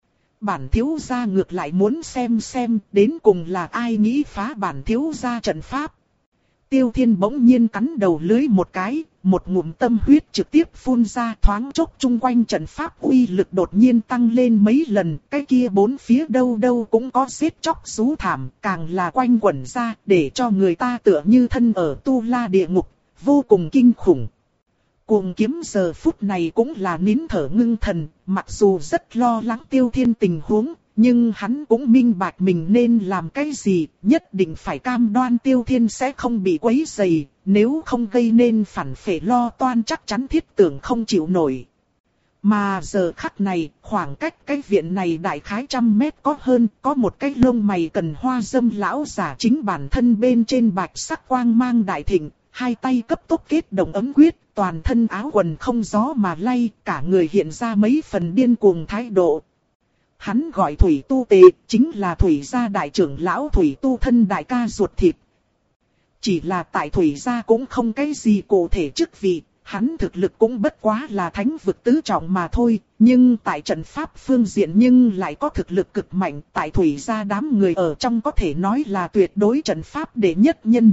A: Bản thiếu gia ngược lại muốn xem xem đến cùng là ai nghĩ phá bản thiếu gia trận pháp. Tiêu Thiên bỗng nhiên cắn đầu lưới một cái, một ngụm tâm huyết trực tiếp phun ra, thoáng chốc chung quanh trận pháp uy lực đột nhiên tăng lên mấy lần, cái kia bốn phía đâu đâu cũng có giết chóc rú thảm, càng là quanh quẩn ra để cho người ta tựa như thân ở tu la địa ngục, vô cùng kinh khủng. Cuồng kiếm giờ phút này cũng là nín thở ngưng thần, mặc dù rất lo lắng Tiêu Thiên tình huống, nhưng hắn cũng minh bạch mình nên làm cái gì, nhất định phải cam đoan Tiêu Thiên sẽ không bị quấy rầy, nếu không gây nên phản phệ lo toan chắc chắn thiết tưởng không chịu nổi. Mà giờ khắc này, khoảng cách cái viện này đại khái trăm mét có hơn, có một cái lông mày cần hoa dâm lão giả chính bản thân bên trên bạch sắc quang mang đại thịnh, hai tay cấp tốc kết động ấm quyết, toàn thân áo quần không gió mà lay, cả người hiện ra mấy phần điên cuồng thái độ. Hắn gọi Thủy Tu Tề, chính là Thủy gia đại trưởng lão Thủy Tu thân đại ca ruột thịt. Chỉ là tại Thủy gia cũng không cái gì cụ thể chức vị, hắn thực lực cũng bất quá là thánh vực tứ trọng mà thôi, nhưng tại trận pháp phương diện nhưng lại có thực lực cực mạnh, tại Thủy gia đám người ở trong có thể nói là tuyệt đối trận pháp đệ nhất nhân.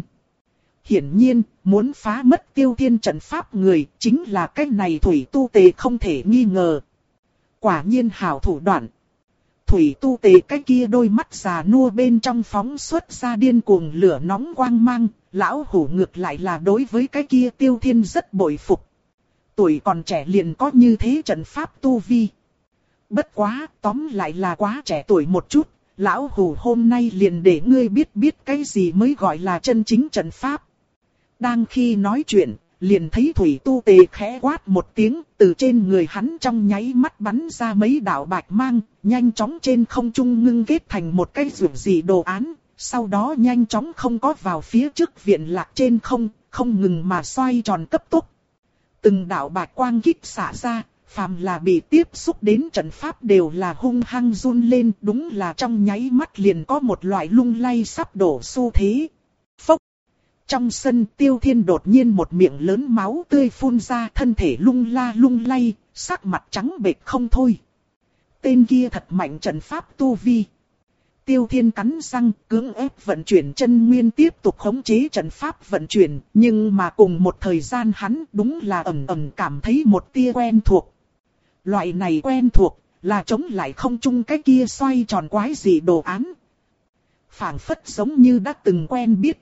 A: Hiển nhiên, muốn phá mất Tiêu Thiên trận pháp người, chính là cái này Thủy Tu Tề không thể nghi ngờ. Quả nhiên hảo thủ đoạn. Thủy Tu Tề cái kia đôi mắt già nua bên trong phóng xuất ra điên cuồng lửa nóng quang mang, lão hủ ngược lại là đối với cái kia Tiêu Thiên rất bội phục. Tuổi còn trẻ liền có như thế trận pháp tu vi. Bất quá, tóm lại là quá trẻ tuổi một chút, lão hủ hôm nay liền để ngươi biết biết cái gì mới gọi là chân chính trận pháp. Đang khi nói chuyện, liền thấy Thủy Tu Tề khẽ quát một tiếng, từ trên người hắn trong nháy mắt bắn ra mấy đạo bạch mang, nhanh chóng trên không trung ngưng kết thành một cái rượu dị đồ án, sau đó nhanh chóng không có vào phía trước viện lạc trên không, không ngừng mà xoay tròn cấp tốc. Từng đạo bạch quang kích xả ra, phàm là bị tiếp xúc đến trận pháp đều là hung hăng run lên, đúng là trong nháy mắt liền có một loại lung lay sắp đổ xu thế. Phốc! Trong sân Tiêu Thiên đột nhiên một miệng lớn máu tươi phun ra, thân thể lung la lung lay, sắc mặt trắng bệch không thôi. Tên kia thật mạnh trận pháp tu vi. Tiêu Thiên cắn răng, cưỡng ép vận chuyển chân nguyên tiếp tục khống chế trận pháp vận chuyển, nhưng mà cùng một thời gian hắn đúng là ẩn ẩn cảm thấy một tia quen thuộc. Loại này quen thuộc, là chống lại không chung cái kia xoay tròn quái dị đồ án. Phảng phất giống như đã từng quen biết.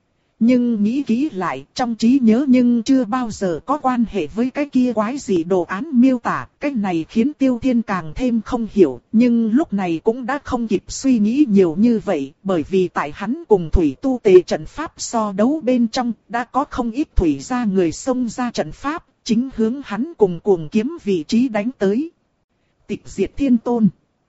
A: Nhưng nghĩ kỹ lại, trong trí nhớ nhưng chưa bao giờ có quan hệ với cái kia quái gì đồ án miêu tả, cái này khiến Tiêu Thiên càng thêm không hiểu, nhưng lúc này cũng đã không kịp suy nghĩ nhiều như vậy, bởi vì tại hắn cùng Thủy Tu Tề trận pháp so đấu bên trong, đã có không ít Thủy gia người xông ra trận pháp, chính hướng hắn cùng cuồng kiếm vị trí đánh tới. Tịch diệt thiên tôn.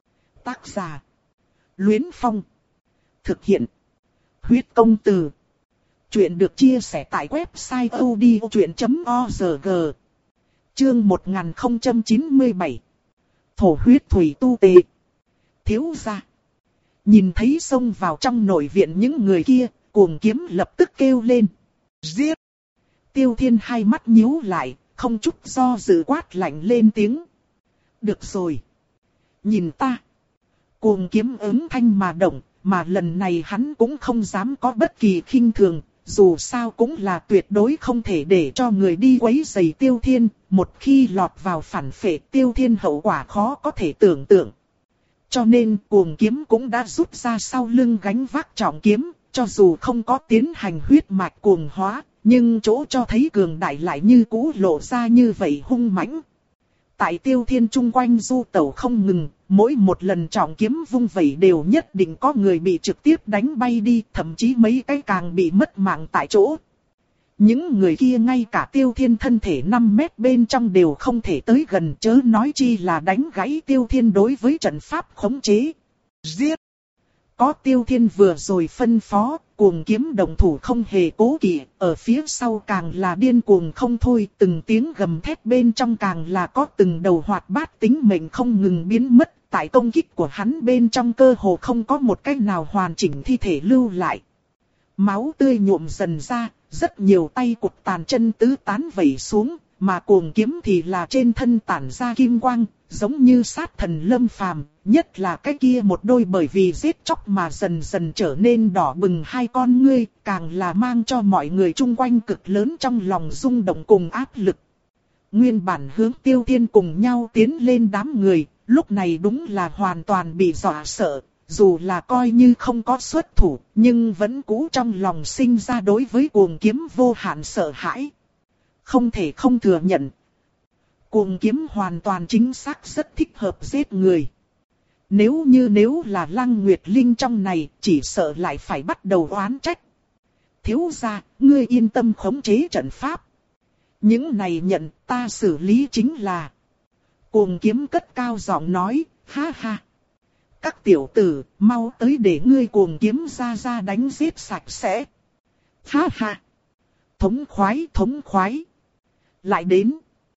A: Tác giả: Luyến Phong. Thực hiện: Huyết Công Từ. Chuyện được chia sẻ tại website odchuyện chấm org. Chương một nghìn không trăm chín mươi bảy. Thổ huyết Thủy Tu Tề. Thiếu gia. Nhìn thấy xông vào trong nội viện những người kia, cuồng kiếm lập tức kêu lên. Giết! Tiêu Thiên hai mắt nhíu lại, không chút do dự quát lạnh lên tiếng. Được rồi. Nhìn ta. Cuồng kiếm ứng thanh mà động, mà lần này hắn cũng không dám có bất kỳ khinh thường, dù sao cũng là tuyệt đối không thể để cho người đi quấy rầy Tiêu Thiên, một khi lọt vào phản phệ Tiêu Thiên hậu quả khó có thể tưởng tượng. Cho nên cuồng kiếm cũng đã rút ra sau lưng gánh vác trọng kiếm, cho dù không có tiến hành huyết mạch cuồng hóa, nhưng chỗ cho thấy cường đại lại như cũ lộ ra như vậy hung mãnh. Tại Tiêu Thiên chung quanh du tẩu không ngừng, mỗi một lần trọng kiếm vung vẩy đều nhất định có người bị trực tiếp đánh bay đi, thậm chí mấy cái càng bị mất mạng tại chỗ. Những người kia ngay cả Tiêu Thiên thân thể năm mét bên trong đều không thể tới gần, chớ nói chi là đánh gãy Tiêu Thiên đối với trận pháp khống chế. Giết! Có Tiêu Thiên vừa rồi phân phó, cuồng kiếm đồng thủ không hề cố kỵ, ở phía sau càng là điên cuồng không thôi, từng tiếng gầm thét bên trong càng là có từng đầu hoạt bát tính mệnh không ngừng biến mất, tại công kích của hắn bên trong cơ hồ không có một cách nào hoàn chỉnh thi thể lưu lại. Máu tươi nhuộm dần ra, rất nhiều tay cụt tàn chân tứ tán vẩy xuống, mà cuồng kiếm thì là trên thân tản ra kim quang, giống như sát thần lâm phàm, nhất là cái kia một đôi bởi vì giết chóc mà dần dần trở nên đỏ bừng hai con ngươi, càng là mang cho mọi người chung quanh cực lớn trong lòng rung động cùng áp lực. Nguyên bản hướng Tiêu Thiên cùng nhau tiến lên đám người, lúc này đúng là hoàn toàn bị dọa sợ, dù là coi như không có xuất thủ, nhưng vẫn cũ trong lòng sinh ra đối với cuồng kiếm vô hạn sợ hãi. Không thể không thừa nhận. Cuồng kiếm hoàn toàn chính xác rất thích hợp giết người. Nếu như nếu là Lăng Nguyệt Linh trong này, chỉ sợ lại phải bắt đầu oán trách. Thiếu gia, ngươi yên tâm khống chế trận pháp. Những này nhận ta xử lý chính là. Cuồng kiếm cất cao giọng nói, ha ha. Các tiểu tử, mau tới để ngươi cuồng kiếm ra ra đánh giết sạch sẽ. Ha ha. Thống khoái, thống khoái. Lại đến.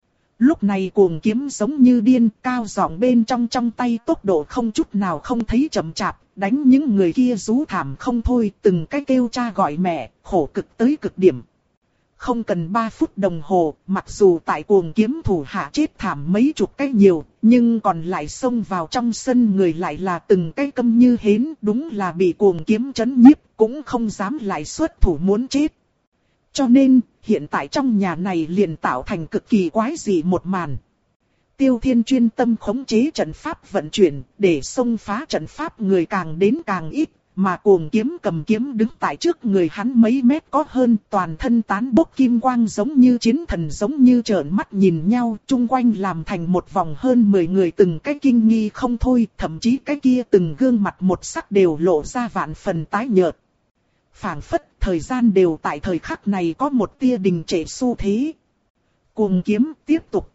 A: Lúc này cuồng kiếm giống như điên, cao giọng bên trong trong tay tốc độ không chút nào không thấy chậm chạp, đánh những người kia rú thảm không thôi, từng cái kêu cha gọi mẹ, khổ cực tới cực điểm. Không cần ba phút đồng hồ, mặc dù tại cuồng kiếm thủ hạ chết thảm mấy chục cái nhiều, nhưng còn lại xông vào trong sân người lại là từng cái câm như hến, đúng là bị cuồng kiếm chấn nhiếp, cũng không dám lại xuất thủ muốn chết. Cho nên, hiện tại trong nhà này liền tạo thành cực kỳ quái dị một màn. Tiêu Thiên chuyên tâm khống chế trận pháp vận chuyển, để xông phá trận pháp người càng đến càng ít, mà cuồng kiếm cầm kiếm đứng tại trước người hắn mấy mét có hơn, toàn thân tán bốc kim quang giống như chiến thần giống như trợn mắt nhìn nhau, chung quanh làm thành một vòng hơn mười người từng cái kinh nghi không thôi, thậm chí cái kia từng gương mặt một sắc đều lộ ra vạn phần tái nhợt. Phảng phất, thời gian đều tại thời khắc này có một tia đình trệ xu thế. Cuồng kiếm tiếp tục.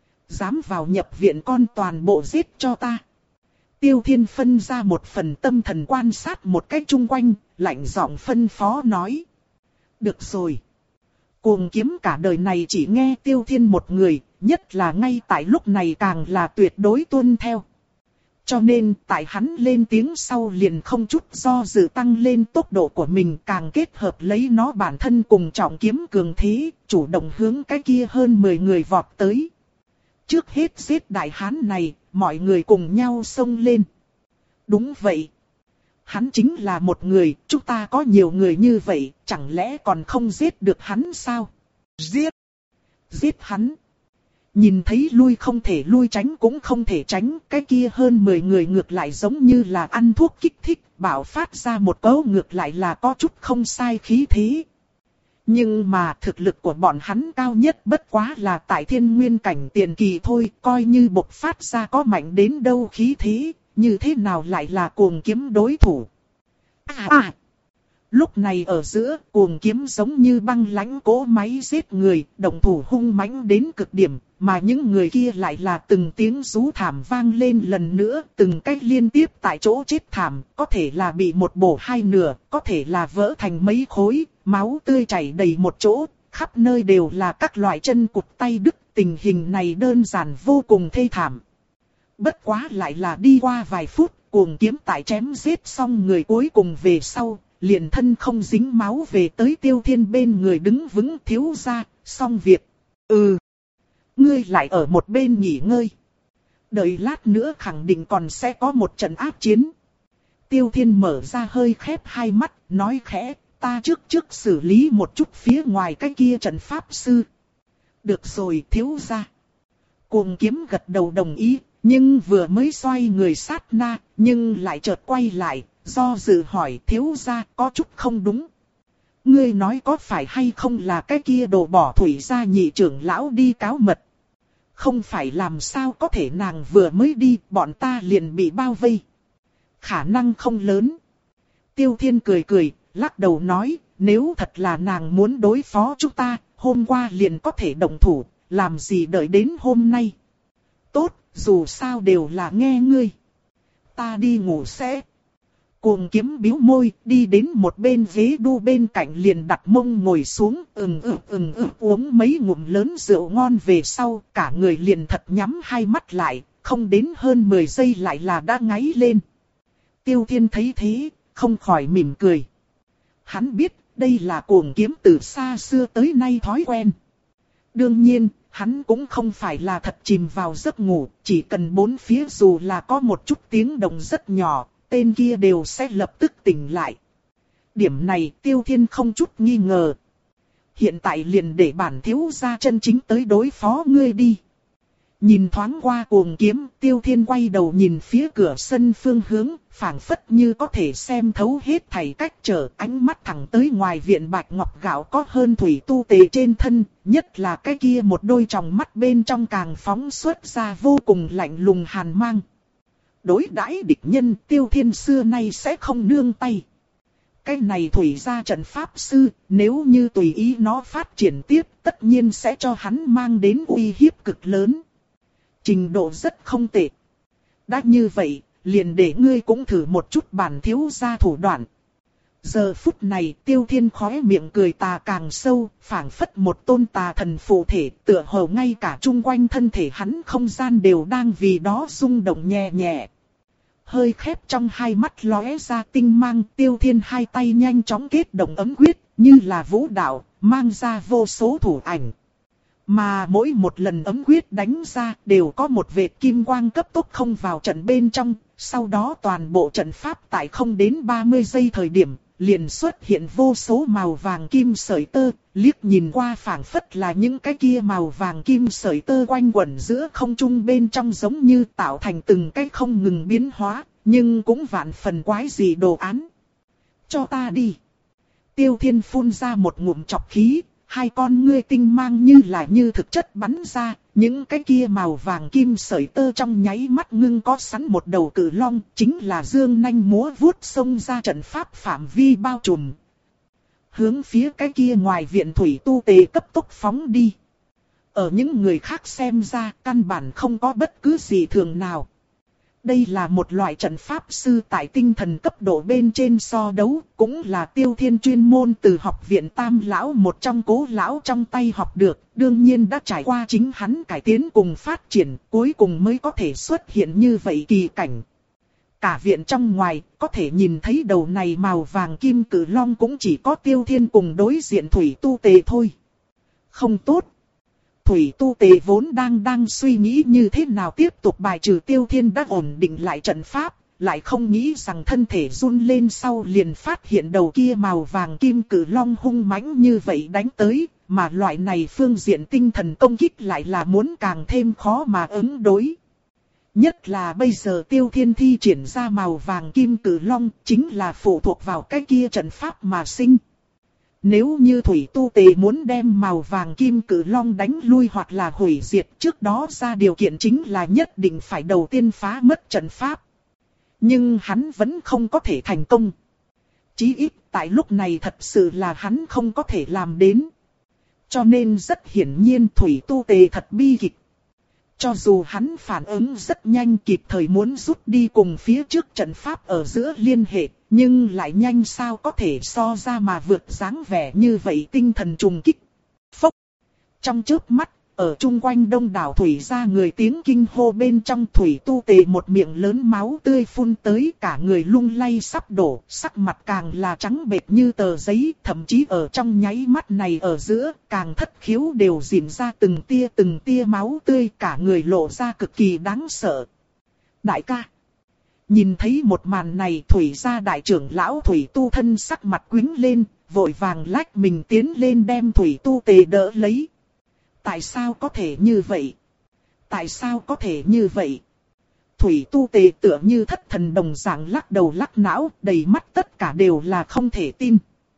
A: Dám vào nhập viện con toàn bộ giết cho ta. Tiêu Thiên phân ra một phần tâm thần quan sát một cách chung quanh, lạnh giọng phân phó nói. Được rồi. Cuồng kiếm cả đời này chỉ nghe Tiêu Thiên một người, nhất là ngay tại lúc này càng là tuyệt đối tuân theo. Cho nên, tại hắn lên tiếng sau liền không chút do dự tăng lên tốc độ của mình, càng kết hợp lấy nó bản thân cùng trọng kiếm cường thế, chủ động hướng cái kia hơn mười người vọt tới. Trước hết giết đại hán này, mọi người cùng nhau xông lên. Đúng vậy. Hắn chính là một người, chúng ta có nhiều người như vậy, chẳng lẽ còn không giết được hắn sao? Giết! Giết hắn! Nhìn thấy lui không thể lui, tránh cũng không thể tránh, cái kia hơn mười người ngược lại giống như là ăn thuốc kích thích, bảo phát ra một câu ngược lại là có chút không sai khí thế. Nhưng mà thực lực của bọn hắn cao nhất bất quá là tại thiên nguyên cảnh tiền kỳ thôi, coi như bộc phát ra có mạnh đến đâu khí thế, như thế nào lại là cuồng kiếm đối thủ. À à! Lúc này ở giữa, cuồng kiếm giống như băng lãnh cỗ máy giết người, động thủ hung mãnh đến cực điểm, mà những người kia lại là từng tiếng rú thảm vang lên lần nữa, từng cách liên tiếp tại chỗ chết thảm, có thể là bị một bổ hai nửa, có thể là vỡ thành mấy khối, máu tươi chảy đầy một chỗ, khắp nơi đều là các loại chân cụt tay đứt, tình hình này đơn giản vô cùng thê thảm. Bất quá lại là đi qua vài phút, cuồng kiếm tại chém giết xong người cuối cùng về sau, liền thân không dính máu về tới Tiêu Thiên bên người đứng vững thiếu ra, xong việc. Ừ. ngươi lại ở một bên nghỉ ngơi. Đợi lát nữa khẳng định còn sẽ có một trận ác chiến. Tiêu Thiên mở ra hơi khép hai mắt, nói khẽ, ta trước trước xử lý một chút phía ngoài cái kia trận pháp sư. Được rồi thiếu gia. Cuồng Kiếm gật đầu đồng ý, nhưng vừa mới xoay người sát na, nhưng lại chợt quay lại, do dự hỏi thiếu gia có chút không đúng. Ngươi nói có phải hay không là cái kia đồ bỏ thủy gia nhị trưởng lão đi cáo mật. Không phải làm sao có thể nàng vừa mới đi, bọn ta liền bị bao vây. Khả năng không lớn. Tiêu Thiên cười cười, lắc đầu nói, nếu thật là nàng muốn đối phó chúng ta, hôm qua liền có thể động thủ, làm gì đợi đến hôm nay. Tốt, dù sao đều là nghe ngươi. Ta đi ngủ sẽ. Cuồng Kiếm bĩu môi, đi đến một bên ghế đu bên cạnh liền đặt mông ngồi xuống, ừng ực ừng ực uống mấy ngụm lớn rượu ngon về sau, cả người liền thật nhắm hai mắt lại, không đến hơn mười giây lại là đã ngáy lên. Tiêu Thiên thấy thế, không khỏi mỉm cười. Hắn biết, đây là Cuồng Kiếm từ xa xưa tới nay thói quen. Đương nhiên, hắn cũng không phải là thật chìm vào giấc ngủ, chỉ cần bốn phía dù là có một chút tiếng động rất nhỏ, tên kia đều sẽ lập tức tỉnh lại. Điểm này Tiêu Thiên không chút nghi ngờ. Hiện tại liền để bản thiếu gia chân chính tới đối phó ngươi đi. Nhìn thoáng qua Cuồng Kiếm, Tiêu Thiên quay đầu nhìn phía cửa sân phương hướng, phảng phất như có thể xem thấu hết thảy cách trở, ánh mắt thẳng tới ngoài viện bạch ngọc gạo có hơn thủy tu tề trên thân, nhất là cái kia một đôi tròng mắt bên trong càng phóng xuất ra vô cùng lạnh lùng hàn mang. Đối đãi địch nhân, Tiêu Thiên xưa nay sẽ không nương tay. Cái này thủy gia trận pháp sư, nếu như tùy ý nó phát triển tiếp, tất nhiên sẽ cho hắn mang đến uy hiếp cực lớn. Trình độ rất không tệ. Đã như vậy, liền để ngươi cũng thử một chút bản thiếu gia thủ đoạn. Giờ phút này Tiêu Thiên khóe miệng cười tà càng sâu, phảng phất một tôn tà thần phụ thể, tựa hồ ngay cả chung quanh thân thể hắn không gian đều đang vì đó rung động nhẹ nhẹ. Hơi khép trong hai mắt lóe ra tinh mang, Tiêu Thiên hai tay nhanh chóng kết động ấm quyết, như là vũ đạo, mang ra vô số thủ ảnh. Mà mỗi một lần ấm quyết đánh ra đều có một vệt kim quang cấp tốc không vào trận bên trong, sau đó toàn bộ trận pháp tại không đến ba mươi giây thời điểm, liền xuất hiện vô số màu vàng kim sợi tơ, liếc nhìn qua phảng phất là những cái kia màu vàng kim sợi tơ quanh quẩn giữa không trung bên trong giống như tạo thành từng cái không ngừng biến hóa, nhưng cũng vạn phần quái dị đồ án. Cho ta đi. Tiêu Thiên phun ra một ngụm chọc khí. Hai con ngươi tinh mang như là như thực chất bắn ra, những cái kia màu vàng kim sợi tơ trong nháy mắt ngưng có sẵn một đầu cự long, chính là dương nanh múa vuốt xông ra trận pháp phạm vi bao trùm. Hướng phía cái kia ngoài viện thủy tu tề cấp tốc phóng đi. Ở những người khác xem ra, căn bản không có bất cứ gì thường nào. Đây là một loại trận pháp sư tại tinh thần cấp độ bên trên so đấu, cũng là Tiêu Thiên chuyên môn từ học viện Tam Lão một trong Cố Lão trong tay học được, đương nhiên đã trải qua chính hắn cải tiến cùng phát triển, cuối cùng mới có thể xuất hiện như vậy kỳ cảnh. Cả viện trong ngoài, có thể nhìn thấy đầu này màu vàng kim cử long cũng chỉ có Tiêu Thiên cùng đối diện thủy tu tề thôi. Không tốt. Thủy tu tề vốn đang đang suy nghĩ như thế nào tiếp tục bài trừ Tiêu Thiên đã ổn định lại trận pháp, lại không nghĩ rằng thân thể run lên sau liền phát hiện đầu kia màu vàng kim cử long hung mãnh như vậy đánh tới, mà loại này phương diện tinh thần công kích lại là muốn càng thêm khó mà ứng đối. Nhất là bây giờ Tiêu Thiên thi triển ra màu vàng kim cử long chính là phụ thuộc vào cái kia trận pháp mà sinh. Nếu như thủy tu tề muốn đem màu vàng kim cử long đánh lui hoặc là hủy diệt, trước đó ra điều kiện chính là nhất định phải đầu tiên phá mất trận pháp. Nhưng hắn vẫn không có thể thành công. Chí ít tại lúc này thật sự là hắn không có thể làm đến. Cho nên rất hiển nhiên thủy tu tề thật bi kịch. Cho dù hắn phản ứng rất nhanh kịp thời muốn rút đi cùng phía trước trận pháp ở giữa liên hệ, nhưng lại nhanh sao có thể so ra mà vượt dáng vẻ như vậy tinh thần trùng kích. Phốc! Trong chớp mắt, ở chung quanh đông đảo thủy gia người tiếng kinh hô bên trong thủy tu tề một miệng lớn máu tươi phun tới, cả người lung lay sắp đổ, sắc mặt càng là trắng bệch như tờ giấy, thậm chí ở trong nháy mắt này ở giữa, càng thất khiếu đều rỉn ra từng tia từng tia máu tươi, cả người lộ ra cực kỳ đáng sợ. Đại ca. Nhìn thấy một màn này, thủy gia đại trưởng lão Thủy Tu Thân sắc mặt quĩnh lên, vội vàng lách mình tiến lên đem Thủy Tu Tề đỡ lấy. Tại sao có thể như vậy? Tại sao có thể như vậy? Thủy Tu Tề tựa như thất thần đồng dạng lắc đầu lắc não, đầy mắt tất cả đều là không thể tin.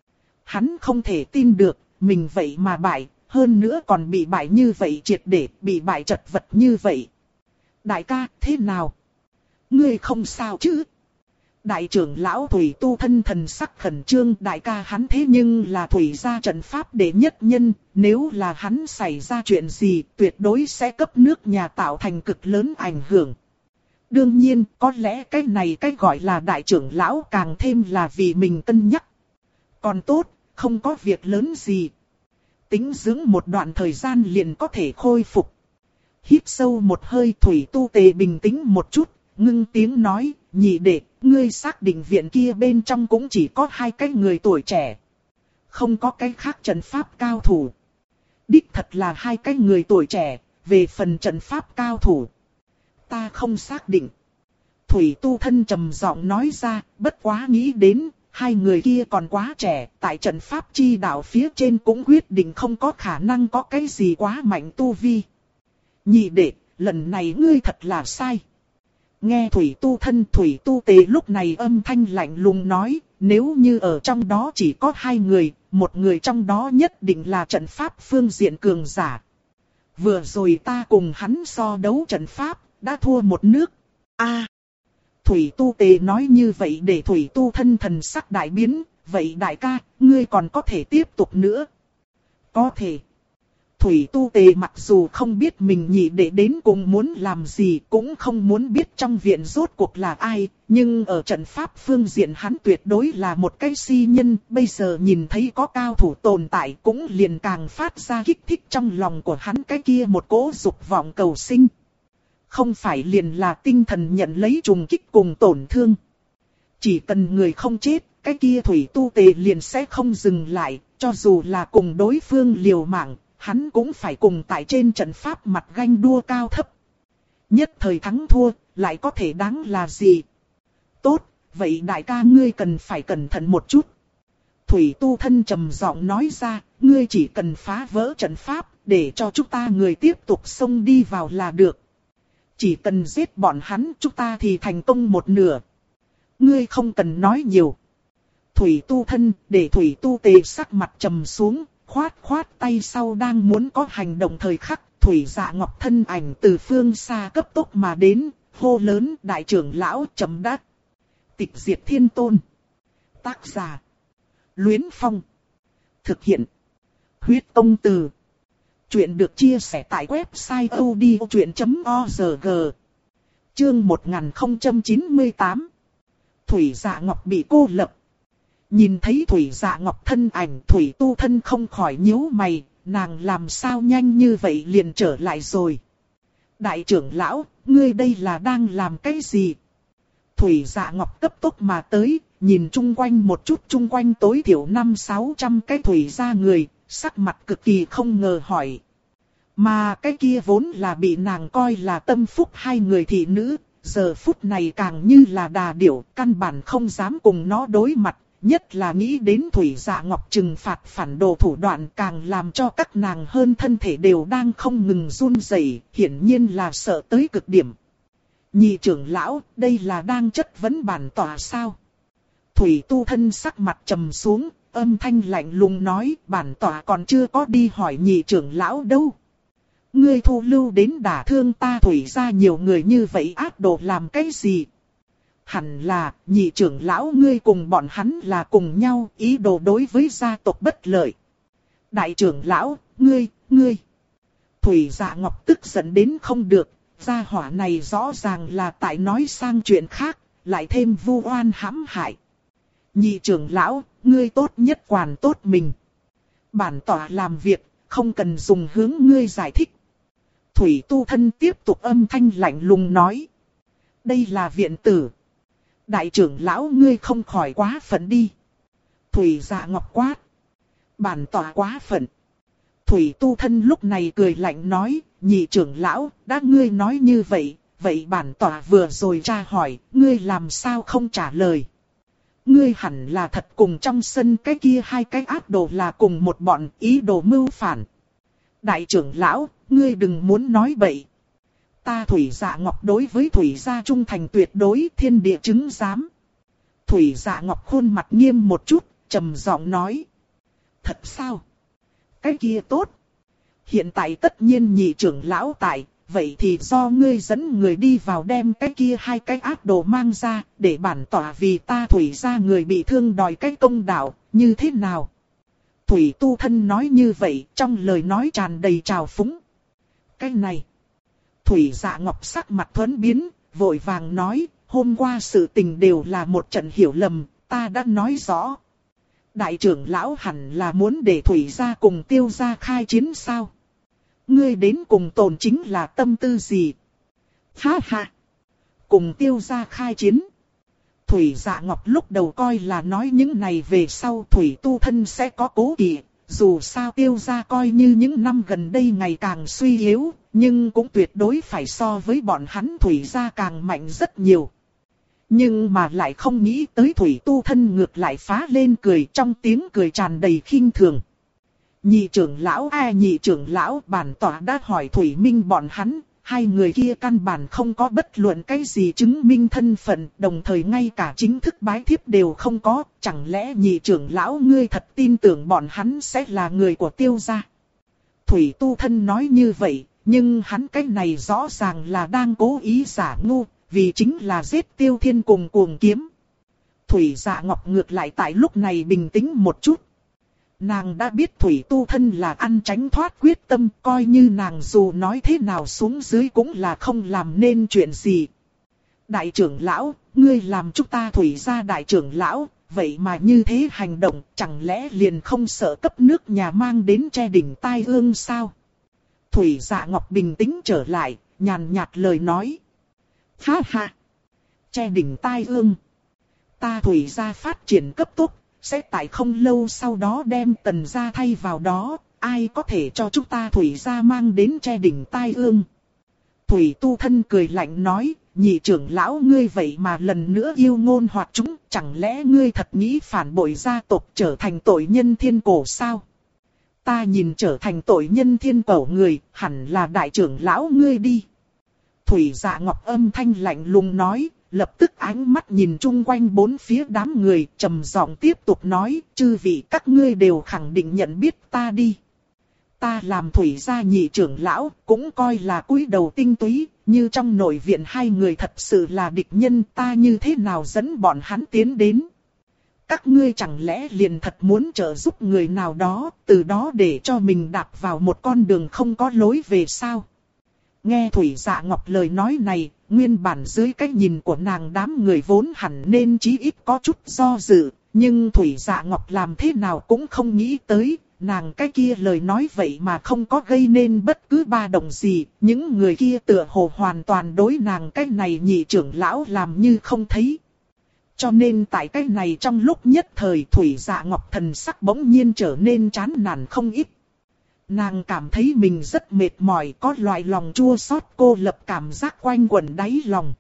A: Hắn không thể tin được, mình vậy mà bại, hơn nữa còn bị bại như vậy triệt để, bị bại chật vật như vậy. Đại ca, thế nào? Ngươi không sao chứ? Đại trưởng lão Thủy Tu Thân thần sắc khẩn trương, đại ca hắn thế nhưng là thủy gia trận pháp đệ nhất nhân, nếu là hắn xảy ra chuyện gì, tuyệt đối sẽ cấp nước nhà tạo thành cực lớn ảnh hưởng. Đương nhiên, có lẽ cái này cái gọi là đại trưởng lão càng thêm là vì mình cân nhắc. Còn tốt, không có việc lớn gì. Tính dưỡng một đoạn thời gian liền có thể khôi phục. Hít sâu một hơi, Thủy Tu Tề bình tĩnh một chút, ngưng tiếng nói, nhị đệ, ngươi xác định viện kia bên trong cũng chỉ có hai cái người tuổi trẻ. Không có cái khác trận pháp cao thủ. Đích thật là hai cái người tuổi trẻ, về phần trận pháp cao thủ. Ta không xác định. Thủy Tu Thân trầm giọng nói ra, bất quá nghĩ đến, hai người kia còn quá trẻ, tại trận pháp chi đạo phía trên cũng quyết định không có khả năng có cái gì quá mạnh tu vi. Nhị đệ, lần này ngươi thật là sai. Nghe Thủy Tu Thân Thủy Tu Tề lúc này âm thanh lạnh lùng nói, nếu như ở trong đó chỉ có hai người, một người trong đó nhất định là trận pháp phương diện cường giả. Vừa rồi ta cùng hắn so đấu trận pháp, đã thua một nước. A, Thủy Tu Tề nói như vậy để Thủy Tu Thân thần sắc đại biến, vậy đại ca, ngươi còn có thể tiếp tục nữa? Có thể. Thủy Tu Tề mặc dù không biết mình nhị đệ đến cùng muốn làm gì, cũng không muốn biết trong viện rốt cuộc là ai, nhưng ở trận pháp phương diện hắn tuyệt đối là một cái si nhân, bây giờ nhìn thấy có cao thủ tồn tại cũng liền càng phát ra kích thích trong lòng của hắn cái kia một cỗ dục vọng cầu sinh. Không phải liền là tinh thần nhận lấy trùng kích cùng tổn thương. Chỉ cần người không chết, cái kia Thủy Tu Tề liền sẽ không dừng lại, cho dù là cùng đối phương liều mạng. Hắn cũng phải cùng tại trên trận pháp mặt ganh đua cao thấp. Nhất thời thắng thua, lại có thể đáng là gì? Tốt, vậy đại ca ngươi cần phải cẩn thận một chút. Thủy Tu Thân trầm giọng nói ra, ngươi chỉ cần phá vỡ trận pháp, để cho chúng ta người tiếp tục xông đi vào là được. Chỉ cần giết bọn hắn, chúng ta thì thành công một nửa. Ngươi không cần nói nhiều. Thủy Tu Thân, để Thủy Tu Tề sắc mặt trầm xuống. Khoát khoát tay sau đang muốn có hành động thời khắc, Thủy Dạ Ngọc thân ảnh từ phương xa cấp tốc mà đến, hô lớn đại trưởng lão chấm đắc. Tịch diệt thiên tôn. Tác giả. Luyến Phong. Thực hiện. Huyết công từ. Chuyện được chia sẻ tại website odchuyện chấm org. Chương một nghìn không trăm chín mươi tám. Thủy Dạ Ngọc bị cô lập. Nhìn thấy Thủy Dạ Ngọc thân ảnh, Thủy Tu Thân không khỏi nhíu mày, nàng làm sao nhanh như vậy liền trở lại rồi. Đại trưởng lão, ngươi đây là đang làm cái gì? Thủy Dạ Ngọc cấp tốc mà tới, nhìn chung quanh một chút, chung quanh tối thiểu năm sáu trăm cái Thủy gia người, sắc mặt cực kỳ không ngờ hỏi. Mà cái kia vốn là bị nàng coi là tâm phúc hai người thị nữ, giờ phút này càng như là đà điểu, căn bản không dám cùng nó đối mặt. Nhất là nghĩ đến Thủy Dạ Ngọc trừng phạt phản đồ thủ đoạn càng làm cho các nàng hơn thân thể đều đang không ngừng run rẩy, hiển nhiên là sợ tới cực điểm. Nhị trưởng lão, đây là đang chất vấn bản tòa sao? Thủy Tu Thân sắc mặt trầm xuống, âm thanh lạnh lùng nói, bản tòa còn chưa có đi hỏi nhị trưởng lão đâu. Ngươi thu lưu đến đả thương ta Thủy gia nhiều người như vậy ác đồ làm cái gì? Hẳn là, nhị trưởng lão ngươi cùng bọn hắn là cùng nhau, ý đồ đối với gia tộc bất lợi. Đại trưởng lão, ngươi, ngươi. Thủy Dạ Ngọc tức giận đến không được, gia hỏa này rõ ràng là tại nói sang chuyện khác, lại thêm vu oan hãm hại. Nhị trưởng lão, ngươi tốt nhất quản tốt mình. Bản tòa làm việc, không cần dùng hướng ngươi giải thích. Thủy Tu Thân tiếp tục âm thanh lạnh lùng nói. Đây là viện tử. Đại trưởng lão ngươi không khỏi quá phận đi. Thủy Dạ Ngọc quát. Bản tọa quá phận. Thủy Tu Thân lúc này cười lạnh nói, nhị trưởng lão, đã ngươi nói như vậy, vậy bản tọa vừa rồi tra hỏi, ngươi làm sao không trả lời. Ngươi hẳn là thật cùng trong sân cái kia hai cái ác đồ là cùng một bọn ý đồ mưu phản. Đại trưởng lão, ngươi đừng muốn nói bậy. Ta Thủy Dạ Ngọc đối với Thủy gia trung thành tuyệt đối, thiên địa chứng giám. Thủy Dạ Ngọc khuôn mặt nghiêm một chút, trầm giọng nói. Thật sao? Cái kia tốt. Hiện tại tất nhiên nhị trưởng lão tại, vậy thì do ngươi dẫn người đi vào đem cái kia hai cái ác đồ mang ra, để bản tỏa vì ta Thủy gia người bị thương đòi cái công đạo, như thế nào? Thủy Tu Thân nói như vậy, trong lời nói tràn đầy trào phúng. Cái này. Thủy Dạ Ngọc sắc mặt thuẫn biến, vội vàng nói, hôm qua sự tình đều là một trận hiểu lầm, ta đã nói rõ. Đại trưởng lão hẳn là muốn để Thủy gia cùng Tiêu gia khai chiến sao? Ngươi đến cùng tồn chính là tâm tư gì? Ha ha! Cùng Tiêu gia khai chiến. Thủy Dạ Ngọc lúc đầu coi là nói những này về sau Thủy Tu Thân sẽ có cố kỵ. Dù sao Tiêu gia coi như những năm gần đây ngày càng suy yếu, nhưng cũng tuyệt đối phải so với bọn hắn Thủy gia càng mạnh rất nhiều. Nhưng mà lại không nghĩ tới Thủy Tu Thân ngược lại phá lên cười, trong tiếng cười tràn đầy khinh thường. Nhị trưởng lão a nhị trưởng lão, bản tọa đã hỏi Thủy Minh bọn hắn, hai người kia căn bản không có bất luận cái gì chứng minh thân phận, đồng thời ngay cả chính thức bái thiếp đều không có, chẳng lẽ nhị trưởng lão ngươi thật tin tưởng bọn hắn sẽ là người của Tiêu gia? Thủy Tu Thân nói như vậy, nhưng hắn cái này rõ ràng là đang cố ý giả ngu, vì chính là giết Tiêu Thiên cùng cuồng kiếm. Thủy Dạ Ngọc ngược lại tại lúc này bình tĩnh một chút. Nàng đã biết Thủy Tu Thân là ăn tránh thoát quyết tâm, coi như nàng dù nói thế nào xuống dưới cũng là không làm nên chuyện gì. Đại trưởng lão, ngươi làm chúng ta Thủy gia đại trưởng lão, vậy mà như thế hành động, chẳng lẽ liền không sợ cấp nước nhà mang đến che đỉnh tai ương sao? Thủy Dạ Ngọc bình tĩnh trở lại, nhàn nhạt lời nói. Ha ha! Che đỉnh tai ương. Ta Thủy gia phát triển cấp tốc, sẽ tại không lâu sau đó đem Tần gia thay vào đó, ai có thể cho chúng ta Thủy gia mang đến che đỉnh tai ương. Thủy Tu Thân cười lạnh nói, nhị trưởng lão ngươi vậy mà lần nữa yêu ngôn hoặc chúng, chẳng lẽ ngươi thật nghĩ phản bội gia tộc trở thành tội nhân thiên cổ sao? Ta nhìn trở thành tội nhân thiên cổ người, hẳn là đại trưởng lão ngươi đi. Thủy Dạ Ngọc âm thanh lạnh lùng nói, lập tức ánh mắt nhìn chung quanh bốn phía đám người, trầm giọng tiếp tục nói, chư vị các ngươi đều khẳng định nhận biết ta đi. Ta làm Thủy gia nhị trưởng lão, cũng coi là cúi đầu tinh túy, như trong nội viện hai người thật sự là địch nhân, ta như thế nào dẫn bọn hắn tiến đến. Các ngươi chẳng lẽ liền thật muốn trợ giúp người nào đó, từ đó để cho mình đạp vào một con đường không có lối về sao? Nghe Thủy Dạ Ngọc lời nói này, nguyên bản dưới cái nhìn của nàng đám người vốn hẳn nên chí ít có chút do dự, nhưng Thủy Dạ Ngọc làm thế nào cũng không nghĩ tới, nàng cái kia lời nói vậy mà không có gây nên bất cứ ba động gì, những người kia tựa hồ hoàn toàn đối nàng cái này nhị trưởng lão làm như không thấy. Cho nên tại cái này trong lúc nhất thời Thủy Dạ Ngọc thần sắc bỗng nhiên trở nên chán nản không ít. Nàng cảm thấy mình rất mệt mỏi, có loại lòng chua xót cô lập cảm giác quanh quẩn đáy lòng.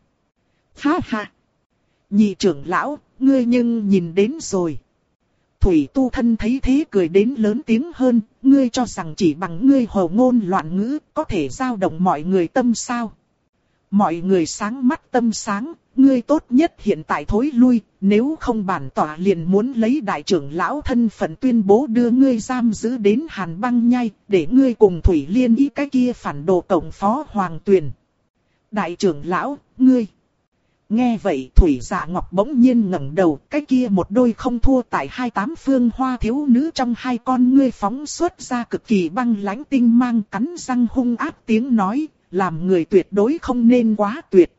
A: Ha ha! Nhị trưởng lão, ngươi nhưng nhìn đến rồi. Thủy Tu Thân thấy thế cười đến lớn tiếng hơn, ngươi cho rằng chỉ bằng ngươi hồ ngôn loạn ngữ có thể dao động mọi người tâm sao? Mọi người sáng mắt tâm sáng, ngươi tốt nhất hiện tại thối lui, nếu không bản tỏa liền muốn lấy đại trưởng lão thân phận tuyên bố đưa ngươi giam giữ đến Hàn Băng Nhai, để ngươi cùng Thủy Liên ý cái kia phản đồ cộng phó Hoàng Tuyền. Đại trưởng lão, ngươi. Nghe vậy Thủy Dạ Ngọc bỗng nhiên ngẩng đầu, cái kia một đôi không thua tại hai tám phương hoa thiếu nữ trong hai con ngươi phóng xuất ra cực kỳ băng lãnh tinh mang, cắn răng hung ác tiếng nói, làm người tuyệt đối không nên quá tuyệt.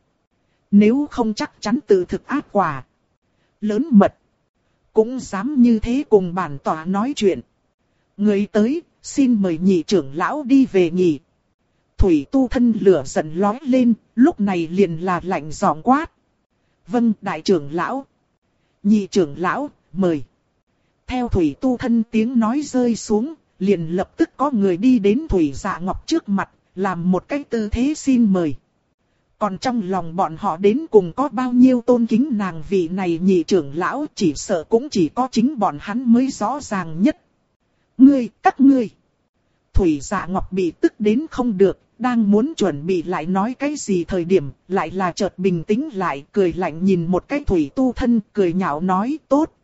A: Nếu không chắc chắn tự thực ác quả. Lớn mật. Cũng dám như thế cùng bản tòa nói chuyện. Người tới, xin mời nhị trưởng lão đi về nghỉ. Thủy tu thân lửa giận lói lên, lúc này liền là lạnh giọng quát. Vâng, đại trưởng lão. Nhị trưởng lão, mời. Theo Thủy tu thân tiếng nói rơi xuống, liền lập tức có người đi đến Thủy Dạ Ngọc trước mặt, làm một cái tư thế xin mời. Còn trong lòng bọn họ đến cùng có bao nhiêu tôn kính nàng vị này nhị trưởng lão, chỉ sợ cũng chỉ có chính bọn hắn mới rõ ràng nhất. Ngươi, các ngươi. Thủy Dạ Ngọc bị tức đến không được, đang muốn chuẩn bị lại nói cái gì thời điểm, lại là chợt bình tĩnh lại, cười lạnh nhìn một cái Thủy tu thân, cười nhạo nói tốt.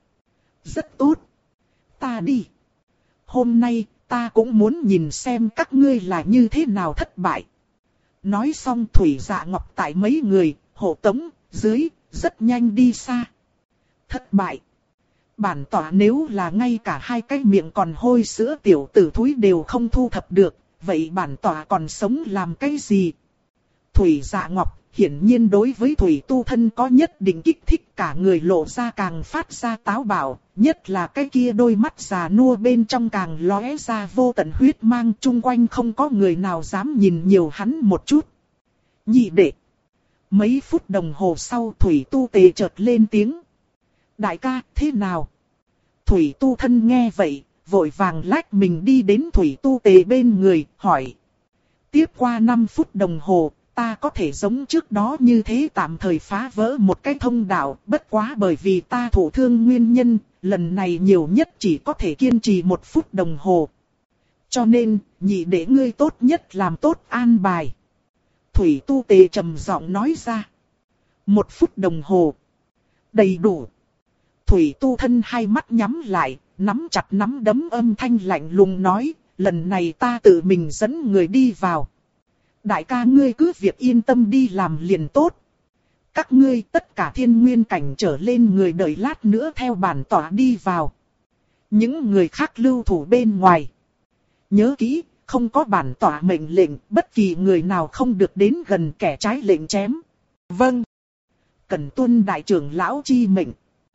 A: Rất tốt. Ta đi. Hôm nay, ta cũng muốn nhìn xem các ngươi là như thế nào thất bại. Nói xong Thủy Dạ Ngọc tại mấy người, hộ tống, dưới, rất nhanh đi xa. Thất bại. Bản tỏa nếu là ngay cả hai cái miệng còn hôi sữa tiểu tử thúi đều không thu thập được, vậy bản tỏa còn sống làm cái gì? Thủy Dạ Ngọc hiển nhiên đối với Thủy tu thân có nhất định kích thích, cả người lộ ra càng phát ra táo bạo, nhất là cái kia đôi mắt già nua bên trong càng lóe ra vô tận huyết mang, chung quanh không có người nào dám nhìn nhiều hắn một chút. Nhị đệ. Mấy phút đồng hồ sau Thủy tu tề chợt lên tiếng. Đại ca, thế nào? Thủy tu thân nghe vậy, vội vàng lách mình đi đến Thủy tu tề bên người, hỏi. Tiếp qua năm phút đồng hồ, ta có thể giống trước đó như thế tạm thời phá vỡ một cái thông đạo, bất quá bởi vì ta thụ thương nguyên nhân, lần này nhiều nhất chỉ có thể kiên trì một phút đồng hồ. Cho nên, nhị đệ ngươi tốt nhất làm tốt an bài. Thủy tu tề trầm giọng nói ra. Một phút đồng hồ. Đầy đủ. Thủy tu thân hai mắt nhắm lại, nắm chặt nắm đấm, âm thanh lạnh lùng nói, lần này ta tự mình dẫn người đi vào. Đại ca ngươi cứ việc yên tâm đi làm liền tốt. Các ngươi tất cả thiên nguyên cảnh trở lên người đợi lát nữa theo bản tỏa đi vào. Những người khác lưu thủ bên ngoài. Nhớ kỹ, không có bản tỏa mệnh lệnh, bất kỳ người nào không được đến gần kẻ trái lệnh chém. Vâng. Cần tuân đại trưởng lão chi mệnh.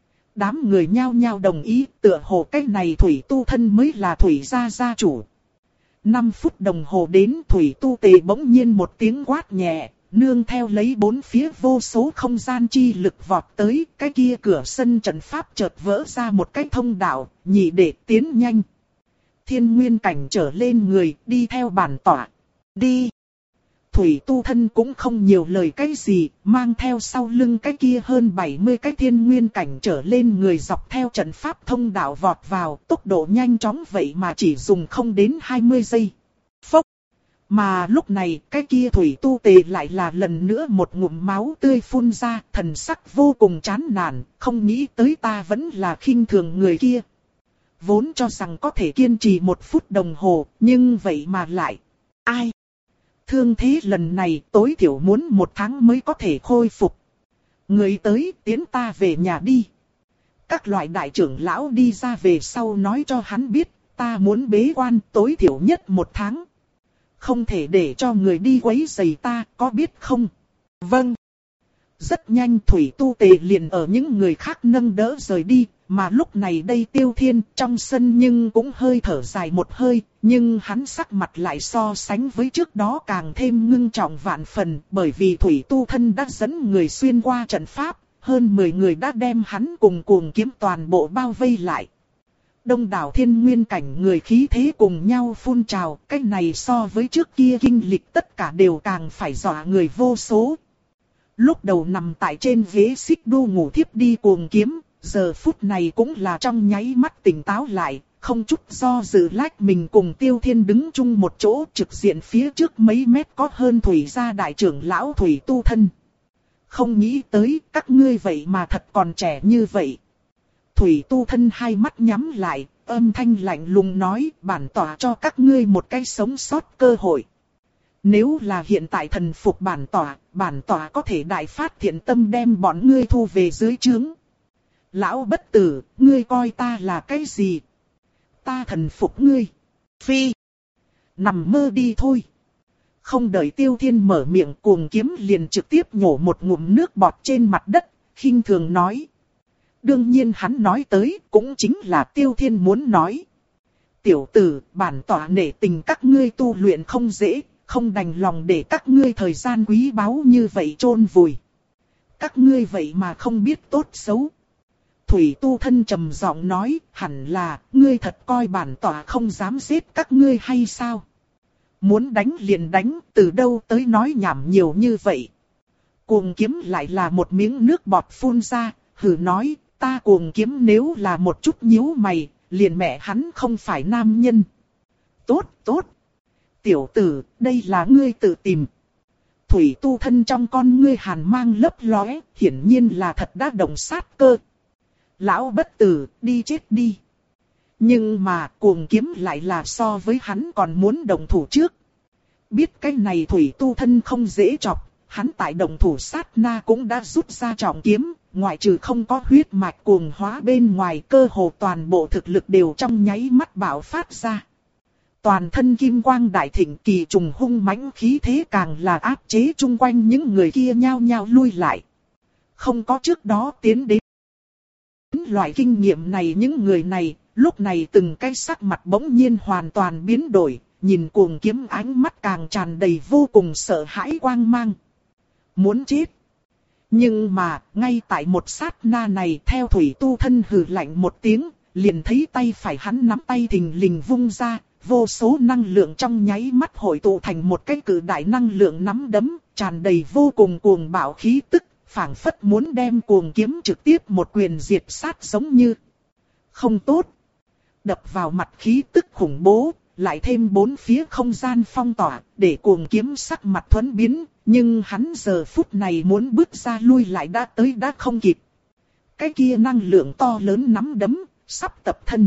A: Đám người nhao nhao đồng ý, tựa hồ cái này Thủy tu thân mới là Thủy gia gia chủ. Năm phút đồng hồ đến, Thủy tu tề bỗng nhiên một tiếng quát nhẹ, nương theo lấy bốn phía vô số không gian chi lực vọt tới, cái kia cửa sân trận pháp chợt vỡ ra một cái thông đạo, nhị đệ tiến nhanh. Thiên nguyên cảnh trở lên người, đi theo bản tỏa. Đi. Thủy tu thân cũng không nhiều lời cái gì, mang theo sau lưng cái kia hơn bảy mươi cái thiên nguyên cảnh trở lên người dọc theo trận pháp thông đạo vọt vào, tốc độ nhanh chóng vậy mà chỉ dùng không đến hai mươi giây. Phốc! Mà lúc này, cái kia thủy tu tề lại là lần nữa một ngụm máu tươi phun ra, thần sắc vô cùng chán nản, không nghĩ tới ta vẫn là khinh thường người kia. Vốn cho rằng có thể kiên trì một phút đồng hồ, nhưng vậy mà lại... Ai? Thương thế lần này tối thiểu muốn một tháng mới có thể khôi phục. Người tới tiến ta về nhà đi. Các loại đại trưởng lão đi ra về sau nói cho hắn biết, ta muốn bế quan tối thiểu nhất một tháng. Không thể để cho người đi quấy rầy ta, có biết không? Vâng. Rất nhanh Thủy tu tề liền ở những người khác nâng đỡ rời đi, mà lúc này đây Tiêu Thiên trong sân nhưng cũng hơi thở dài một hơi, nhưng hắn sắc mặt lại so sánh với trước đó càng thêm ngưng trọng vạn phần, bởi vì Thủy tu thân đã dẫn người xuyên qua trận pháp, hơn mười người đã đem hắn cùng cuồng kiếm toàn bộ bao vây lại. Đông đảo thiên nguyên cảnh người khí thế cùng nhau phun trào, cái này so với trước kia kinh lịch tất cả đều càng phải dọa người vô số. Lúc đầu nằm tại trên ghế xích đu ngủ thiếp đi cuồng kiếm, giờ phút này cũng là trong nháy mắt tỉnh táo lại, không chút do dự lách mình cùng Tiêu Thiên đứng chung một chỗ, trực diện phía trước mấy mét có hơn Thủy gia đại trưởng lão Thủy tu thân. Không nghĩ tới các ngươi vậy mà thật còn trẻ như vậy. Thủy tu thân hai mắt nhắm lại, âm thanh lạnh lùng nói, bản tỏa cho các ngươi một cái sống sót cơ hội. Nếu là hiện tại thần phục bản tỏa, bản tỏa có thể đại phát thiện tâm đem bọn ngươi thu về dưới trướng. Lão bất tử, ngươi coi ta là cái gì? Ta thần phục ngươi. Phi. Nằm mơ đi thôi. Không đợi Tiêu Thiên mở miệng, cuồng kiếm liền trực tiếp nhổ một ngụm nước bọt trên mặt đất, khinh thường nói. Đương nhiên hắn nói tới cũng chính là Tiêu Thiên muốn nói. Tiểu tử, bản tỏa nể tình các ngươi tu luyện không dễ, không đành lòng để các ngươi thời gian quý báu như vậy chôn vùi. Các ngươi vậy mà không biết tốt xấu. Thủy Tu Thân trầm giọng nói, hẳn là, ngươi thật coi bản tỏa không dám giết các ngươi hay sao? Muốn đánh liền đánh, từ đâu tới nói nhảm nhiều như vậy? Cuồng Kiếm lại là một miếng nước bọt phun ra, hừ nói, ta Cuồng Kiếm nếu là một chút nhíu mày, liền mẹ hắn không phải nam nhân. Tốt, tốt. Tiểu tử, đây là ngươi tự tìm. Thủy Tu Thân trong con ngươi hàn mang lấp lóe, hiển nhiên là thật đã động sát cơ. Lão bất tử, đi chết đi. Nhưng mà Cuồng Kiếm lại là so với hắn còn muốn động thủ trước. Biết cái này Thủy Tu Thân không dễ chọc, hắn tại động thủ sát na cũng đã rút ra trọng kiếm, ngoại trừ không có huyết mạch cuồng hóa bên ngoài, cơ hồ toàn bộ thực lực đều trong nháy mắt bạo phát ra. Toàn thân kim quang đại thịnh, kỳ trùng hung mãnh khí thế càng là áp chế chung quanh những người kia nhao nhao lui lại. Không có trước đó tiến đến loại kinh nghiệm này, những người này, lúc này từng cái sắc mặt bỗng nhiên hoàn toàn biến đổi, nhìn Cuồng Kiếm ánh mắt càng tràn đầy vô cùng sợ hãi quang mang. Muốn chết. Nhưng mà, ngay tại một sát na này, theo Thủy Tu Thân hừ lạnh một tiếng, liền thấy tay phải hắn nắm tay thình lình vung ra, vô số năng lượng trong nháy mắt hội tụ thành một cái cự đại năng lượng nắm đấm, tràn đầy vô cùng cuồng bạo khí tức, phảng phất muốn đem Cuồng Kiếm trực tiếp một quyền diệt sát giống như. Không tốt. Đập vào mặt khí tức khủng bố, lại thêm bốn phía không gian phong tỏa, để Cuồng Kiếm sắc mặt thuẫn biến, nhưng hắn giờ phút này muốn bước ra lui lại đã tới đã không kịp. Cái kia năng lượng to lớn nắm đấm, sắp tập thân.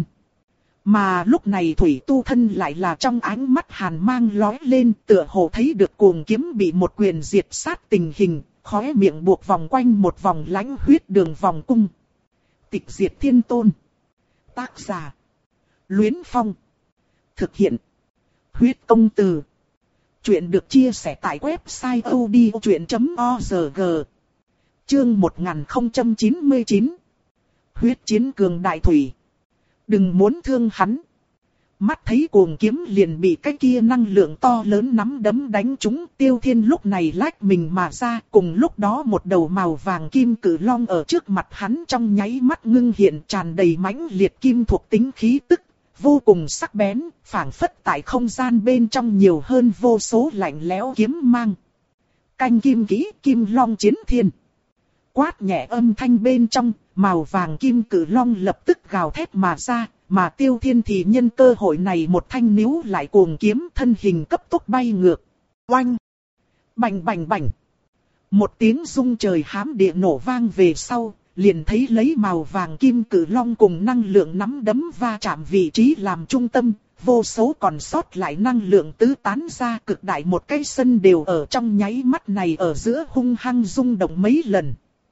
A: Mà lúc này Thủy Tu Thân lại là trong ánh mắt hàn mang lóe lên, tựa hồ thấy được Cuồng Kiếm bị một quyền diệt sát tình hình, khóe miệng buộc vòng quanh một vòng lãnh huyết đường vòng cung. Tịch diệt thiên tôn. Tác giả. Luyến Phong. Thực hiện. Huyết công từ. Chuyện được chia sẻ tại website odchuyện chấm org. Chương một nghìn không trăm chín mươi chín. Huyết chiến cường đại thủy. Đừng muốn thương hắn. Mắt thấy Cuồng Kiếm liền bị cái kia năng lượng to lớn nắm đấm đánh trúng, Tiêu Thiên lúc này lách mình mà ra, cùng lúc đó một đầu màu vàng kim cử long ở trước mặt hắn trong nháy mắt ngưng hiện, tràn đầy mãnh liệt kim thuộc tính khí tức, vô cùng sắc bén, phảng phất tại không gian bên trong nhiều hơn vô số lạnh lẽo kiếm mang. Canh kim kỹ, kim long chiến thiên. Quát nhẹ âm thanh bên trong, màu vàng kim cử long lập tức gào thét mà ra, mà Tiêu Thiên thì nhân cơ hội này một thanh níu lại Cuồng Kiếm, thân hình cấp tốc bay ngược. Oanh! Bành bành bành! Một tiếng rung trời hám địa nổ vang về sau, liền thấy lấy màu vàng kim cử long cùng năng lượng nắm đấm va chạm vị trí làm trung tâm, vô số còn sót lại năng lượng tứ tán ra, cực đại một cái sân đều ở trong nháy mắt này ở giữa hung hăng rung động mấy lần.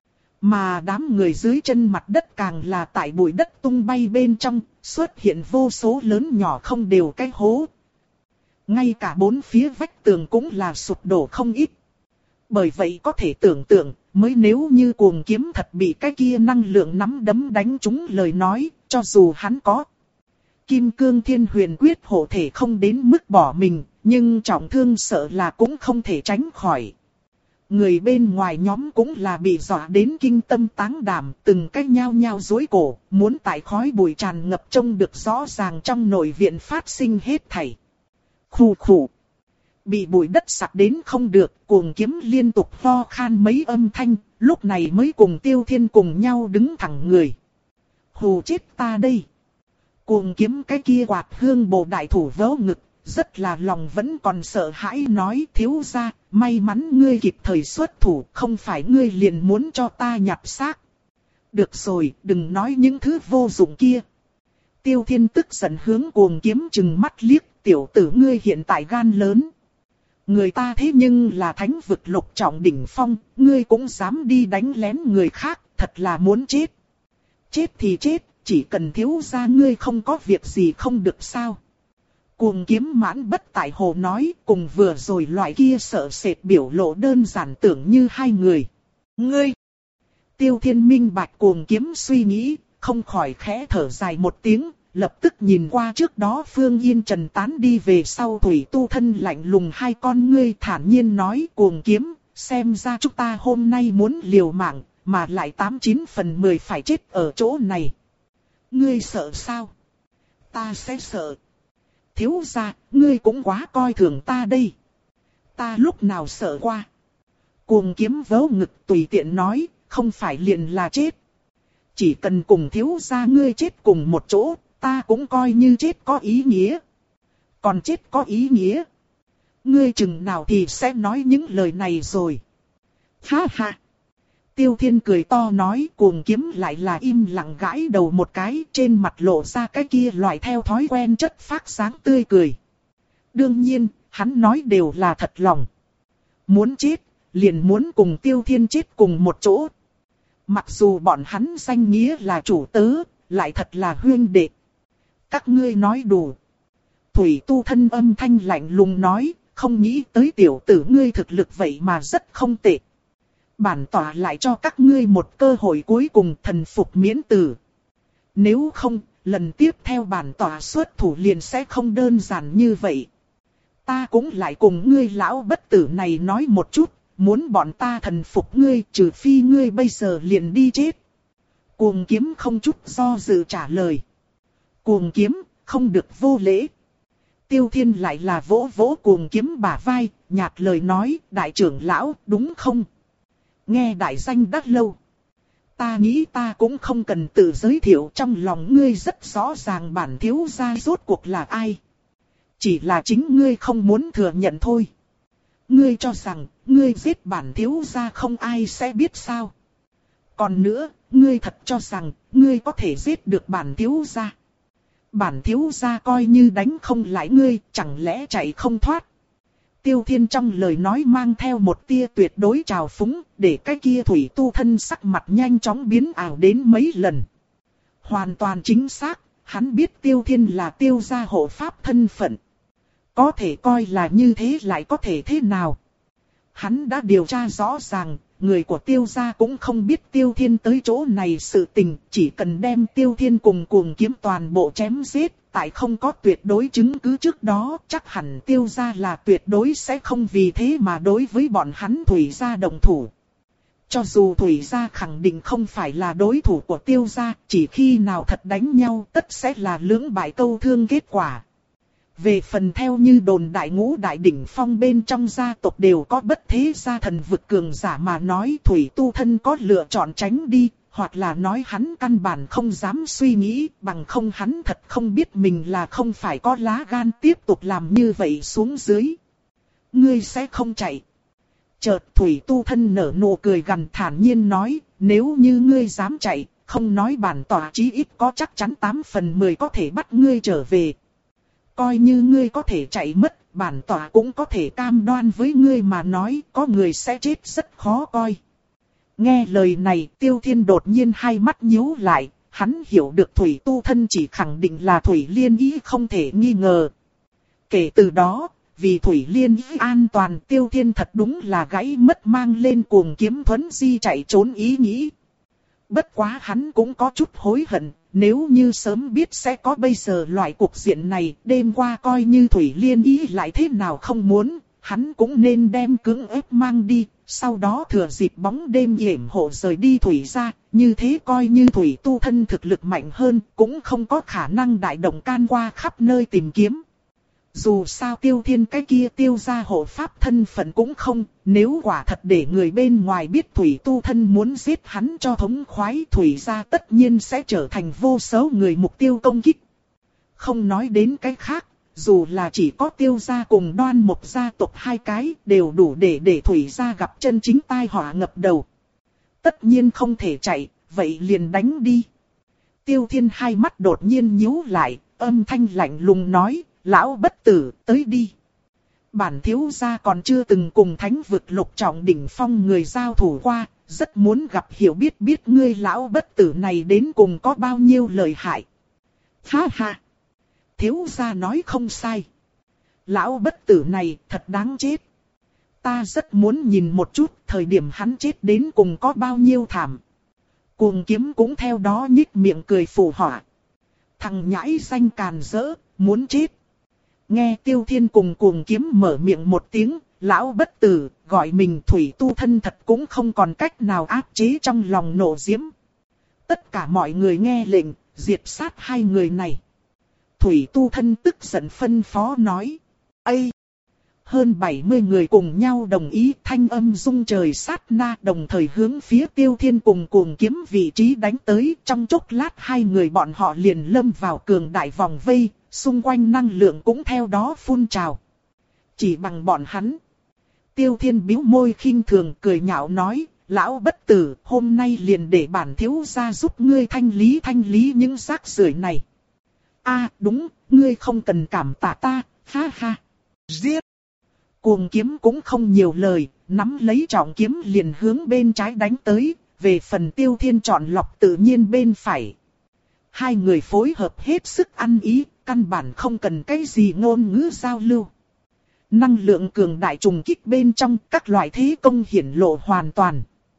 A: Mà đám người dưới chân mặt đất càng là tại bụi đất tung bay bên trong, xuất hiện vô số lớn nhỏ không đều cái hố. Ngay cả bốn phía vách tường cũng là sụp đổ không ít. Bởi vậy có thể tưởng tượng, mới nếu như Cuồng Kiếm thật bị cái kia năng lượng nắm đấm đánh trúng lời nói, cho dù hắn có Kim Cương Thiên Huyền Quyết hộ thể không đến mức bỏ mình, nhưng trọng thương sợ là cũng không thể tránh khỏi. Người bên ngoài nhóm cũng là bị dọa đến kinh tâm táng đảm, từng cái nhao nhao duỗi cổ, muốn tại khói bụi tràn ngập trông được rõ ràng trong nội viện phát sinh hết thảy. Khù khù. Bị bụi đất sặc đến không được, Cuồng Kiếm liên tục ho khan mấy âm thanh, lúc này mới cùng Tiêu Thiên cùng nhau đứng thẳng người. Hù chết ta đây. Cuồng Kiếm cái kia quạt hương bồ đại thủ vớ ngực, rất là lòng vẫn còn sợ hãi nói, thiếu gia, may mắn ngươi kịp thời xuất thủ, không phải ngươi liền muốn cho ta nhặt xác. Được rồi, đừng nói những thứ vô dụng kia. Tiêu Thiên tức giận hướng Cuồng Kiếm trừng mắt liếc, tiểu tử ngươi hiện tại gan lớn. Người ta thế nhưng là thánh vực lục trọng đỉnh phong, ngươi cũng dám đi đánh lén người khác, thật là muốn chết. Chết thì chết, chỉ cần thiếu gia ngươi không có việc gì không được sao. Cuồng Kiếm mãn bất tại hồ nói, cùng vừa rồi loại kia sợ sệt biểu lộ đơn giản tưởng như hai người. Ngươi! Tiêu Thiên minh bạch Cuồng Kiếm suy nghĩ, không khỏi khẽ thở dài một tiếng, lập tức nhìn qua trước đó Phương Yên Trần tán đi về sau Thủy Tu Thân lạnh lùng hai con ngươi thản nhiên nói Cuồng Kiếm, xem ra chúng ta hôm nay muốn liều mạng, mà lại tám chín phần mười phải chết ở chỗ này. Ngươi sợ sao? Ta sẽ sợ. Thiếu gia, ngươi cũng quá coi thường ta đây. Ta lúc nào sợ qua? Cuồng Kiếm vớ ngực tùy tiện nói, không phải liền là chết. Chỉ cần cùng thiếu gia ngươi chết cùng một chỗ, ta cũng coi như chết có ý nghĩa. Còn chết có ý nghĩa? Ngươi chừng nào thì sẽ nói những lời này rồi. Ha ha! Tiêu Thiên cười to nói Cuồng Kiếm lại là im lặng gãi đầu một cái trên mặt lộ ra cái kia loại theo thói quen chất phác sáng tươi cười. Đương nhiên, hắn nói đều là thật lòng. Muốn chết, liền muốn cùng Tiêu Thiên chết cùng một chỗ. Mặc dù bọn hắn danh nghĩa là chủ tớ, lại thật là huyên đệ. Các ngươi nói đủ. Thủy Tu Thân âm thanh lạnh lùng nói, không nghĩ tới tiểu tử ngươi thực lực vậy mà rất không tệ. Bản tỏa lại cho các ngươi một cơ hội cuối cùng thần phục miễn tử. Nếu không, lần tiếp theo bản tỏa xuất thủ liền sẽ không đơn giản như vậy. Ta cũng lại cùng ngươi lão bất tử này nói một chút, muốn bọn ta thần phục ngươi trừ phi ngươi bây giờ liền đi chết. Cuồng Kiếm không chút do dự trả lời. Cuồng Kiếm, không được vô lễ. Tiêu Thiên lại là vỗ vỗ Cuồng Kiếm bả vai, nhạt lời nói, đại trưởng lão, đúng không? Nghe đại danh đã lâu. Ta nghĩ ta cũng không cần tự giới thiệu, trong lòng ngươi rất rõ ràng bản thiếu gia rốt cuộc là ai. Chỉ là chính ngươi không muốn thừa nhận thôi. Ngươi cho rằng, ngươi giết bản thiếu gia không ai sẽ biết sao. Còn nữa, ngươi thật cho rằng, ngươi có thể giết được bản thiếu gia. Bản thiếu gia coi như đánh không lại ngươi, chẳng lẽ chạy không thoát. Tiêu Thiên trong lời nói mang theo một tia tuyệt đối trào phúng, để cái kia Thủy Tu Thân sắc mặt nhanh chóng biến ảo đến mấy lần. Hoàn toàn chính xác, hắn biết Tiêu Thiên là Tiêu gia hộ pháp thân phận. Có thể coi là như thế lại có thể thế nào? Hắn đã điều tra rõ ràng, người của Tiêu gia cũng không biết Tiêu Thiên tới chỗ này sự tình, chỉ cần đem Tiêu Thiên cùng Cuồng Kiếm toàn bộ chém giết. Tại không có tuyệt đối chứng cứ trước đó, chắc hẳn Tiêu gia là tuyệt đối sẽ không vì thế mà đối với bọn hắn Thủy gia đồng thủ. Cho dù Thủy gia khẳng định không phải là đối thủ của Tiêu gia, chỉ khi nào thật đánh nhau tất sẽ là lưỡng bại câu thương kết quả. Về phần theo như đồn đại ngũ đại đỉnh phong bên trong gia tộc đều có bất thế gia thần vực cường giả mà nói Thủy Tu Thân có lựa chọn tránh đi. Hoặc là nói hắn căn bản không dám suy nghĩ, bằng không hắn thật không biết mình là không phải có lá gan tiếp tục làm như vậy xuống dưới. Ngươi sẽ không chạy. Chợt Thủy Tu Thân nở nụ cười gằn thản nhiên nói, nếu như ngươi dám chạy, không nói bản tỏa chí ít có chắc chắn tám phần mười có thể bắt ngươi trở về. Coi như ngươi có thể chạy mất, bản tỏa cũng có thể cam đoan với ngươi mà nói, có người sẽ chết rất khó coi. Nghe lời này, Tiêu Thiên đột nhiên hai mắt nhíu lại, hắn hiểu được Thủy Tu Thân chỉ khẳng định là Thủy Liên Ý không thể nghi ngờ. Kể từ đó, vì Thủy Liên Ý an toàn, Tiêu Thiên thật đúng là gãy mất mang lên Cuồng Kiếm thuấn di chạy trốn ý nghĩ. Bất quá hắn cũng có chút hối hận, nếu như sớm biết sẽ có bây giờ loại cuộc diện này, đêm qua coi như Thủy Liên Ý lại thế nào không muốn, hắn cũng nên đem cưỡng ép mang đi. Sau đó thừa dịp bóng đêm yểm hộ rời đi Thủy gia, như thế coi như Thủy Tu Thân thực lực mạnh hơn, cũng không có khả năng đại động can qua khắp nơi tìm kiếm. Dù sao Tiêu Thiên cái kia Tiêu gia hộ pháp thân phận cũng không, nếu quả thật để người bên ngoài biết Thủy Tu Thân muốn giết hắn cho thống khoái Thủy gia tất nhiên sẽ trở thành vô số người mục tiêu công kích. Không nói đến cái khác. Dù là chỉ có Tiêu gia cùng Đoan Mộc gia tộc hai cái đều đủ để để Thủy gia gặp chân chính tai họa ngập đầu. Tất nhiên không thể chạy, vậy liền đánh đi. Tiêu Thiên hai mắt đột nhiên nhíu lại, âm thanh lạnh lùng nói, lão bất tử, tới đi. Bản thiếu gia còn chưa từng cùng thánh vực lục trọng đỉnh phong người giao thủ qua, rất muốn gặp hiểu biết biết ngươi lão bất tử này đến cùng có bao nhiêu lợi hại. Ha ha! Thiếu gia nói không sai. Lão bất tử này thật đáng chết. Ta rất muốn nhìn một chút thời điểm hắn chết đến cùng có bao nhiêu thảm. Cuồng Kiếm cũng theo đó nhích miệng cười phù họa. Thằng nhãi danh càn rỡ, muốn chết. Nghe Tiêu Thiên cùng cuồng kiếm mở miệng một tiếng, lão bất tử, gọi mình thủy tu thân thật cũng không còn cách nào áp chế trong lòng nộ diễm. Tất cả mọi người nghe lệnh, diệt sát hai người này. Thủy tu thân tức giận phân phó nói. Ây! Hơn bảy mươi người cùng nhau đồng ý, thanh âm rung trời sát na, đồng thời hướng phía Tiêu Thiên cùng cuồng kiếm vị trí đánh tới. Trong chốc lát hai người bọn họ liền lâm vào cường đại vòng vây, xung quanh năng lượng cũng theo đó phun trào. Chỉ bằng bọn hắn. Tiêu Thiên bĩu môi khinh thường cười nhạo nói, lão bất tử, hôm nay liền để bản thiếu gia giúp ngươi thanh lý thanh lý những rác rưởi này. A đúng, ngươi không cần cảm tạ ta, ha ha. Giết! Cuồng kiếm cũng không nhiều lời, nắm lấy trọng kiếm liền hướng bên trái đánh tới, về phần Tiêu Thiên chọn lọc tự nhiên bên phải. Hai người phối hợp hết sức ăn ý, căn bản không cần cái gì ngôn ngữ giao lưu. Năng lượng cường đại trùng kích bên trong, các loại thế công hiển lộ hoàn toàn.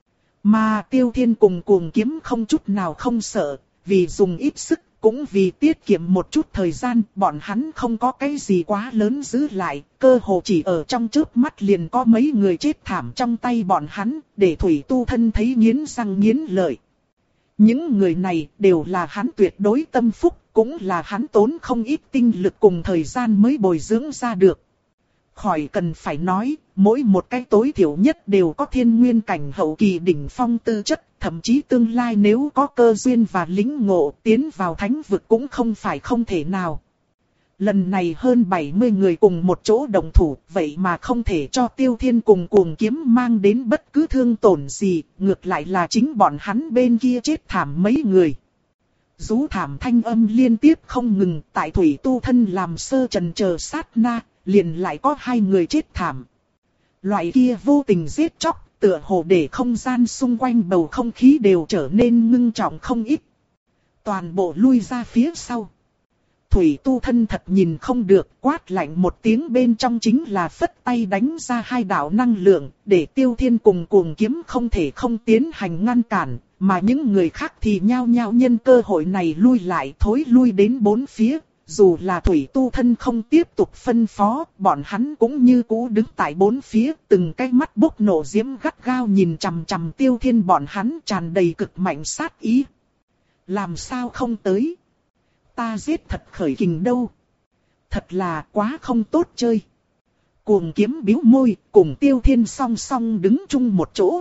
A: Mà Tiêu Thiên cùng cuồng kiếm không chút nào không sợ, vì dùng ít sức, cũng vì tiết kiệm một chút thời gian, bọn hắn không có cái gì quá lớn giữ lại, cơ hồ chỉ ở trong chớp mắt liền có mấy người chết thảm trong tay bọn hắn, để thủy tu thân thấy nghiến răng nghiến lợi. Những người này đều là hắn tuyệt đối tâm phúc, cũng là hắn tốn không ít tinh lực cùng thời gian mới bồi dưỡng ra được. Khỏi cần phải nói, mỗi một cái tối thiểu nhất đều có thiên nguyên cảnh hậu kỳ đỉnh phong tư chất, thậm chí tương lai nếu có cơ duyên và lính ngộ tiến vào thánh vực cũng không phải không thể nào. Lần này hơn bảy mươi người cùng một chỗ đồng thủ, vậy mà không thể cho Tiêu Thiên cùng cuồng kiếm mang đến bất cứ thương tổn gì, ngược lại là chính bọn hắn bên kia chết thảm mấy người. Rú thảm thanh âm liên tiếp không ngừng, tại thủy tu thân làm sơ trần chờ sát na, liền lại có hai người chết thảm. Loại kia vô tình giết chóc, tựa hồ để không gian xung quanh bầu không khí đều trở nên ngưng trọng không ít. Toàn bộ lui ra phía sau. Thủy tu thân thật nhìn không được, quát lạnh một tiếng bên trong chính là phất tay đánh ra hai đạo năng lượng, để Tiêu Thiên cùng cuồng kiếm không thể không tiến hành ngăn cản, mà những người khác thì nhao nhao nhân cơ hội này lui lại thối lui đến bốn phía. Dù là thủy tu thân không tiếp tục phân phó, bọn hắn cũng như cũ đứng tại bốn phía, từng cái mắt bốc nổ diễm gắt gao nhìn chằm chằm Tiêu Thiên bọn hắn tràn đầy cực mạnh sát ý. Làm sao không tới? Ta giết thật khởi kình đâu. Thật là quá không tốt chơi. Cuồng kiếm bĩu môi, cùng Tiêu Thiên song song đứng chung một chỗ.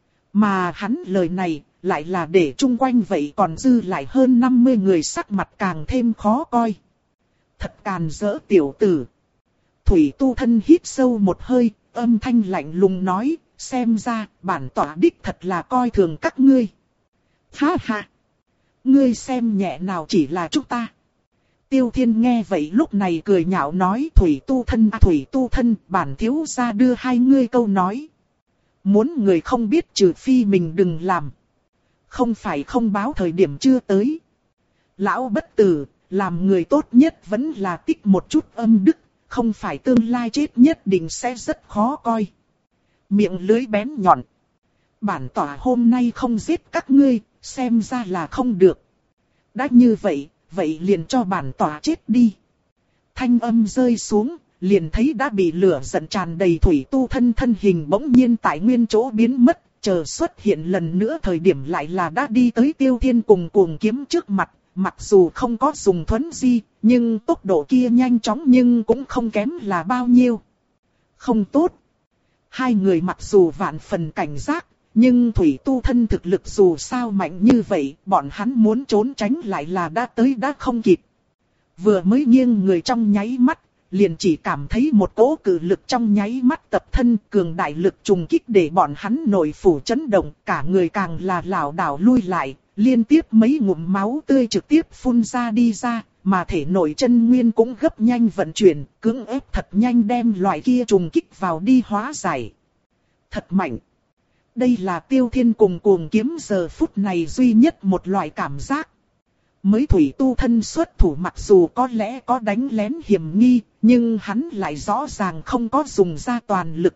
A: Mà hắn lời này, lại là để chung quanh vậy còn dư lại hơn năm mươi người sắc mặt càng thêm khó coi. Thật càn rỡ tiểu tử. Thủy tu thân hít sâu một hơi, âm thanh lạnh lùng nói, xem ra bản tỏa đích thật là coi thường các ngươi. Ha ha! Ngươi xem nhẹ nào chỉ là chúng ta. Tiêu Thiên nghe vậy lúc này cười nhạo nói, thủy tu thân à, thủy tu thân, bản thiếu gia đưa hai ngươi câu nói. Muốn người không biết trừ phi mình đừng làm. Không phải không báo thời điểm chưa tới. Lão bất tử, làm người tốt nhất vẫn là tích một chút âm đức, không phải tương lai chết nhất định sẽ rất khó coi. Miệng lưới bén nhọn. Bản tỏa hôm nay không giết các ngươi, xem ra là không được. Đã như vậy, vậy liền cho bản tỏa chết đi. Thanh âm rơi xuống, liền thấy đã bị lửa giận tràn đầy thủy tu thân thân hình bỗng nhiên tại nguyên chỗ biến mất, chờ xuất hiện lần nữa thời điểm lại là đã đi tới Tiêu Thiên cùng cuồng kiếm trước mặt. Mặc dù không có dùng thuấn di, nhưng tốc độ kia nhanh chóng nhưng cũng không kém là bao nhiêu. Không tốt. Hai người mặc dù vạn phần cảnh giác, nhưng thủy tu thân thực lực dù sao mạnh như vậy, bọn hắn muốn trốn tránh lại là đã tới đã không kịp. Vừa mới nghiêng người trong nháy mắt, liền chỉ cảm thấy một cỗ cự lực trong nháy mắt tập thân, cường đại lực trùng kích để bọn hắn nội phủ chấn động, cả người càng là lảo đảo lui lại. Liên tiếp mấy ngụm máu tươi trực tiếp phun ra đi ra, mà thể nội chân nguyên cũng gấp nhanh vận chuyển, cưỡng ép thật nhanh đem loại kia trùng kích vào đi hóa giải. Thật mạnh. Đây là Tiêu Thiên cùng cuồng kiếm giờ phút này duy nhất một loại cảm giác. Mới thủy tu thân xuất thủ mặc dù có lẽ có đánh lén hiểm nghi, nhưng hắn lại rõ ràng không có dùng ra toàn lực.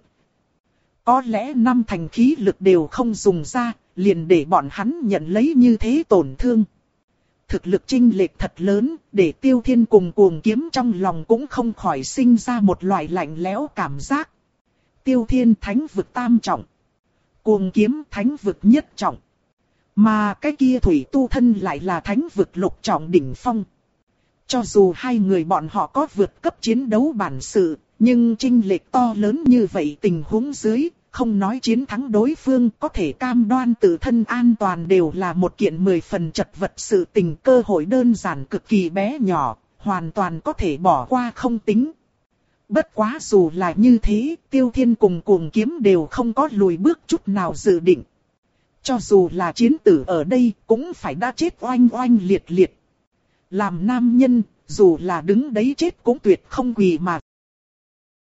A: Có lẽ năm thành khí lực đều không dùng ra, liền để bọn hắn nhận lấy như thế tổn thương. thực lực chênh lệch thật lớn, để Tiêu Thiên cùng Cuồng Kiếm trong lòng cũng không khỏi sinh ra một loại lạnh lẽo cảm giác. Tiêu Thiên thánh vực tam trọng, Cuồng Kiếm thánh vực nhất trọng, mà cái kia Thủy Tu Thân lại là thánh vực lục trọng đỉnh phong. Cho dù hai người bọn họ có vượt cấp chiến đấu bản sự, nhưng chênh lệch to lớn như vậy tình huống dưới, không nói chiến thắng đối phương, có thể cam đoan tự thân an toàn đều là một kiện mười phần chật vật sự tình, cơ hội đơn giản cực kỳ bé nhỏ, hoàn toàn có thể bỏ qua không tính. Bất quá dù là như thế, Tiêu Thiên cùng Cuồng Kiếm đều không có lùi bước chút nào dự định. Cho dù là chiến tử ở đây, cũng phải đã chết oanh oanh liệt liệt. Làm nam nhân, dù là đứng đấy chết cũng tuyệt không quỳ mà